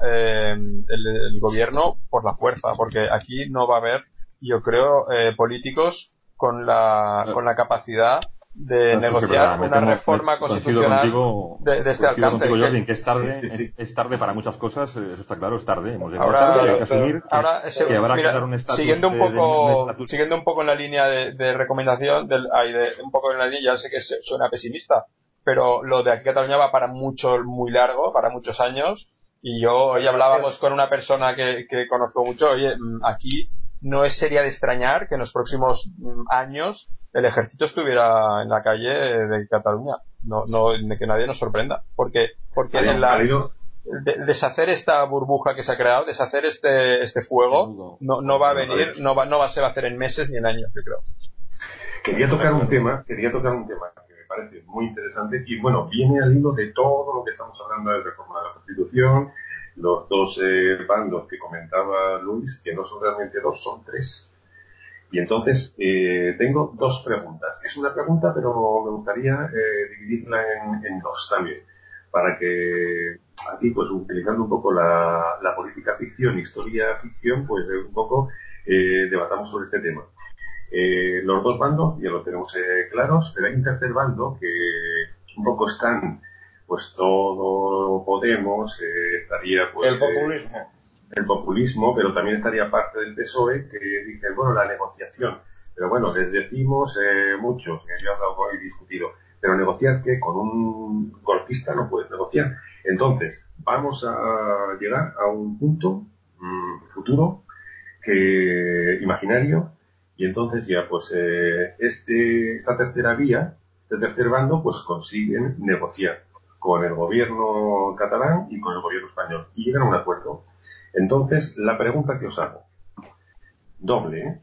Speaker 4: el gobierno por la fuerza, porque aquí no va a haber, yo creo, políticos con la capacidad de negociar una reforma constitucional de este alcance.
Speaker 3: Contigo, Jordi, que es tarde para muchas cosas, eso está claro, es tarde. Hemos llegado
Speaker 4: ahora,
Speaker 3: tarde, hay que asumir que habrá que dar un estatus.
Speaker 4: Siguiendo un poco en la línea de recomendación, un poco en la línea, ya sé que suena pesimista, pero lo de aquí Cataluña va para muy largo, para muchos años, y hoy hablábamos con una persona que conozco mucho, oye, aquí no sería de extrañar que en los próximos años el ejército estuviera en la calle de Cataluña. No, que nadie nos sorprenda. Porque deshacer esta burbuja que se ha creado, deshacer este fuego, no va a venir, no se va a hacer en meses ni en años, yo creo.
Speaker 2: Quería tocar un tema que me parece muy interesante y bueno, viene al hilo de todo lo que estamos hablando de reforma de la Constitución, los dos bandos que comentaba Luis, que no son realmente dos, son tres. Y entonces tengo dos preguntas. Es una pregunta, pero me gustaría dividirla en dos también, para que aquí, pues utilizando un poco la política ficción, historia ficción, pues un poco debatamos sobre este tema. Los dos bandos ya lo tenemos claros, pero hay un tercer bando que un poco están, pues todo Podemos, estaría pues... El populismo, pero también estaría parte del PSOE que dice, bueno, la negociación. Pero bueno, les decimos muchos, que yo he hablado y discutido, pero negociar que con un golpista no puedes negociar. Entonces, vamos a llegar a un punto futuro imaginario, y entonces ya pues esta tercera vía, este tercer bando, pues consiguen negociar con el gobierno catalán y con el gobierno español y llegan a un acuerdo. Entonces, la pregunta que os hago, doble,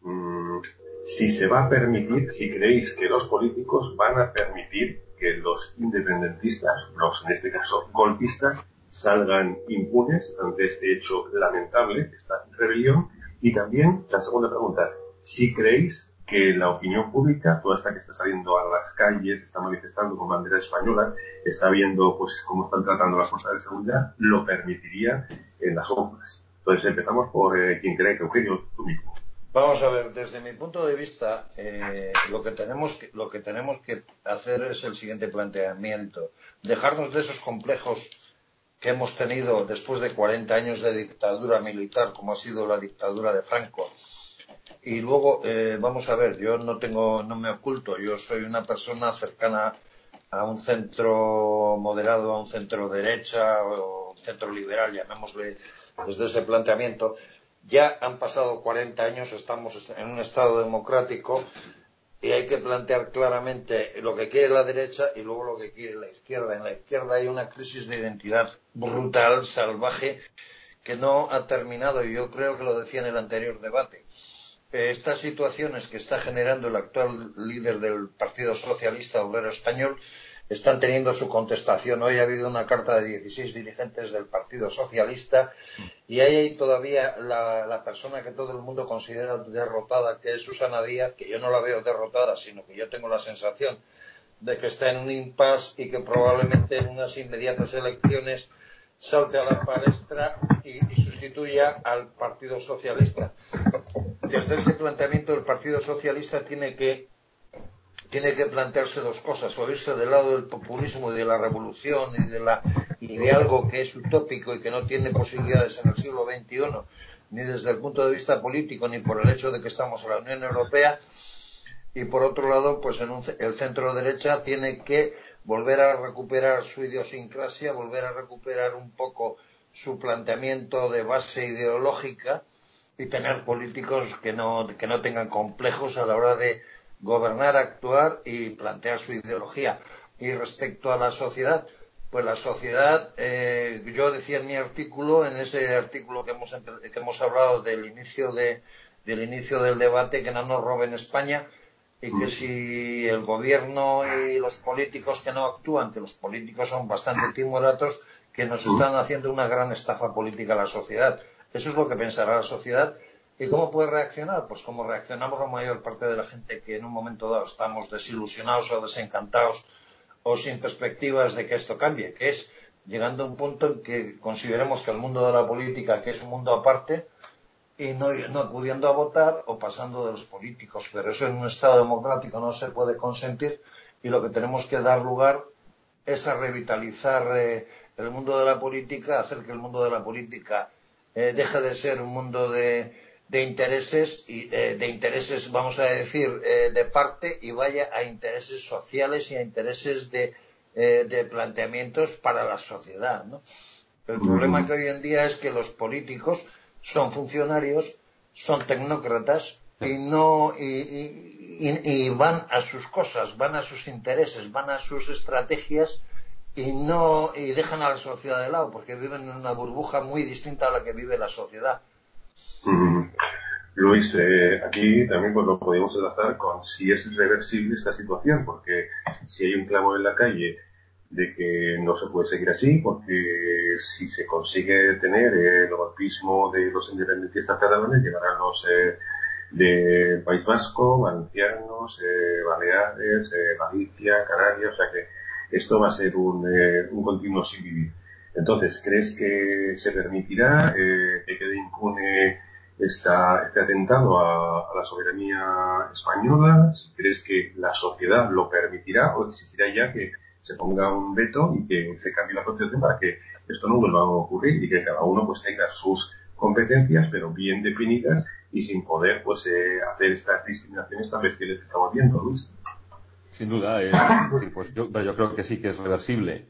Speaker 2: si se va a permitir, si creéis que los políticos van a permitir que los independentistas, en este caso golpistas, salgan impunes ante este hecho lamentable, esta rebelión. Y también, la segunda pregunta, si creéis que la opinión pública, toda esta que está saliendo a las calles, está manifestando con bandera española, está viendo pues cómo están tratando las fuerzas de seguridad, lo permitiría en las urnas. Entonces empezamos por quien cree que Eugenio, tú mismo.
Speaker 5: Vamos a ver, desde mi punto de vista, lo que tenemos que hacer es el siguiente planteamiento: dejarnos de esos complejos que hemos tenido después de 40 años de dictadura militar, como ha sido la dictadura de Franco. Y luego, vamos a ver, yo no me oculto, yo soy una persona cercana a un centro moderado, a un centro derecha o un centro liberal, llamémosle desde ese planteamiento. Ya han pasado 40 años, estamos en un estado democrático y hay que plantear claramente lo que quiere la derecha y luego lo que quiere la izquierda. En la izquierda hay una crisis de identidad brutal, salvaje, que no ha terminado, y yo creo que lo decía en el anterior debate. Estas situaciones que está generando el actual líder del Partido Socialista Obrero Español están teniendo su contestación. Hoy ha habido una carta de 16 dirigentes del Partido Socialista y hay todavía la persona que todo el mundo considera derrotada, que es Susana Díaz, que yo no la veo derrotada, sino que yo tengo la sensación de que está en un impasse y que probablemente en unas inmediatas elecciones salte a la palestra y sustituya al Partido Socialista. Desde ese planteamiento, el Partido Socialista tiene que plantearse dos cosas: o irse del lado del populismo y de la revolución y de algo que es utópico y que no tiene posibilidades en el siglo XXI, ni desde el punto de vista político, ni por el hecho de que estamos en la Unión Europea. Y por otro lado, pues el centro derecha tiene que volver a recuperar su idiosincrasia, volver a recuperar un poco su planteamiento de base ideológica y tener políticos que no tengan complejos a la hora de gobernar, actuar y plantear su ideología. Y respecto a la sociedad, pues la sociedad, yo decía en mi artículo, en ese artículo que hemos hablado del inicio del debate, que no nos roben España, y que si el gobierno y los políticos que no actúan, que los políticos son bastante timoratos, que nos están haciendo una gran estafa política a la sociedad. Eso es lo que pensará la sociedad, ¿Y cómo puede reaccionar? Pues como reaccionamos la mayor parte de la gente que en un momento dado estamos desilusionados o desencantados o sin perspectivas de que esto cambie, que es llegando a un punto en que consideremos que el mundo de la política, que es un mundo aparte, y no acudiendo a votar o pasando de los políticos. Pero eso en un Estado democrático no se puede consentir, y lo que tenemos que dar lugar es a revitalizar el mundo de la política, hacer que el mundo de la política deje de ser un mundo de intereses, y de intereses, vamos a decir, de parte, y vaya a intereses sociales y a intereses de planteamientos para la sociedad, ¿no? El problema que hoy en día es que los políticos son funcionarios, son tecnócratas y van a sus cosas, van a sus intereses, van a sus estrategias, y dejan a la sociedad de lado, porque viven en una burbuja muy distinta a la que vive la sociedad.
Speaker 2: Luis, aquí también pues lo podemos enlazar con si es irreversible esta situación, porque si hay un clamor en la calle de que no se puede seguir así, porque si se consigue tener el golpismo de los independentistas catalanes, llegarán los de País Vasco, valencianos, Baleares, Galicia, Canarias, o sea que esto va a ser un continuo sin vivir. Entonces, ¿crees que se permitirá que quede impune este atentado a la soberanía española? ¿Crees que la sociedad lo permitirá o exigirá ya que se ponga un veto y que se cambie la Constitución para que esto no vuelva a ocurrir y que cada uno pues tenga sus competencias pero bien definidas y sin poder pues hacer estas discriminaciones tan bestiales que estamos viendo, Luis?
Speaker 3: Sin duda, sí, pues yo creo que sí que es reversible.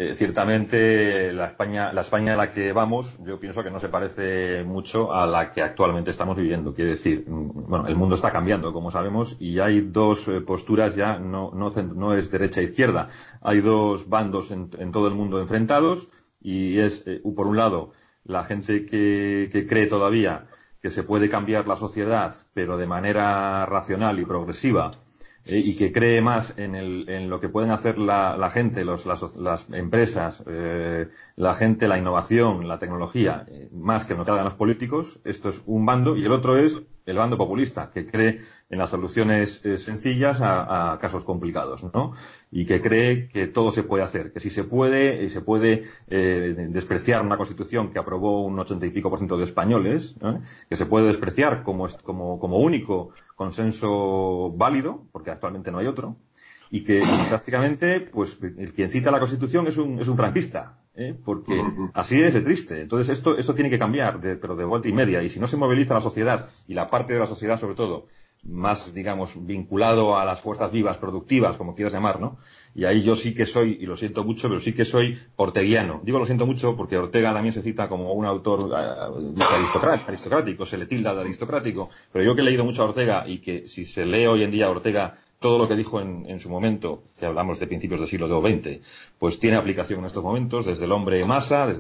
Speaker 3: Ciertamente la España a la que vamos, yo pienso que no se parece mucho a la que actualmente estamos viviendo. Quiere decir, bueno, el mundo está cambiando, como sabemos, y hay dos posturas ya, no es derecha e izquierda. Hay dos bandos en todo el mundo enfrentados, y es, por un lado, la gente que cree todavía que se puede cambiar la sociedad, pero de manera racional y progresiva, y que cree más en lo que pueden hacer la gente, las empresas, la gente, la innovación, la tecnología, más que en lo que hagan los políticos. Esto es un bando, y el otro es el bando populista, que cree en las soluciones sencillas a casos complicados, ¿no? Y que cree que todo se puede hacer, que si se puede, y se puede despreciar una Constitución que aprobó un 80 y pico % de españoles, que se puede despreciar como único consenso válido, porque actualmente no hay otro, y que prácticamente, pues, el quien cita la Constitución es un franquista, porque así es de triste. Entonces esto tiene que cambiar, pero de vuelta y media, y si no se moviliza la sociedad, y la parte de la sociedad sobre todo, más, digamos, vinculado a las fuerzas vivas, productivas, como quieras llamar, ¿no? Y ahí yo sí que soy, y lo siento mucho, pero sí que soy orteguiano. Digo lo siento mucho porque Ortega también se cita como un autor aristocrático, se le tilda de aristocrático, pero yo que he leído mucho a Ortega, y que si se lee hoy en día a Ortega todo lo que dijo en su momento, que hablamos de principios del siglo XX, pues tiene aplicación en estos momentos, desde el hombre masa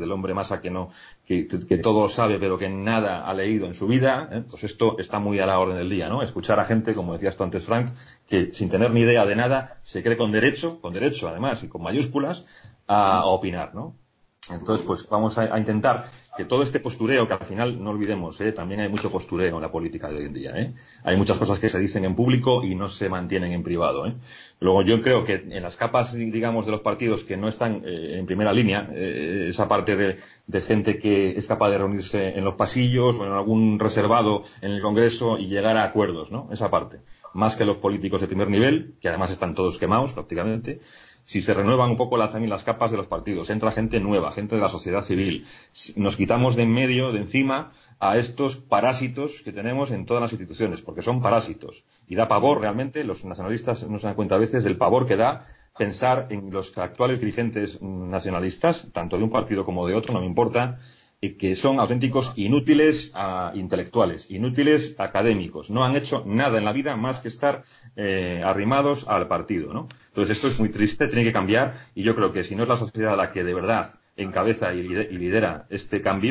Speaker 3: que todo sabe pero que nada ha leído en su vida, pues esto está muy a la orden del día, ¿no? Escuchar a gente, como decías tú antes, Frank, que sin tener ni idea de nada se cree con derecho además, y con mayúsculas, a opinar, ¿no? Entonces, pues vamos a intentar que todo este postureo, que al final, no olvidemos, también hay mucho postureo en la política de hoy en día, hay muchas cosas que se dicen en público y no se mantienen en privado, Luego yo creo que en las capas, digamos, de los partidos que no están en primera línea, esa parte de gente que es capaz de reunirse en los pasillos o en algún reservado en el Congreso y llegar a acuerdos, ¿no? Esa parte. Más que los políticos de primer nivel, que además están todos quemados prácticamente. Si se renuevan un poco también las capas de los partidos, entra gente nueva, gente de la sociedad civil, nos quitamos de encima a estos parásitos que tenemos en todas las instituciones, porque son parásitos. Y da pavor realmente, los nacionalistas no se dan cuenta a veces del pavor que da pensar en los actuales dirigentes nacionalistas, tanto de un partido como de otro, no me importa, que son auténticos inútiles intelectuales, inútiles académicos. No han hecho nada en la vida más que estar arrimados al partido, ¿no? Entonces esto es muy triste, tiene que cambiar, y yo creo que si no es la sociedad la que de verdad encabeza y lidera este cambio,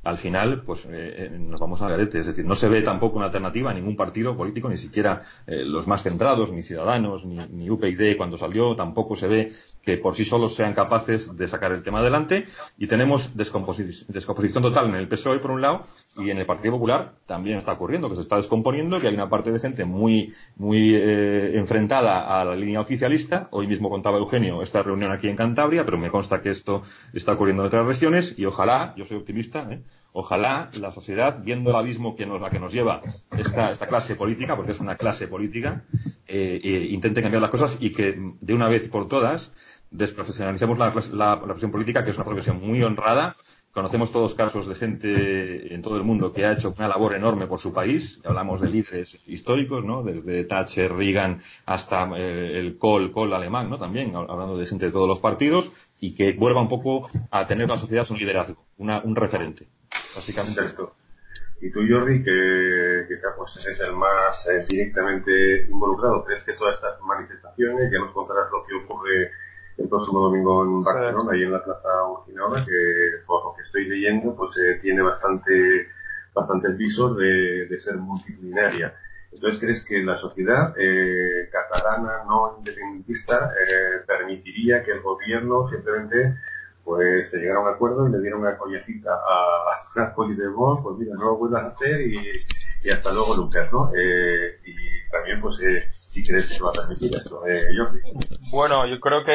Speaker 3: al final pues nos vamos al garete. Es decir, no se ve tampoco una alternativa a ningún partido político, ni siquiera los más centrados, ni Ciudadanos, ni UPyD cuando salió, tampoco se ve que por sí solos sean capaces de sacar el tema adelante, y tenemos descomposición total en el PSOE por un lado, y en el Partido Popular también está ocurriendo, que se está descomponiendo, que hay una parte de gente muy enfrentada a la línea oficialista. Hoy mismo contaba Eugenio esta reunión aquí en Cantabria, pero me consta que esto está ocurriendo en otras regiones, y ojalá, yo soy optimista, ojalá la sociedad, viendo el abismo a que nos lleva esta clase política, porque es una clase política, intente cambiar las cosas, y que de una vez por todas desprofesionalicemos la profesión política, que es una profesión muy honrada. Conocemos todos casos de gente en todo el mundo que ha hecho una labor enorme por su país. Hablamos de líderes históricos, ¿no? Desde Thatcher, Reagan, hasta el Kohl alemán, ¿no? También, hablando de gente de todos los partidos, y que vuelva un poco a tener la sociedad un liderazgo, un referente. Básicamente esto.
Speaker 2: Y tú, Jordi, que pues eres el más directamente involucrado, ¿crees que todas estas manifestaciones, ya nos contarás lo que ocurre el próximo domingo en Barcelona, ahí en la Plaza Urquinaona, que por lo que estoy leyendo, pues tiene bastante visos de ser multitudinaria? Entonces, ¿crees que la sociedad catalana no independentista permitiría que el gobierno simplemente pues se llegara a un acuerdo y le diera una collecita a Sarkozy de Vox, pues mira, no lo vuelvas a hacer y hasta luego, Lucas, ¿no? Y también, pues, si crees que se va a permitir esto, Jordi.
Speaker 4: Bueno, yo creo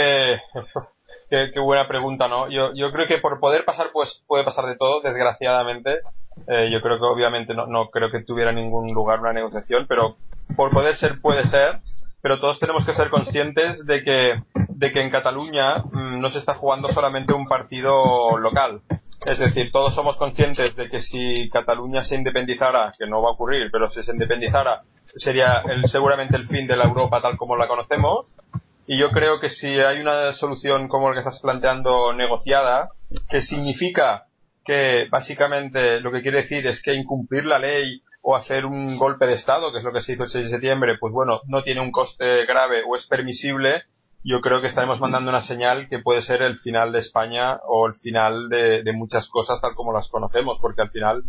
Speaker 4: qué buena pregunta, ¿no? Yo creo que por poder pasar, pues puede pasar de todo, desgraciadamente. Yo creo que obviamente no creo que tuviera ningún lugar una negociación, pero por poder ser puede ser. Pero todos tenemos que ser conscientes de que en Cataluña no se está jugando solamente un partido local. Es decir, todos somos conscientes de que si Cataluña se independizara, que no va a ocurrir, pero si se independizara, sería seguramente el fin de la Europa tal como la conocemos. Y yo creo que si hay una solución como la que estás planteando negociada, que significa que básicamente lo que quiere decir es que incumplir la ley o hacer un golpe de Estado, que es lo que se hizo el 6 de septiembre, pues bueno, no tiene un coste grave o es permisible, yo creo que estaremos mandando una señal que puede ser el final de España o el final de muchas cosas tal como las conocemos, porque al final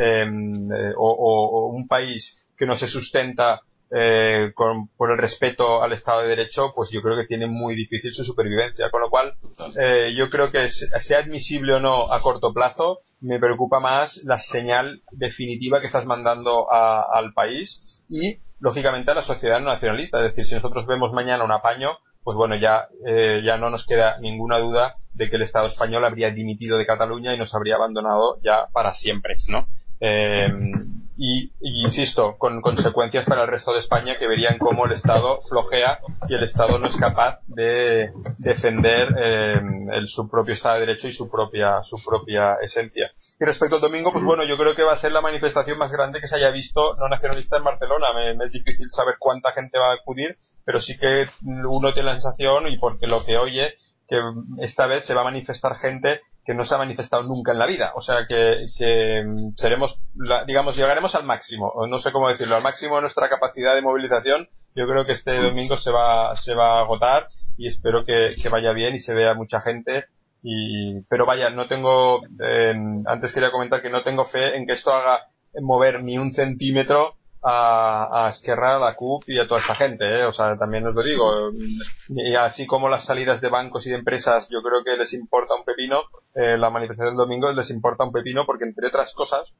Speaker 4: o un país que no se sustenta por el respeto al Estado de Derecho, pues yo creo que tiene muy difícil su supervivencia, con lo cual yo creo que sea admisible o no a corto plazo, me preocupa más la señal definitiva que estás mandando al país y lógicamente a la sociedad nacionalista. Es decir, si nosotros vemos mañana un apaño, pues bueno, ya no nos queda ninguna duda de que el Estado español habría dimitido de Cataluña y nos habría abandonado ya para siempre, ¿no? Y insisto, con consecuencias para el resto de España, que verían cómo el Estado flojea y el Estado no es capaz de defender su propio Estado de Derecho y su propia esencia. Y respecto al domingo, pues bueno, yo creo que va a ser la manifestación más grande que se haya visto no nacionalista en Barcelona. Me es difícil saber cuánta gente va a acudir, pero sí que uno tiene la sensación, y porque lo que oye, que esta vez se va a manifestar gente que no se ha manifestado nunca en la vida. O sea que seremos, digamos, llegaremos al máximo, no sé cómo decirlo, al máximo de nuestra capacidad de movilización. Yo creo que este domingo se va a agotar y espero que vaya bien y se vea mucha gente. Pero vaya, no tengo, antes quería comentar que no tengo fe en que esto haga mover ni un centímetro a Esquerra, a la CUP y a toda esta gente, o sea, también os lo digo, y así como las salidas de bancos y de empresas yo creo que les importa un pepino, la manifestación del domingo les importa un pepino porque entre otras cosas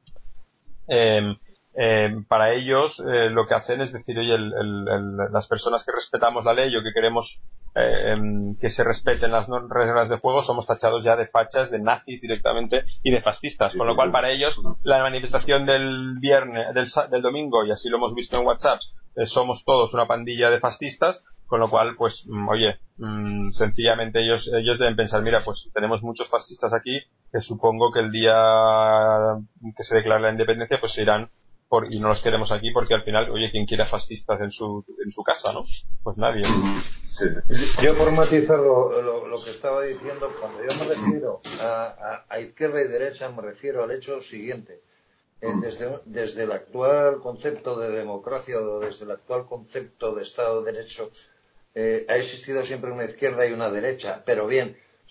Speaker 4: para ellos lo que hacen es decir, oye, las personas que respetamos la ley o que queremos que se respeten las reglas de juego somos tachados ya de fachas, de nazis directamente y de fascistas, con lo cual para ellos la manifestación del viernes, del domingo, y así lo hemos visto en WhatsApp, somos todos una pandilla de fascistas, con lo cual pues oye, sencillamente ellos deben pensar, mira, pues tenemos muchos fascistas aquí que supongo que el día que se declare la independencia pues se irán y no los queremos aquí porque al final, oye, ¿quién quiere fascistas en su casa, no? Pues nadie.
Speaker 5: Yo por matizar lo que estaba diciendo, cuando yo me refiero a izquierda y derecha, me refiero al hecho siguiente. Desde el actual concepto de democracia o desde el actual concepto de Estado de Derecho ha existido siempre una izquierda y una derecha, pero bien,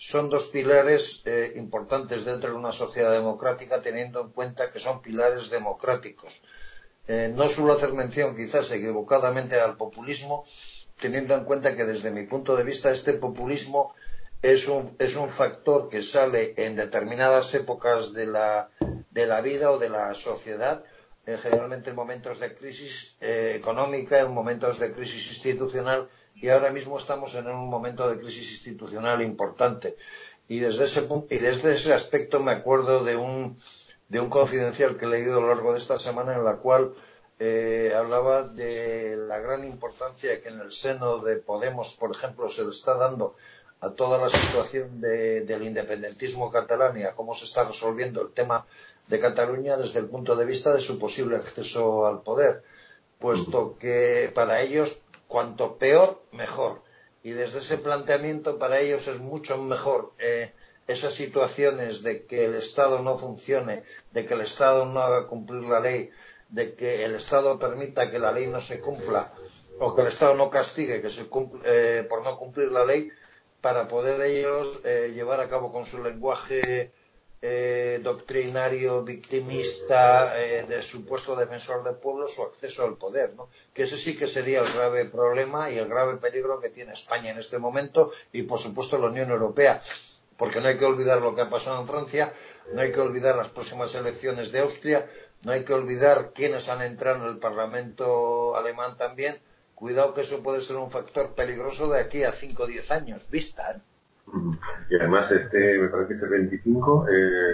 Speaker 5: son dos pilares importantes dentro de una sociedad democrática, teniendo en cuenta que son pilares democráticos. No suelo hacer mención, quizás equivocadamente, al populismo, teniendo en cuenta que desde mi punto de vista este populismo es un factor que sale en determinadas épocas de la vida o de la sociedad, generalmente en momentos de crisis económica, en momentos de crisis institucional, y ahora mismo estamos en un momento de crisis institucional importante. Y desde ese aspecto me acuerdo de un confidencial que he leído a lo largo de esta semana, en la cual hablaba de la gran importancia que en el seno de Podemos, por ejemplo, se le está dando a toda la situación del independentismo catalán y a cómo se está resolviendo el tema de Cataluña desde el punto de vista de su posible acceso al poder, puesto que para ellos cuanto peor, mejor. Y desde ese planteamiento para ellos es mucho mejor esas situaciones de que el Estado no funcione, de que el Estado no haga cumplir la ley, de que el Estado permita que la ley no se cumpla, o que el Estado no castigue por no cumplir la ley, para poder ellos llevar a cabo con su lenguaje doctrinario, victimista, de supuesto defensor del pueblo, su acceso al poder, ¿no? Que ese sí que sería el grave problema y el grave peligro que tiene España en este momento y, por supuesto, la Unión Europea. Porque no hay que olvidar lo que ha pasado en Francia, no hay que olvidar las próximas elecciones de Austria, no hay que olvidar quiénes han entrado en el Parlamento alemán también. Cuidado, que eso puede ser un factor peligroso de aquí a 5 o 10 años vista, ¿eh?
Speaker 2: Y además me parece que es el 25,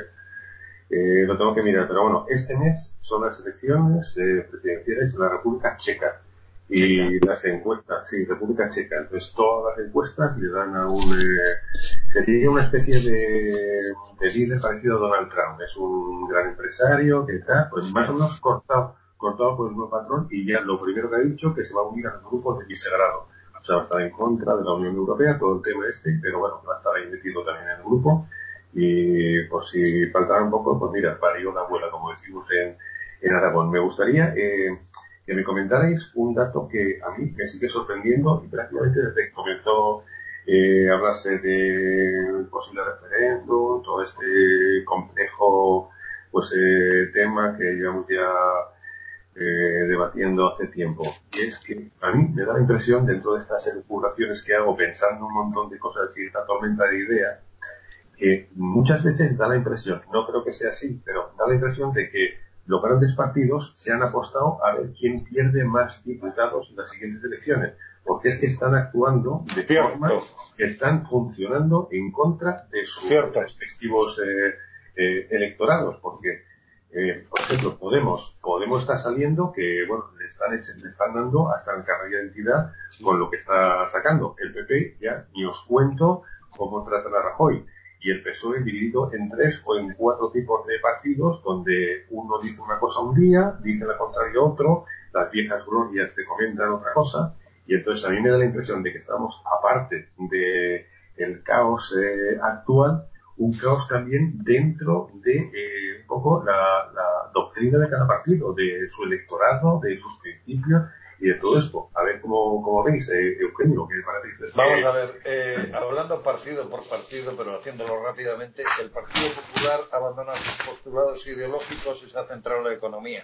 Speaker 2: lo tengo que mirar, pero bueno, este mes son las elecciones presidenciales en la República Checa. Y las encuestas, sí, República Checa. Entonces todas las encuestas le dan a sería una especie de líder parecido a Donald Trump. Es un gran empresario que está, pues más o menos cortado por el nuevo patrón, y ya lo primero que ha dicho que se va a unir a los grupos de Visegrado. O sea, va a estar en contra de la Unión Europea, todo el tema pero bueno, va a estar ahí metido también en el grupo. Y por si faltara un poco, pues mira, parió una abuela, como decimos en Aragón. Me gustaría que me comentarais un dato que a mí me sigue sorprendiendo, y prácticamente desde que comenzó a hablarse de posible referéndum, todo este complejo tema que llevamos ya debatiendo hace tiempo. Y es que a mí me da la impresión, dentro de estas elucubraciones que hago pensando un montón de cosas y esta tormenta de ideas, que muchas veces da la impresión, no creo que sea así, pero da la impresión de que los grandes partidos se han apostado a ver quién pierde más diputados en las siguientes elecciones, porque es que están actuando de forma que están funcionando en contra de sus respectivos electorados, porque por ejemplo, Podemos está saliendo que, bueno, le están dando hasta en carrera de identidad con lo que está sacando. El PP, ya ni os cuento cómo tratan a Rajoy. Y el PSOE dividido en 3 o en 4 tipos de partidos, donde uno dice una cosa un día, dice la contraria otro, las viejas glorias te comentan otra cosa, y entonces a mí me da la impresión de que estamos, aparte de el caos actual, un caos también dentro de un poco la doctrina de cada partido, de su electorado, de sus principios y de todo esto. A ver cómo veis, Eugenio, que parece que
Speaker 5: Vamos a ver, hablando partido por partido, pero haciéndolo rápidamente, el Partido Popular abandona sus postulados ideológicos y se ha centrado en la economía.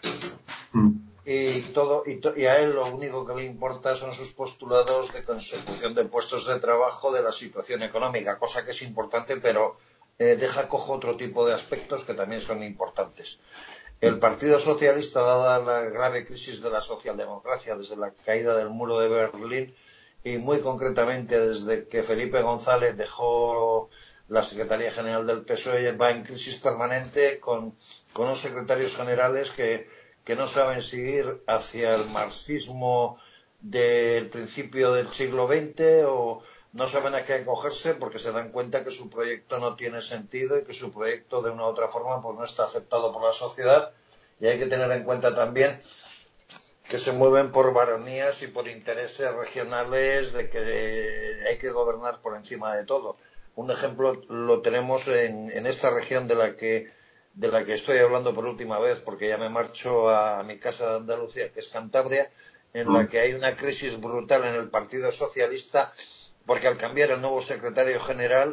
Speaker 5: Y a él lo único que le importa son sus postulados de consecución de puestos de trabajo, de la situación económica, cosa que es importante, pero deja cojo otro tipo de aspectos que también son importantes. El Partido Socialista, dada la grave crisis de la socialdemocracia desde la caída del muro de Berlín y muy concretamente desde que Felipe González dejó la Secretaría General del PSOE, va en crisis permanente con unos secretarios generales que no saben seguir hacia el marxismo del principio del siglo XX o no saben a qué acogerse porque se dan cuenta que su proyecto no tiene sentido y que su proyecto de una u otra forma pues no está aceptado por la sociedad. Y hay que tener en cuenta también que se mueven por baronías y por intereses regionales de que hay que gobernar por encima de todo. Un ejemplo lo tenemos en esta región de la que estoy hablando por última vez, porque ya me marcho a mi casa de Andalucía, que es Cantabria, en la que hay una crisis brutal en el Partido Socialista, porque al cambiar el nuevo secretario general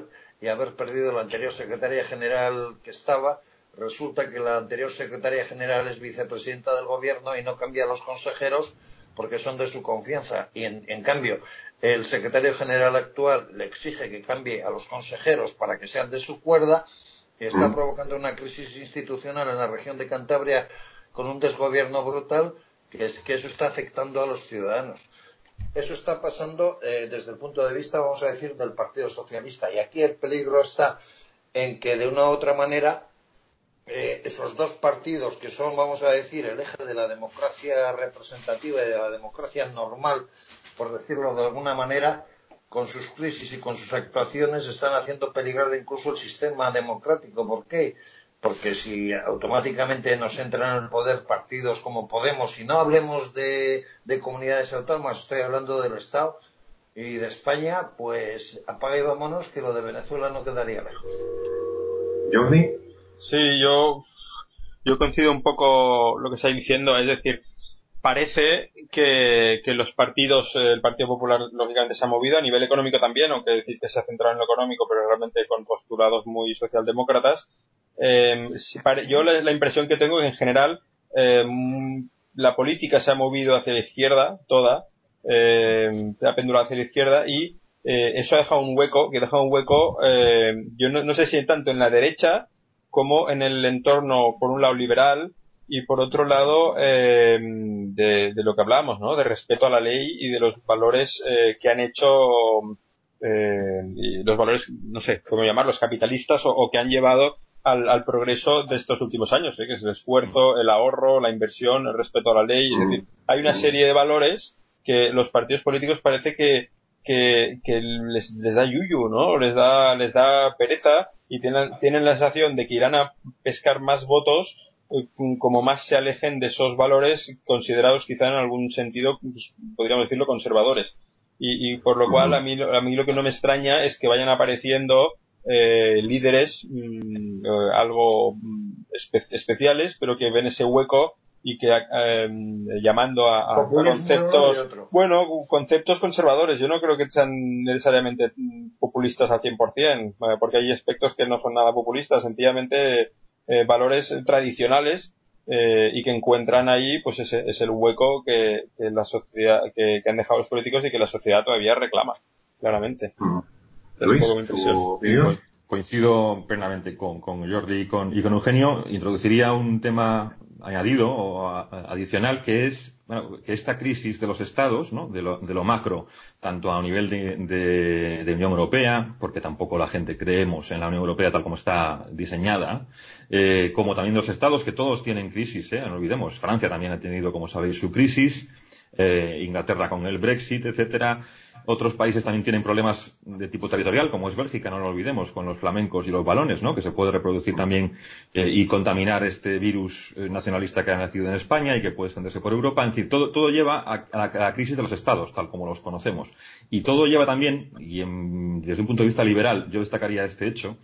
Speaker 5: y haber perdido la anterior secretaria general que estaba. Resulta que la anterior secretaria general es vicepresidenta del gobierno y no cambia a los consejeros porque son de su confianza. Y en cambio, el secretario general actual le exige que cambie a los consejeros para que sean de su cuerda, y está provocando una crisis institucional en la región de Cantabria con un desgobierno brutal, que eso está afectando a los ciudadanos. Eso está pasando desde el punto de vista, vamos a decir, del Partido Socialista. Y aquí el peligro está en que, de una u otra manera, esos dos partidos que son, vamos a decir, el eje de la democracia representativa y de la democracia normal, por decirlo de alguna manera, con sus crisis y con sus actuaciones están haciendo peligrar incluso el sistema democrático. ¿Por qué? Porque si automáticamente nos entran en el poder partidos como Podemos, y no hablemos de comunidades autónomas, estoy hablando del Estado y de España, pues apaga y vámonos, que lo de Venezuela no quedaría lejos.
Speaker 2: Jordi.
Speaker 4: Sí, yo coincido un poco lo que estáis diciendo, es decir, parece que los partidos, el Partido Popular lógicamente se ha movido a nivel económico también, aunque decís que se ha centrado en lo económico, pero realmente con postulados muy socialdemócratas. Yo la impresión que tengo es que en general la política se ha movido hacia la izquierda, toda, ha pendulado hacia la izquierda, y eso ha dejado un hueco, yo no sé si tanto en la derecha como en el entorno, por un lado, liberal, y por otro lado, de lo que hablábamos, ¿no? De respeto a la ley y de los valores que han hecho, y los valores, no sé cómo llamarlos, capitalistas, o que han llevado al progreso de estos últimos años, que es el esfuerzo, el ahorro, la inversión, el respeto a la ley. Es decir, hay una serie de valores que los partidos políticos parece que les da yuyu, ¿no? Les da pereza, y tienen la sensación de que irán a pescar más votos como más se alejen de esos valores considerados quizá en algún sentido, pues, podríamos decirlo, conservadores. Y por lo cual a mí lo que no me extraña es que vayan apareciendo líderes algo especiales, pero que ven ese hueco y que llamando a conceptos, conceptos conservadores. Yo no creo que sean necesariamente populistas al 100%, porque hay aspectos que no son nada populistas, sencillamente valores tradicionales, y que encuentran ahí, pues ese es el hueco que la sociedad, que han dejado los políticos y que la sociedad todavía reclama, claramente.
Speaker 3: Luis, coincido plenamente con Jordi y con Eugenio. Introduciría un tema añadido o adicional, que es que esta crisis de los estados, ¿no? de lo macro, tanto a nivel de Unión Europea, porque tampoco la gente creemos en la Unión Europea tal como está diseñada, como también de los estados, que todos tienen crisis, no olvidemos. Francia también ha tenido, como sabéis, su crisis, Inglaterra con el Brexit, etcétera. Otros países también tienen problemas de tipo territorial, como es Bélgica, no lo olvidemos, con los flamencos y los balones, ¿no? Que se puede reproducir también y contaminar este virus nacionalista que ha nacido en España y que puede extenderse por Europa. En fin, todo lleva a la crisis de los estados, tal como los conocemos. Y todo lleva también, desde un punto de vista liberal, yo destacaría este hecho,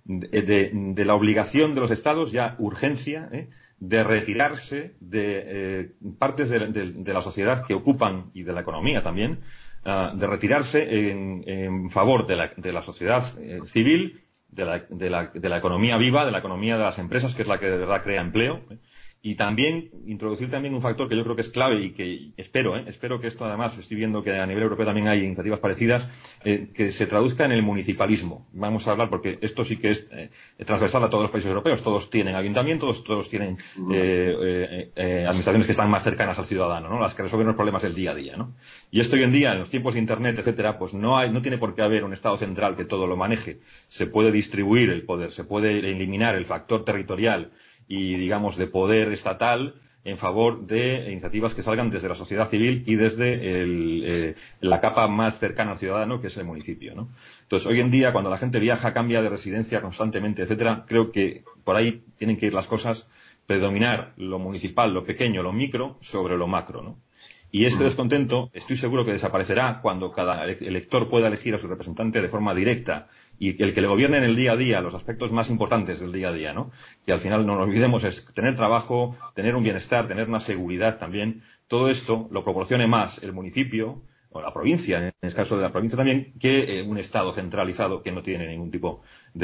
Speaker 3: de la obligación de los estados, ya urgencia, de retirarse de partes de la sociedad que ocupan, y de la economía también, de retirarse en favor de la sociedad civil, de la economía viva, de la economía de las empresas, que es la que de verdad crea empleo, y también introducir también un factor que yo creo que es clave y que espero que esto, además, estoy viendo que a nivel europeo también hay iniciativas parecidas, que se traduzca en el municipalismo. Vamos a hablar, porque esto sí que es transversal a todos los países europeos. Todos tienen ayuntamientos, todos tienen administraciones que están más cercanas al ciudadano, ¿no? Las que resuelven los problemas del día a día, ¿no? Y esto hoy en día, en los tiempos de Internet, etcétera, pues no tiene por qué haber un Estado central que todo lo maneje. Se puede distribuir el poder, se puede eliminar el factor territorial y, digamos, de poder estatal en favor de iniciativas que salgan desde la sociedad civil y desde la capa más cercana al ciudadano, que es el municipio, ¿no? Entonces, hoy en día, cuando la gente viaja, cambia de residencia constantemente, etcétera, creo que por ahí tienen que ir las cosas, predominar lo municipal, lo pequeño, lo micro, sobre lo macro, ¿no? Y este descontento, estoy seguro que desaparecerá cuando cada elector pueda elegir a su representante de forma directa, y el que le gobierne en el día a día los aspectos más importantes del día a día, ¿no? Que al final, no nos olvidemos, es tener trabajo, tener un bienestar, tener una seguridad también. Todo esto lo proporcione más el municipio, o la provincia, en el caso de la provincia también, que un Estado centralizado que no tiene ningún tipo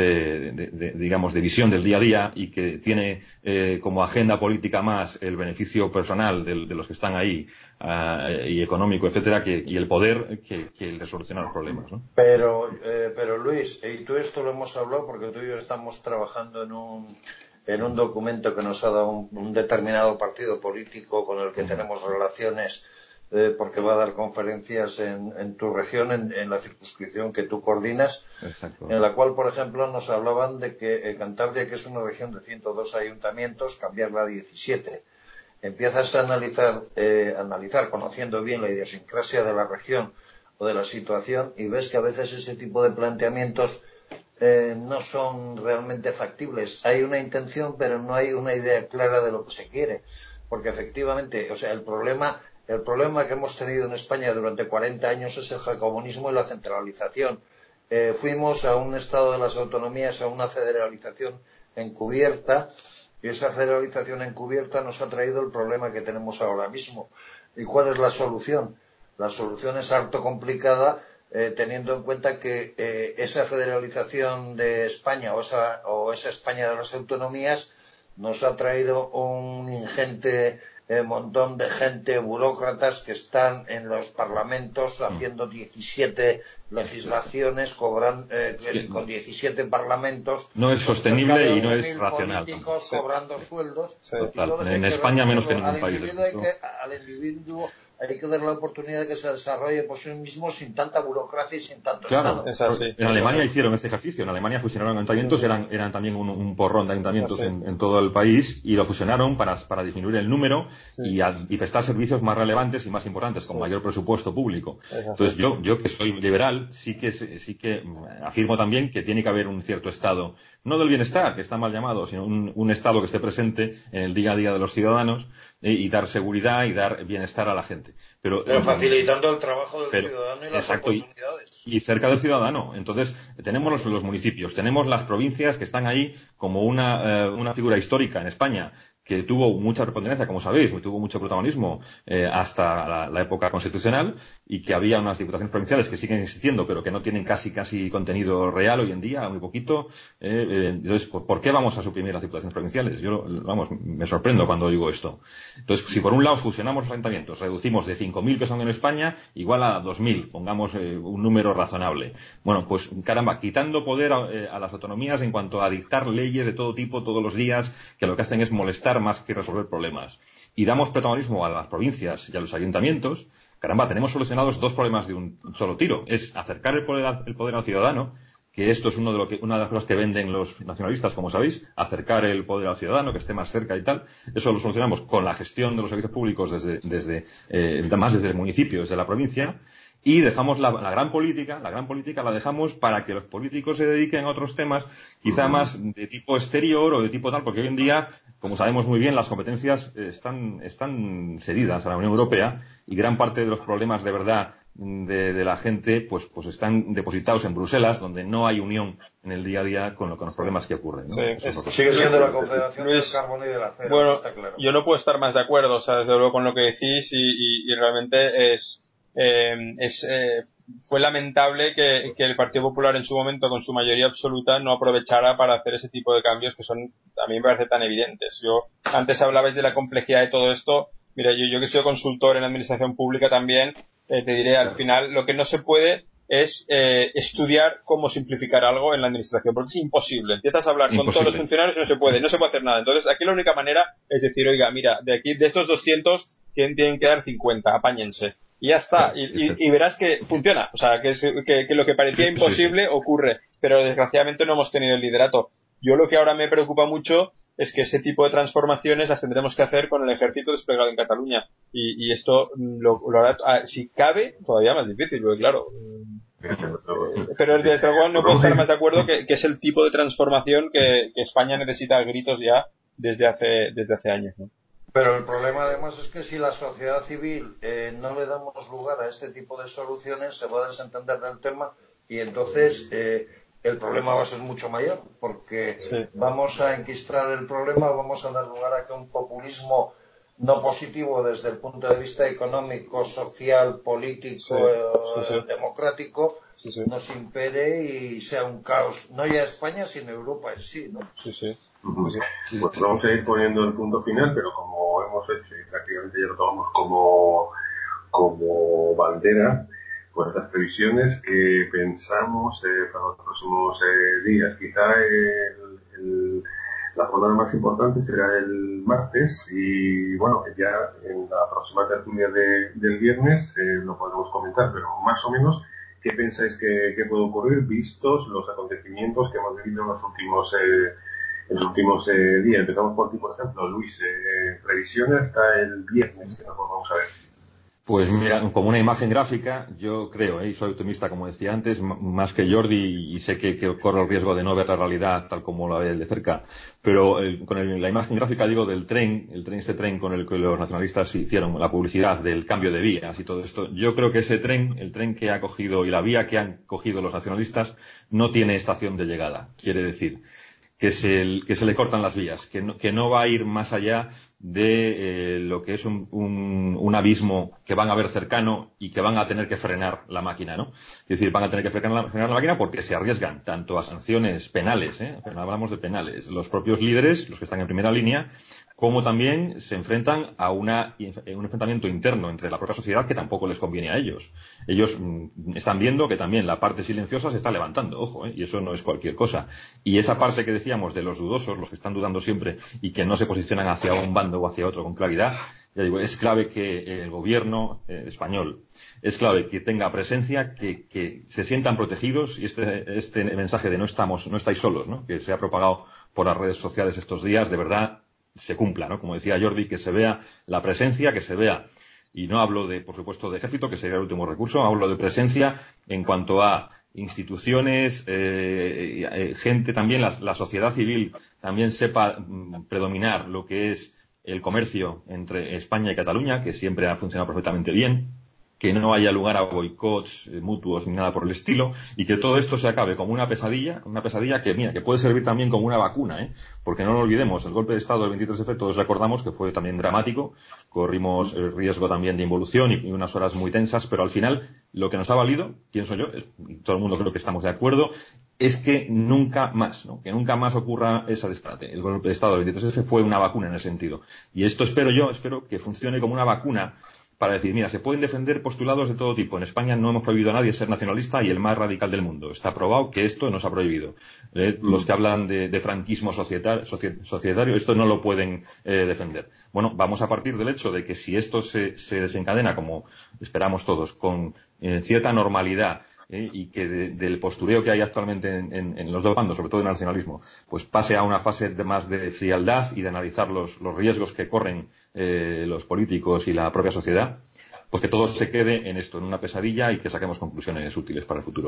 Speaker 3: digamos, de visión del día a día y que tiene como agenda política más el beneficio personal de los que están ahí y económico, etcétera, y el poder que el de solucionar los problemas, ¿no?
Speaker 5: Pero Luis, y tú esto lo hemos hablado porque tú y yo estamos trabajando en un documento que nos ha dado un determinado partido político con el que tenemos relaciones, porque va a dar conferencias en tu región, en la circunscripción que tú coordinas.
Speaker 3: Exacto.
Speaker 5: En la cual, por ejemplo, nos hablaban de que Cantabria, que es una región de 102 ayuntamientos, cambiarla a 17. Empiezas a analizar, conociendo bien la idiosincrasia de la región o de la situación, y ves que a veces ese tipo de planteamientos no son realmente factibles. Hay una intención, pero no hay una idea clara de lo que se quiere. Porque efectivamente, o sea, el problema que hemos tenido en España durante 40 años es el jacobinismo y la centralización. Fuimos a un estado de las autonomías, a una federalización encubierta, y esa federalización encubierta nos ha traído el problema que tenemos ahora mismo. ¿Y cuál es la solución? La solución es harto complicada, teniendo en cuenta que esa federalización de España o esa España de las autonomías nos ha traído un ingente montón de gente, burócratas que están en los parlamentos haciendo 17 legislaciones, con 17 parlamentos.
Speaker 3: No es sostenible y no es racional.
Speaker 5: Políticos cobrando sueldos.
Speaker 3: Total. En España menos que en ningún país.
Speaker 5: Al individuo hay que dar la oportunidad de que se desarrolle por sí mismo sin tanta burocracia y sin tanto Estado.
Speaker 4: Es así.
Speaker 3: En Alemania hicieron este ejercicio. En Alemania fusionaron ayuntamientos, eran también un porrón de ayuntamientos en todo el país, y lo fusionaron para disminuir el número y prestar servicios más relevantes y más importantes, con mayor presupuesto público. Entonces yo que soy liberal, sí que afirmo también que tiene que haber un cierto Estado, no del bienestar, que está mal llamado, sino un Estado que esté presente en el día a día de los ciudadanos, y dar seguridad y dar bienestar a la gente. Pero
Speaker 5: facilitando el trabajo del ciudadano y las oportunidades.
Speaker 3: Y cerca del ciudadano. Entonces, tenemos los municipios, tenemos las provincias que están ahí como una figura histórica en España, que tuvo mucha preponderancia, como sabéis, tuvo mucho protagonismo hasta la época constitucional, y que había unas diputaciones provinciales que siguen existiendo, pero que no tienen casi contenido real hoy en día, muy poquito. Entonces, ¿por qué vamos a suprimir las diputaciones provinciales? Yo, me sorprendo cuando digo esto. Entonces, si por un lado fusionamos los ayuntamientos, reducimos de 5.000 que son en España, igual a 2.000, pongamos un número razonable. Bueno, pues caramba, quitando poder a las autonomías en cuanto a dictar leyes de todo tipo todos los días, que lo que hacen es molestar más que resolver problemas, y damos protagonismo a las provincias y a los ayuntamientos, caramba, tenemos solucionados dos problemas de un solo tiro. Es acercar el poder al ciudadano, que esto es una de las cosas que venden los nacionalistas, como sabéis, acercar el poder al ciudadano, que esté más cerca y tal. Eso lo solucionamos con la gestión de los servicios públicos desde el municipio, desde la provincia. Y dejamos la gran política la dejamos para que los políticos se dediquen a otros temas, quizá más de tipo exterior o de tipo tal, porque hoy en día, como sabemos muy bien, las competencias están cedidas a la Unión Europea, y gran parte de los problemas de verdad de la gente pues están depositados en Bruselas, donde no hay unión en el día a día con los problemas que ocurren, ¿no?
Speaker 5: Sigue siendo la Confederación del Carbón y del Acero.
Speaker 4: Bueno,
Speaker 5: está claro.
Speaker 4: Yo no puedo estar más de acuerdo, o sea, desde luego con lo que decís, y realmente fue lamentable que el Partido Popular en su momento, con su mayoría absoluta, no aprovechara para hacer ese tipo de cambios que son, a mí me parece, tan evidentes. Yo antes hablabais de la complejidad de todo esto. Mira, yo que he sido consultor en administración pública también, te diré, al final lo que no se puede es estudiar cómo simplificar algo en la administración, porque es imposible. Empiezas a hablar con todos los funcionarios y no se puede hacer nada. Entonces aquí la única manera es decir, oiga, mira, de estos 200 tienen que dar 50, apáñense. Y ya está, y verás que funciona, o sea, que lo que parecía imposible ocurre, pero desgraciadamente no hemos tenido el liderato. Yo lo que ahora me preocupa mucho es que ese tipo de transformaciones las tendremos que hacer con el ejército desplegado en Cataluña, y esto lo hará, si cabe, todavía más difícil, porque claro, pero desde luego no puedo estar más de acuerdo que es el tipo de transformación que España necesita a gritos ya desde hace años, ¿no?
Speaker 5: Pero el problema además es que si la sociedad civil no le damos lugar a este tipo de soluciones, se va a desentender del tema, y entonces el problema va a ser mucho mayor, porque vamos a enquistar el problema, vamos a dar lugar a que un populismo no positivo desde el punto de vista económico, social, político, democrático, nos impere y sea un caos, no ya España, sino Europa en sí, ¿no?
Speaker 2: Pues vamos a ir poniendo el punto final, pero como hemos hecho y prácticamente ya lo tomamos como bandera, pues las previsiones que pensamos para los próximos días. Quizá la jornada más importante será el martes y bueno, ya en la próxima tertulia del viernes lo podemos comentar, pero más o menos, ¿qué pensáis que puede ocurrir vistos los acontecimientos que hemos vivido en los últimos días? Empezamos por ti, por ejemplo, Luis, previsiones hasta el viernes que nos vamos a ver.
Speaker 3: Pues mira, como una imagen gráfica, yo creo, y soy optimista, como decía antes, más que Jordi, y sé que corro el riesgo de no ver la realidad tal como la ve de cerca, pero con la imagen gráfica digo del tren, este tren con el que los nacionalistas hicieron la publicidad del cambio de vías y todo esto, yo creo que ese tren, el tren que ha cogido y la vía que han cogido los nacionalistas, no tiene estación de llegada. Quiere decir que se le cortan las vías, que no va a ir más allá de lo que es un abismo que van a ver cercano y que van a tener que frenar la máquina, ¿no? Es decir, van a tener que frenar la máquina porque se arriesgan tanto a sanciones penales, hablamos de penales, los propios líderes, los que están en primera línea, como también se enfrentan a un enfrentamiento interno entre la propia sociedad que tampoco les conviene a ellos. Ellos están viendo que también la parte silenciosa se está levantando, ojo, y eso no es cualquier cosa. Y esa parte que decíamos de los dudosos, los que están dudando siempre y que no se posicionan hacia un bando o hacia otro con claridad, ya digo, es clave que el gobierno español, es clave que tenga presencia, que se sientan protegidos y este mensaje de no estáis solos, ¿no? Que se ha propagado por las redes sociales estos días, de verdad se cumpla, ¿no? Como decía Jordi, que se vea la presencia, que se vea, y no hablo por supuesto, de ejército, que sería el último recurso, hablo de presencia en cuanto a instituciones, gente también, la sociedad civil también sepa predominar lo que es el comercio entre España y Cataluña, que siempre ha funcionado perfectamente bien, que no haya lugar a boicots mutuos ni nada por el estilo, y que todo esto se acabe como una pesadilla que puede servir también como una vacuna, porque no lo olvidemos, el golpe de Estado del 23F, todos recordamos que fue también dramático, corrimos el riesgo también de involución y unas horas muy tensas, pero al final lo que nos ha valido, pienso yo, y todo el mundo creo que estamos de acuerdo, es que nunca más, ¿no? Que nunca más ocurra ese disparate. El golpe de Estado del 23F fue una vacuna en ese sentido. Y esto espero que funcione como una vacuna para decir, mira, se pueden defender postulados de todo tipo. En España no hemos prohibido a nadie ser nacionalista y el más radical del mundo. Está probado que esto no se ha prohibido. Los que hablan de franquismo societario, esto no lo pueden defender. Bueno, vamos a partir del hecho de que si esto se desencadena, como esperamos todos, con cierta normalidad, y que del postureo que hay actualmente en los dos bandos, sobre todo en el nacionalismo, pues pase a una fase más de frialdad y de analizar los riesgos que corren los políticos y la propia sociedad, pues que todo se quede en esto, en una pesadilla, y que saquemos conclusiones útiles para el futuro.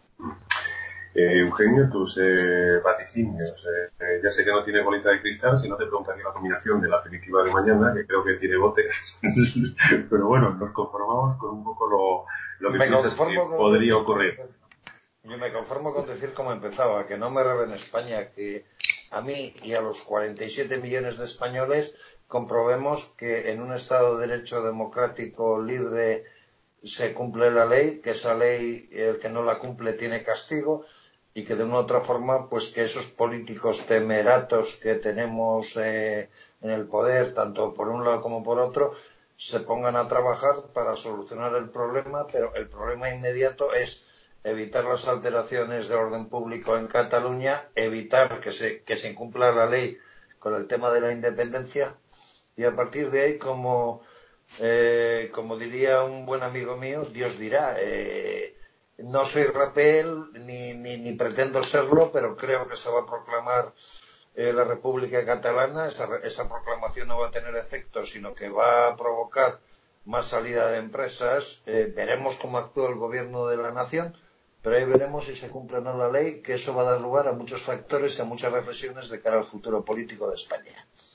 Speaker 2: Eugenio, tus vaticinios. Ya sé que no tiene bolita de cristal, si no te preguntaría la combinación de la definitiva de mañana, que creo que tiene bote. Pero bueno, nos conformamos con un poco lo que piensas que podría ocurrir.
Speaker 5: Yo me conformo con decir como empezaba, que no me rebe en España, que a mí y a los 47 millones de españoles comprobemos que en un Estado de Derecho democrático libre se cumple la ley, que esa ley, el que no la cumple tiene castigo, y que de una u otra forma, pues que esos políticos temeratos que tenemos en el poder, tanto por un lado como por otro, se pongan a trabajar para solucionar el problema, pero el problema inmediato es evitar las alteraciones de orden público en Cataluña, evitar que se incumpla la ley con el tema de la independencia, y a partir de ahí, como diría un buen amigo mío, Dios dirá. No soy rapel ni pretendo serlo, pero creo que se va a proclamar la República Catalana. Esa proclamación no va a tener efecto, sino que va a provocar más salida de empresas. Veremos cómo actúa el gobierno de la nación, pero ahí veremos si se cumple o no la ley, que eso va a dar lugar a muchos factores y a muchas reflexiones de cara al futuro político de España.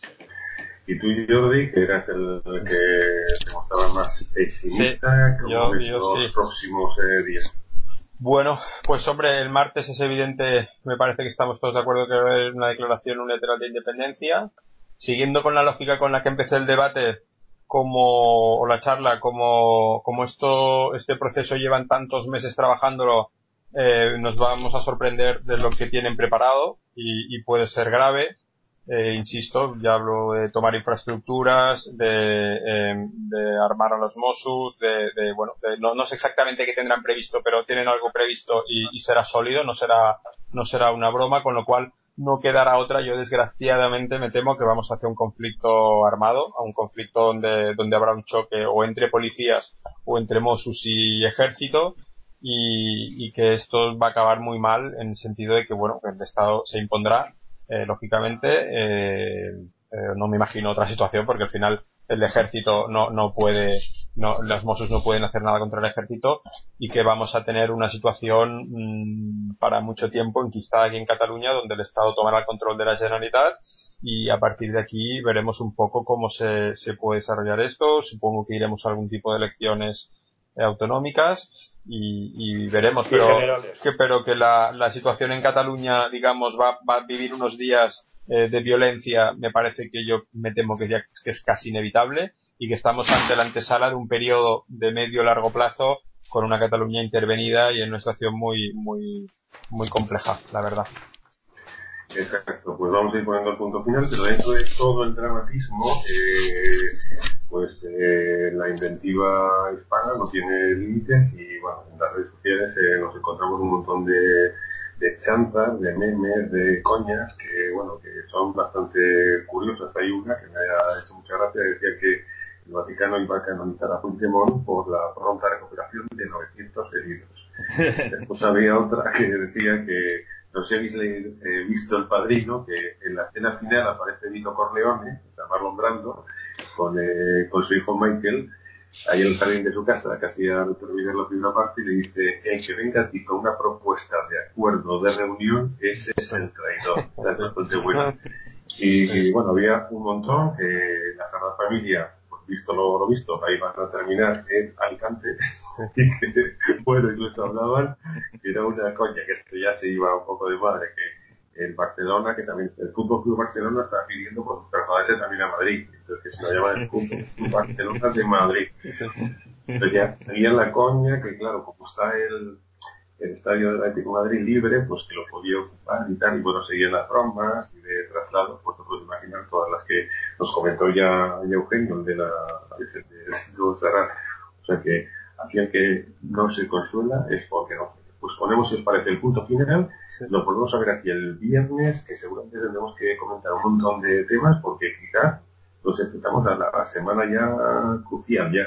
Speaker 2: Y tú, Jordi, que eras el que te mostraba más pesimista, como ves los próximos días.
Speaker 4: Bueno, pues hombre, el martes es evidente, me parece que estamos todos de acuerdo que va a haber una declaración unilateral de independencia. siguiendo con la lógica con la que empecé el debate, o la charla, como este proceso llevan tantos meses trabajándolo, nos vamos a sorprender de lo que tienen preparado y puede ser grave. Insisto, ya hablo de tomar infraestructuras, de armar a los Mossos, no sé exactamente qué tendrán previsto, pero tienen algo previsto y será sólido, no será una broma, con lo cual no quedará otra. Yo desgraciadamente me temo que vamos hacia un conflicto armado, a un conflicto donde habrá un choque o entre policías o entre Mossos y ejército, y que esto va a acabar muy mal en el sentido de que, el Estado se impondrá. Lógicamente, no me imagino otra situación, porque al final el ejército los Mossos no pueden hacer nada contra el ejército, y que vamos a tener una situación para mucho tiempo enquistada aquí en Cataluña, donde el Estado tomará el control de la Generalitat, y a partir de aquí veremos un poco cómo se puede desarrollar esto. Supongo que iremos a algún tipo de elecciones autonómicas y veremos, pero que la situación en Cataluña, digamos, va a vivir unos días de violencia. Me parece que yo me temo que es casi inevitable, y que estamos ante la antesala de un periodo de medio largo plazo con una Cataluña intervenida y en una situación muy muy muy compleja, la verdad.
Speaker 2: Exacto, pues vamos a ir poniendo el punto final, pero dentro de todo el dramatismo, la inventiva hispana no tiene límites, y bueno, en las redes sociales nos encontramos un montón de chanzas, de memes, de coñas que son bastante curiosas. Hay una que me ha hecho mucha gracia, decía que el Vaticano iba a canonizar a Puigdemont por la pronta recuperación de 900 heridos. Después había otra que decía que no sé si habéis visto El Padrino, que en la escena final aparece Vito Corleone, Marlon Brando, con su hijo Michael, ahí en el jardín de su casa, casi a terminar la primera parte, y le dice: el que venga aquí con una propuesta de acuerdo, de reunión, ese es el traidor. Es bastante bueno. Y bueno, había un montón, la Sagrada Familia, pues visto lo visto, ahí van a terminar en Alicante, y que, incluso hablaban que era una coña, que esto ya se iba un poco de madre, que el Barcelona, que también el Fútbol Club Barcelona está pidiendo por trasladarse también a Madrid, entonces que se lo llaman el Fútbol Club Barcelona de Madrid. Entonces ya seguía la coña, que claro, como está el estadio del Atlético de Madrid libre, pues que lo podía ocupar y tal, y seguían las bromas y de traslados, pues te puedes imaginar todas las que nos comentó ya Eugenio, el de la Virgen de Montserrat. O sea que aquí el que no se consuela es porque no. Pues ponemos, si os parece, el punto final. Lo podemos ver aquí el viernes, que seguramente tendremos que comentar un montón de temas, porque quizá nos enfrentamos a la semana ya crucial, ya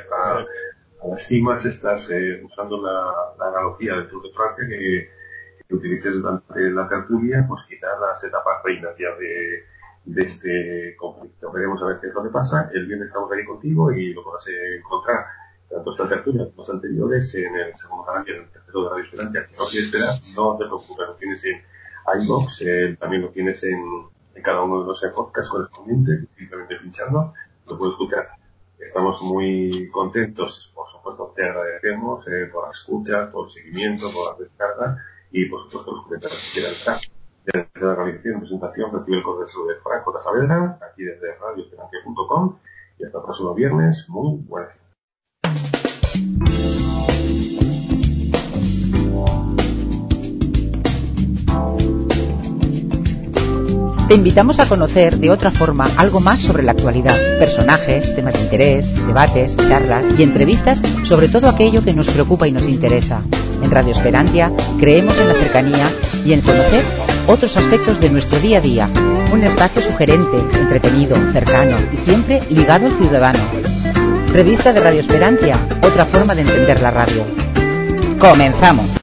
Speaker 2: a las cimas estas, usando la analogía del Tour de Francia que utilicé durante la tertulia, pues quizá las etapas reinas ya de este conflicto. Veremos a ver qué es lo que pasa. El viernes estamos aquí contigo y lo podrás encontrar tanto esta tertulia como los anteriores en el segundo canal y en el tercero de Radio Esperantia. Que no quieres esperar, no te preocupes, lo tienes en iVoox, también lo tienes en cada uno de los podcasts correspondientes, simplemente pinchando, lo puedes escuchar. Estamos muy contentos, por supuesto te agradecemos por la escucha, por el seguimiento, por la descarga y por supuesto los comentarios que quieran estar. Desde la realización y presentación recibe el correo de Frank J. Saavedra, aquí desde radioesperantia.com, y hasta el próximo viernes. Muy buenas tardes.
Speaker 1: Te invitamos a conocer de otra forma algo más sobre la actualidad, personajes, temas de interés, debates, charlas y entrevistas sobre todo aquello que nos preocupa y nos interesa. En Radio Esperantia creemos en la cercanía y en conocer otros aspectos de nuestro día a día. Un espacio sugerente, entretenido, cercano y siempre ligado al ciudadano. Revista de Radio Esperantia, otra forma de entender la radio. ¡Comenzamos!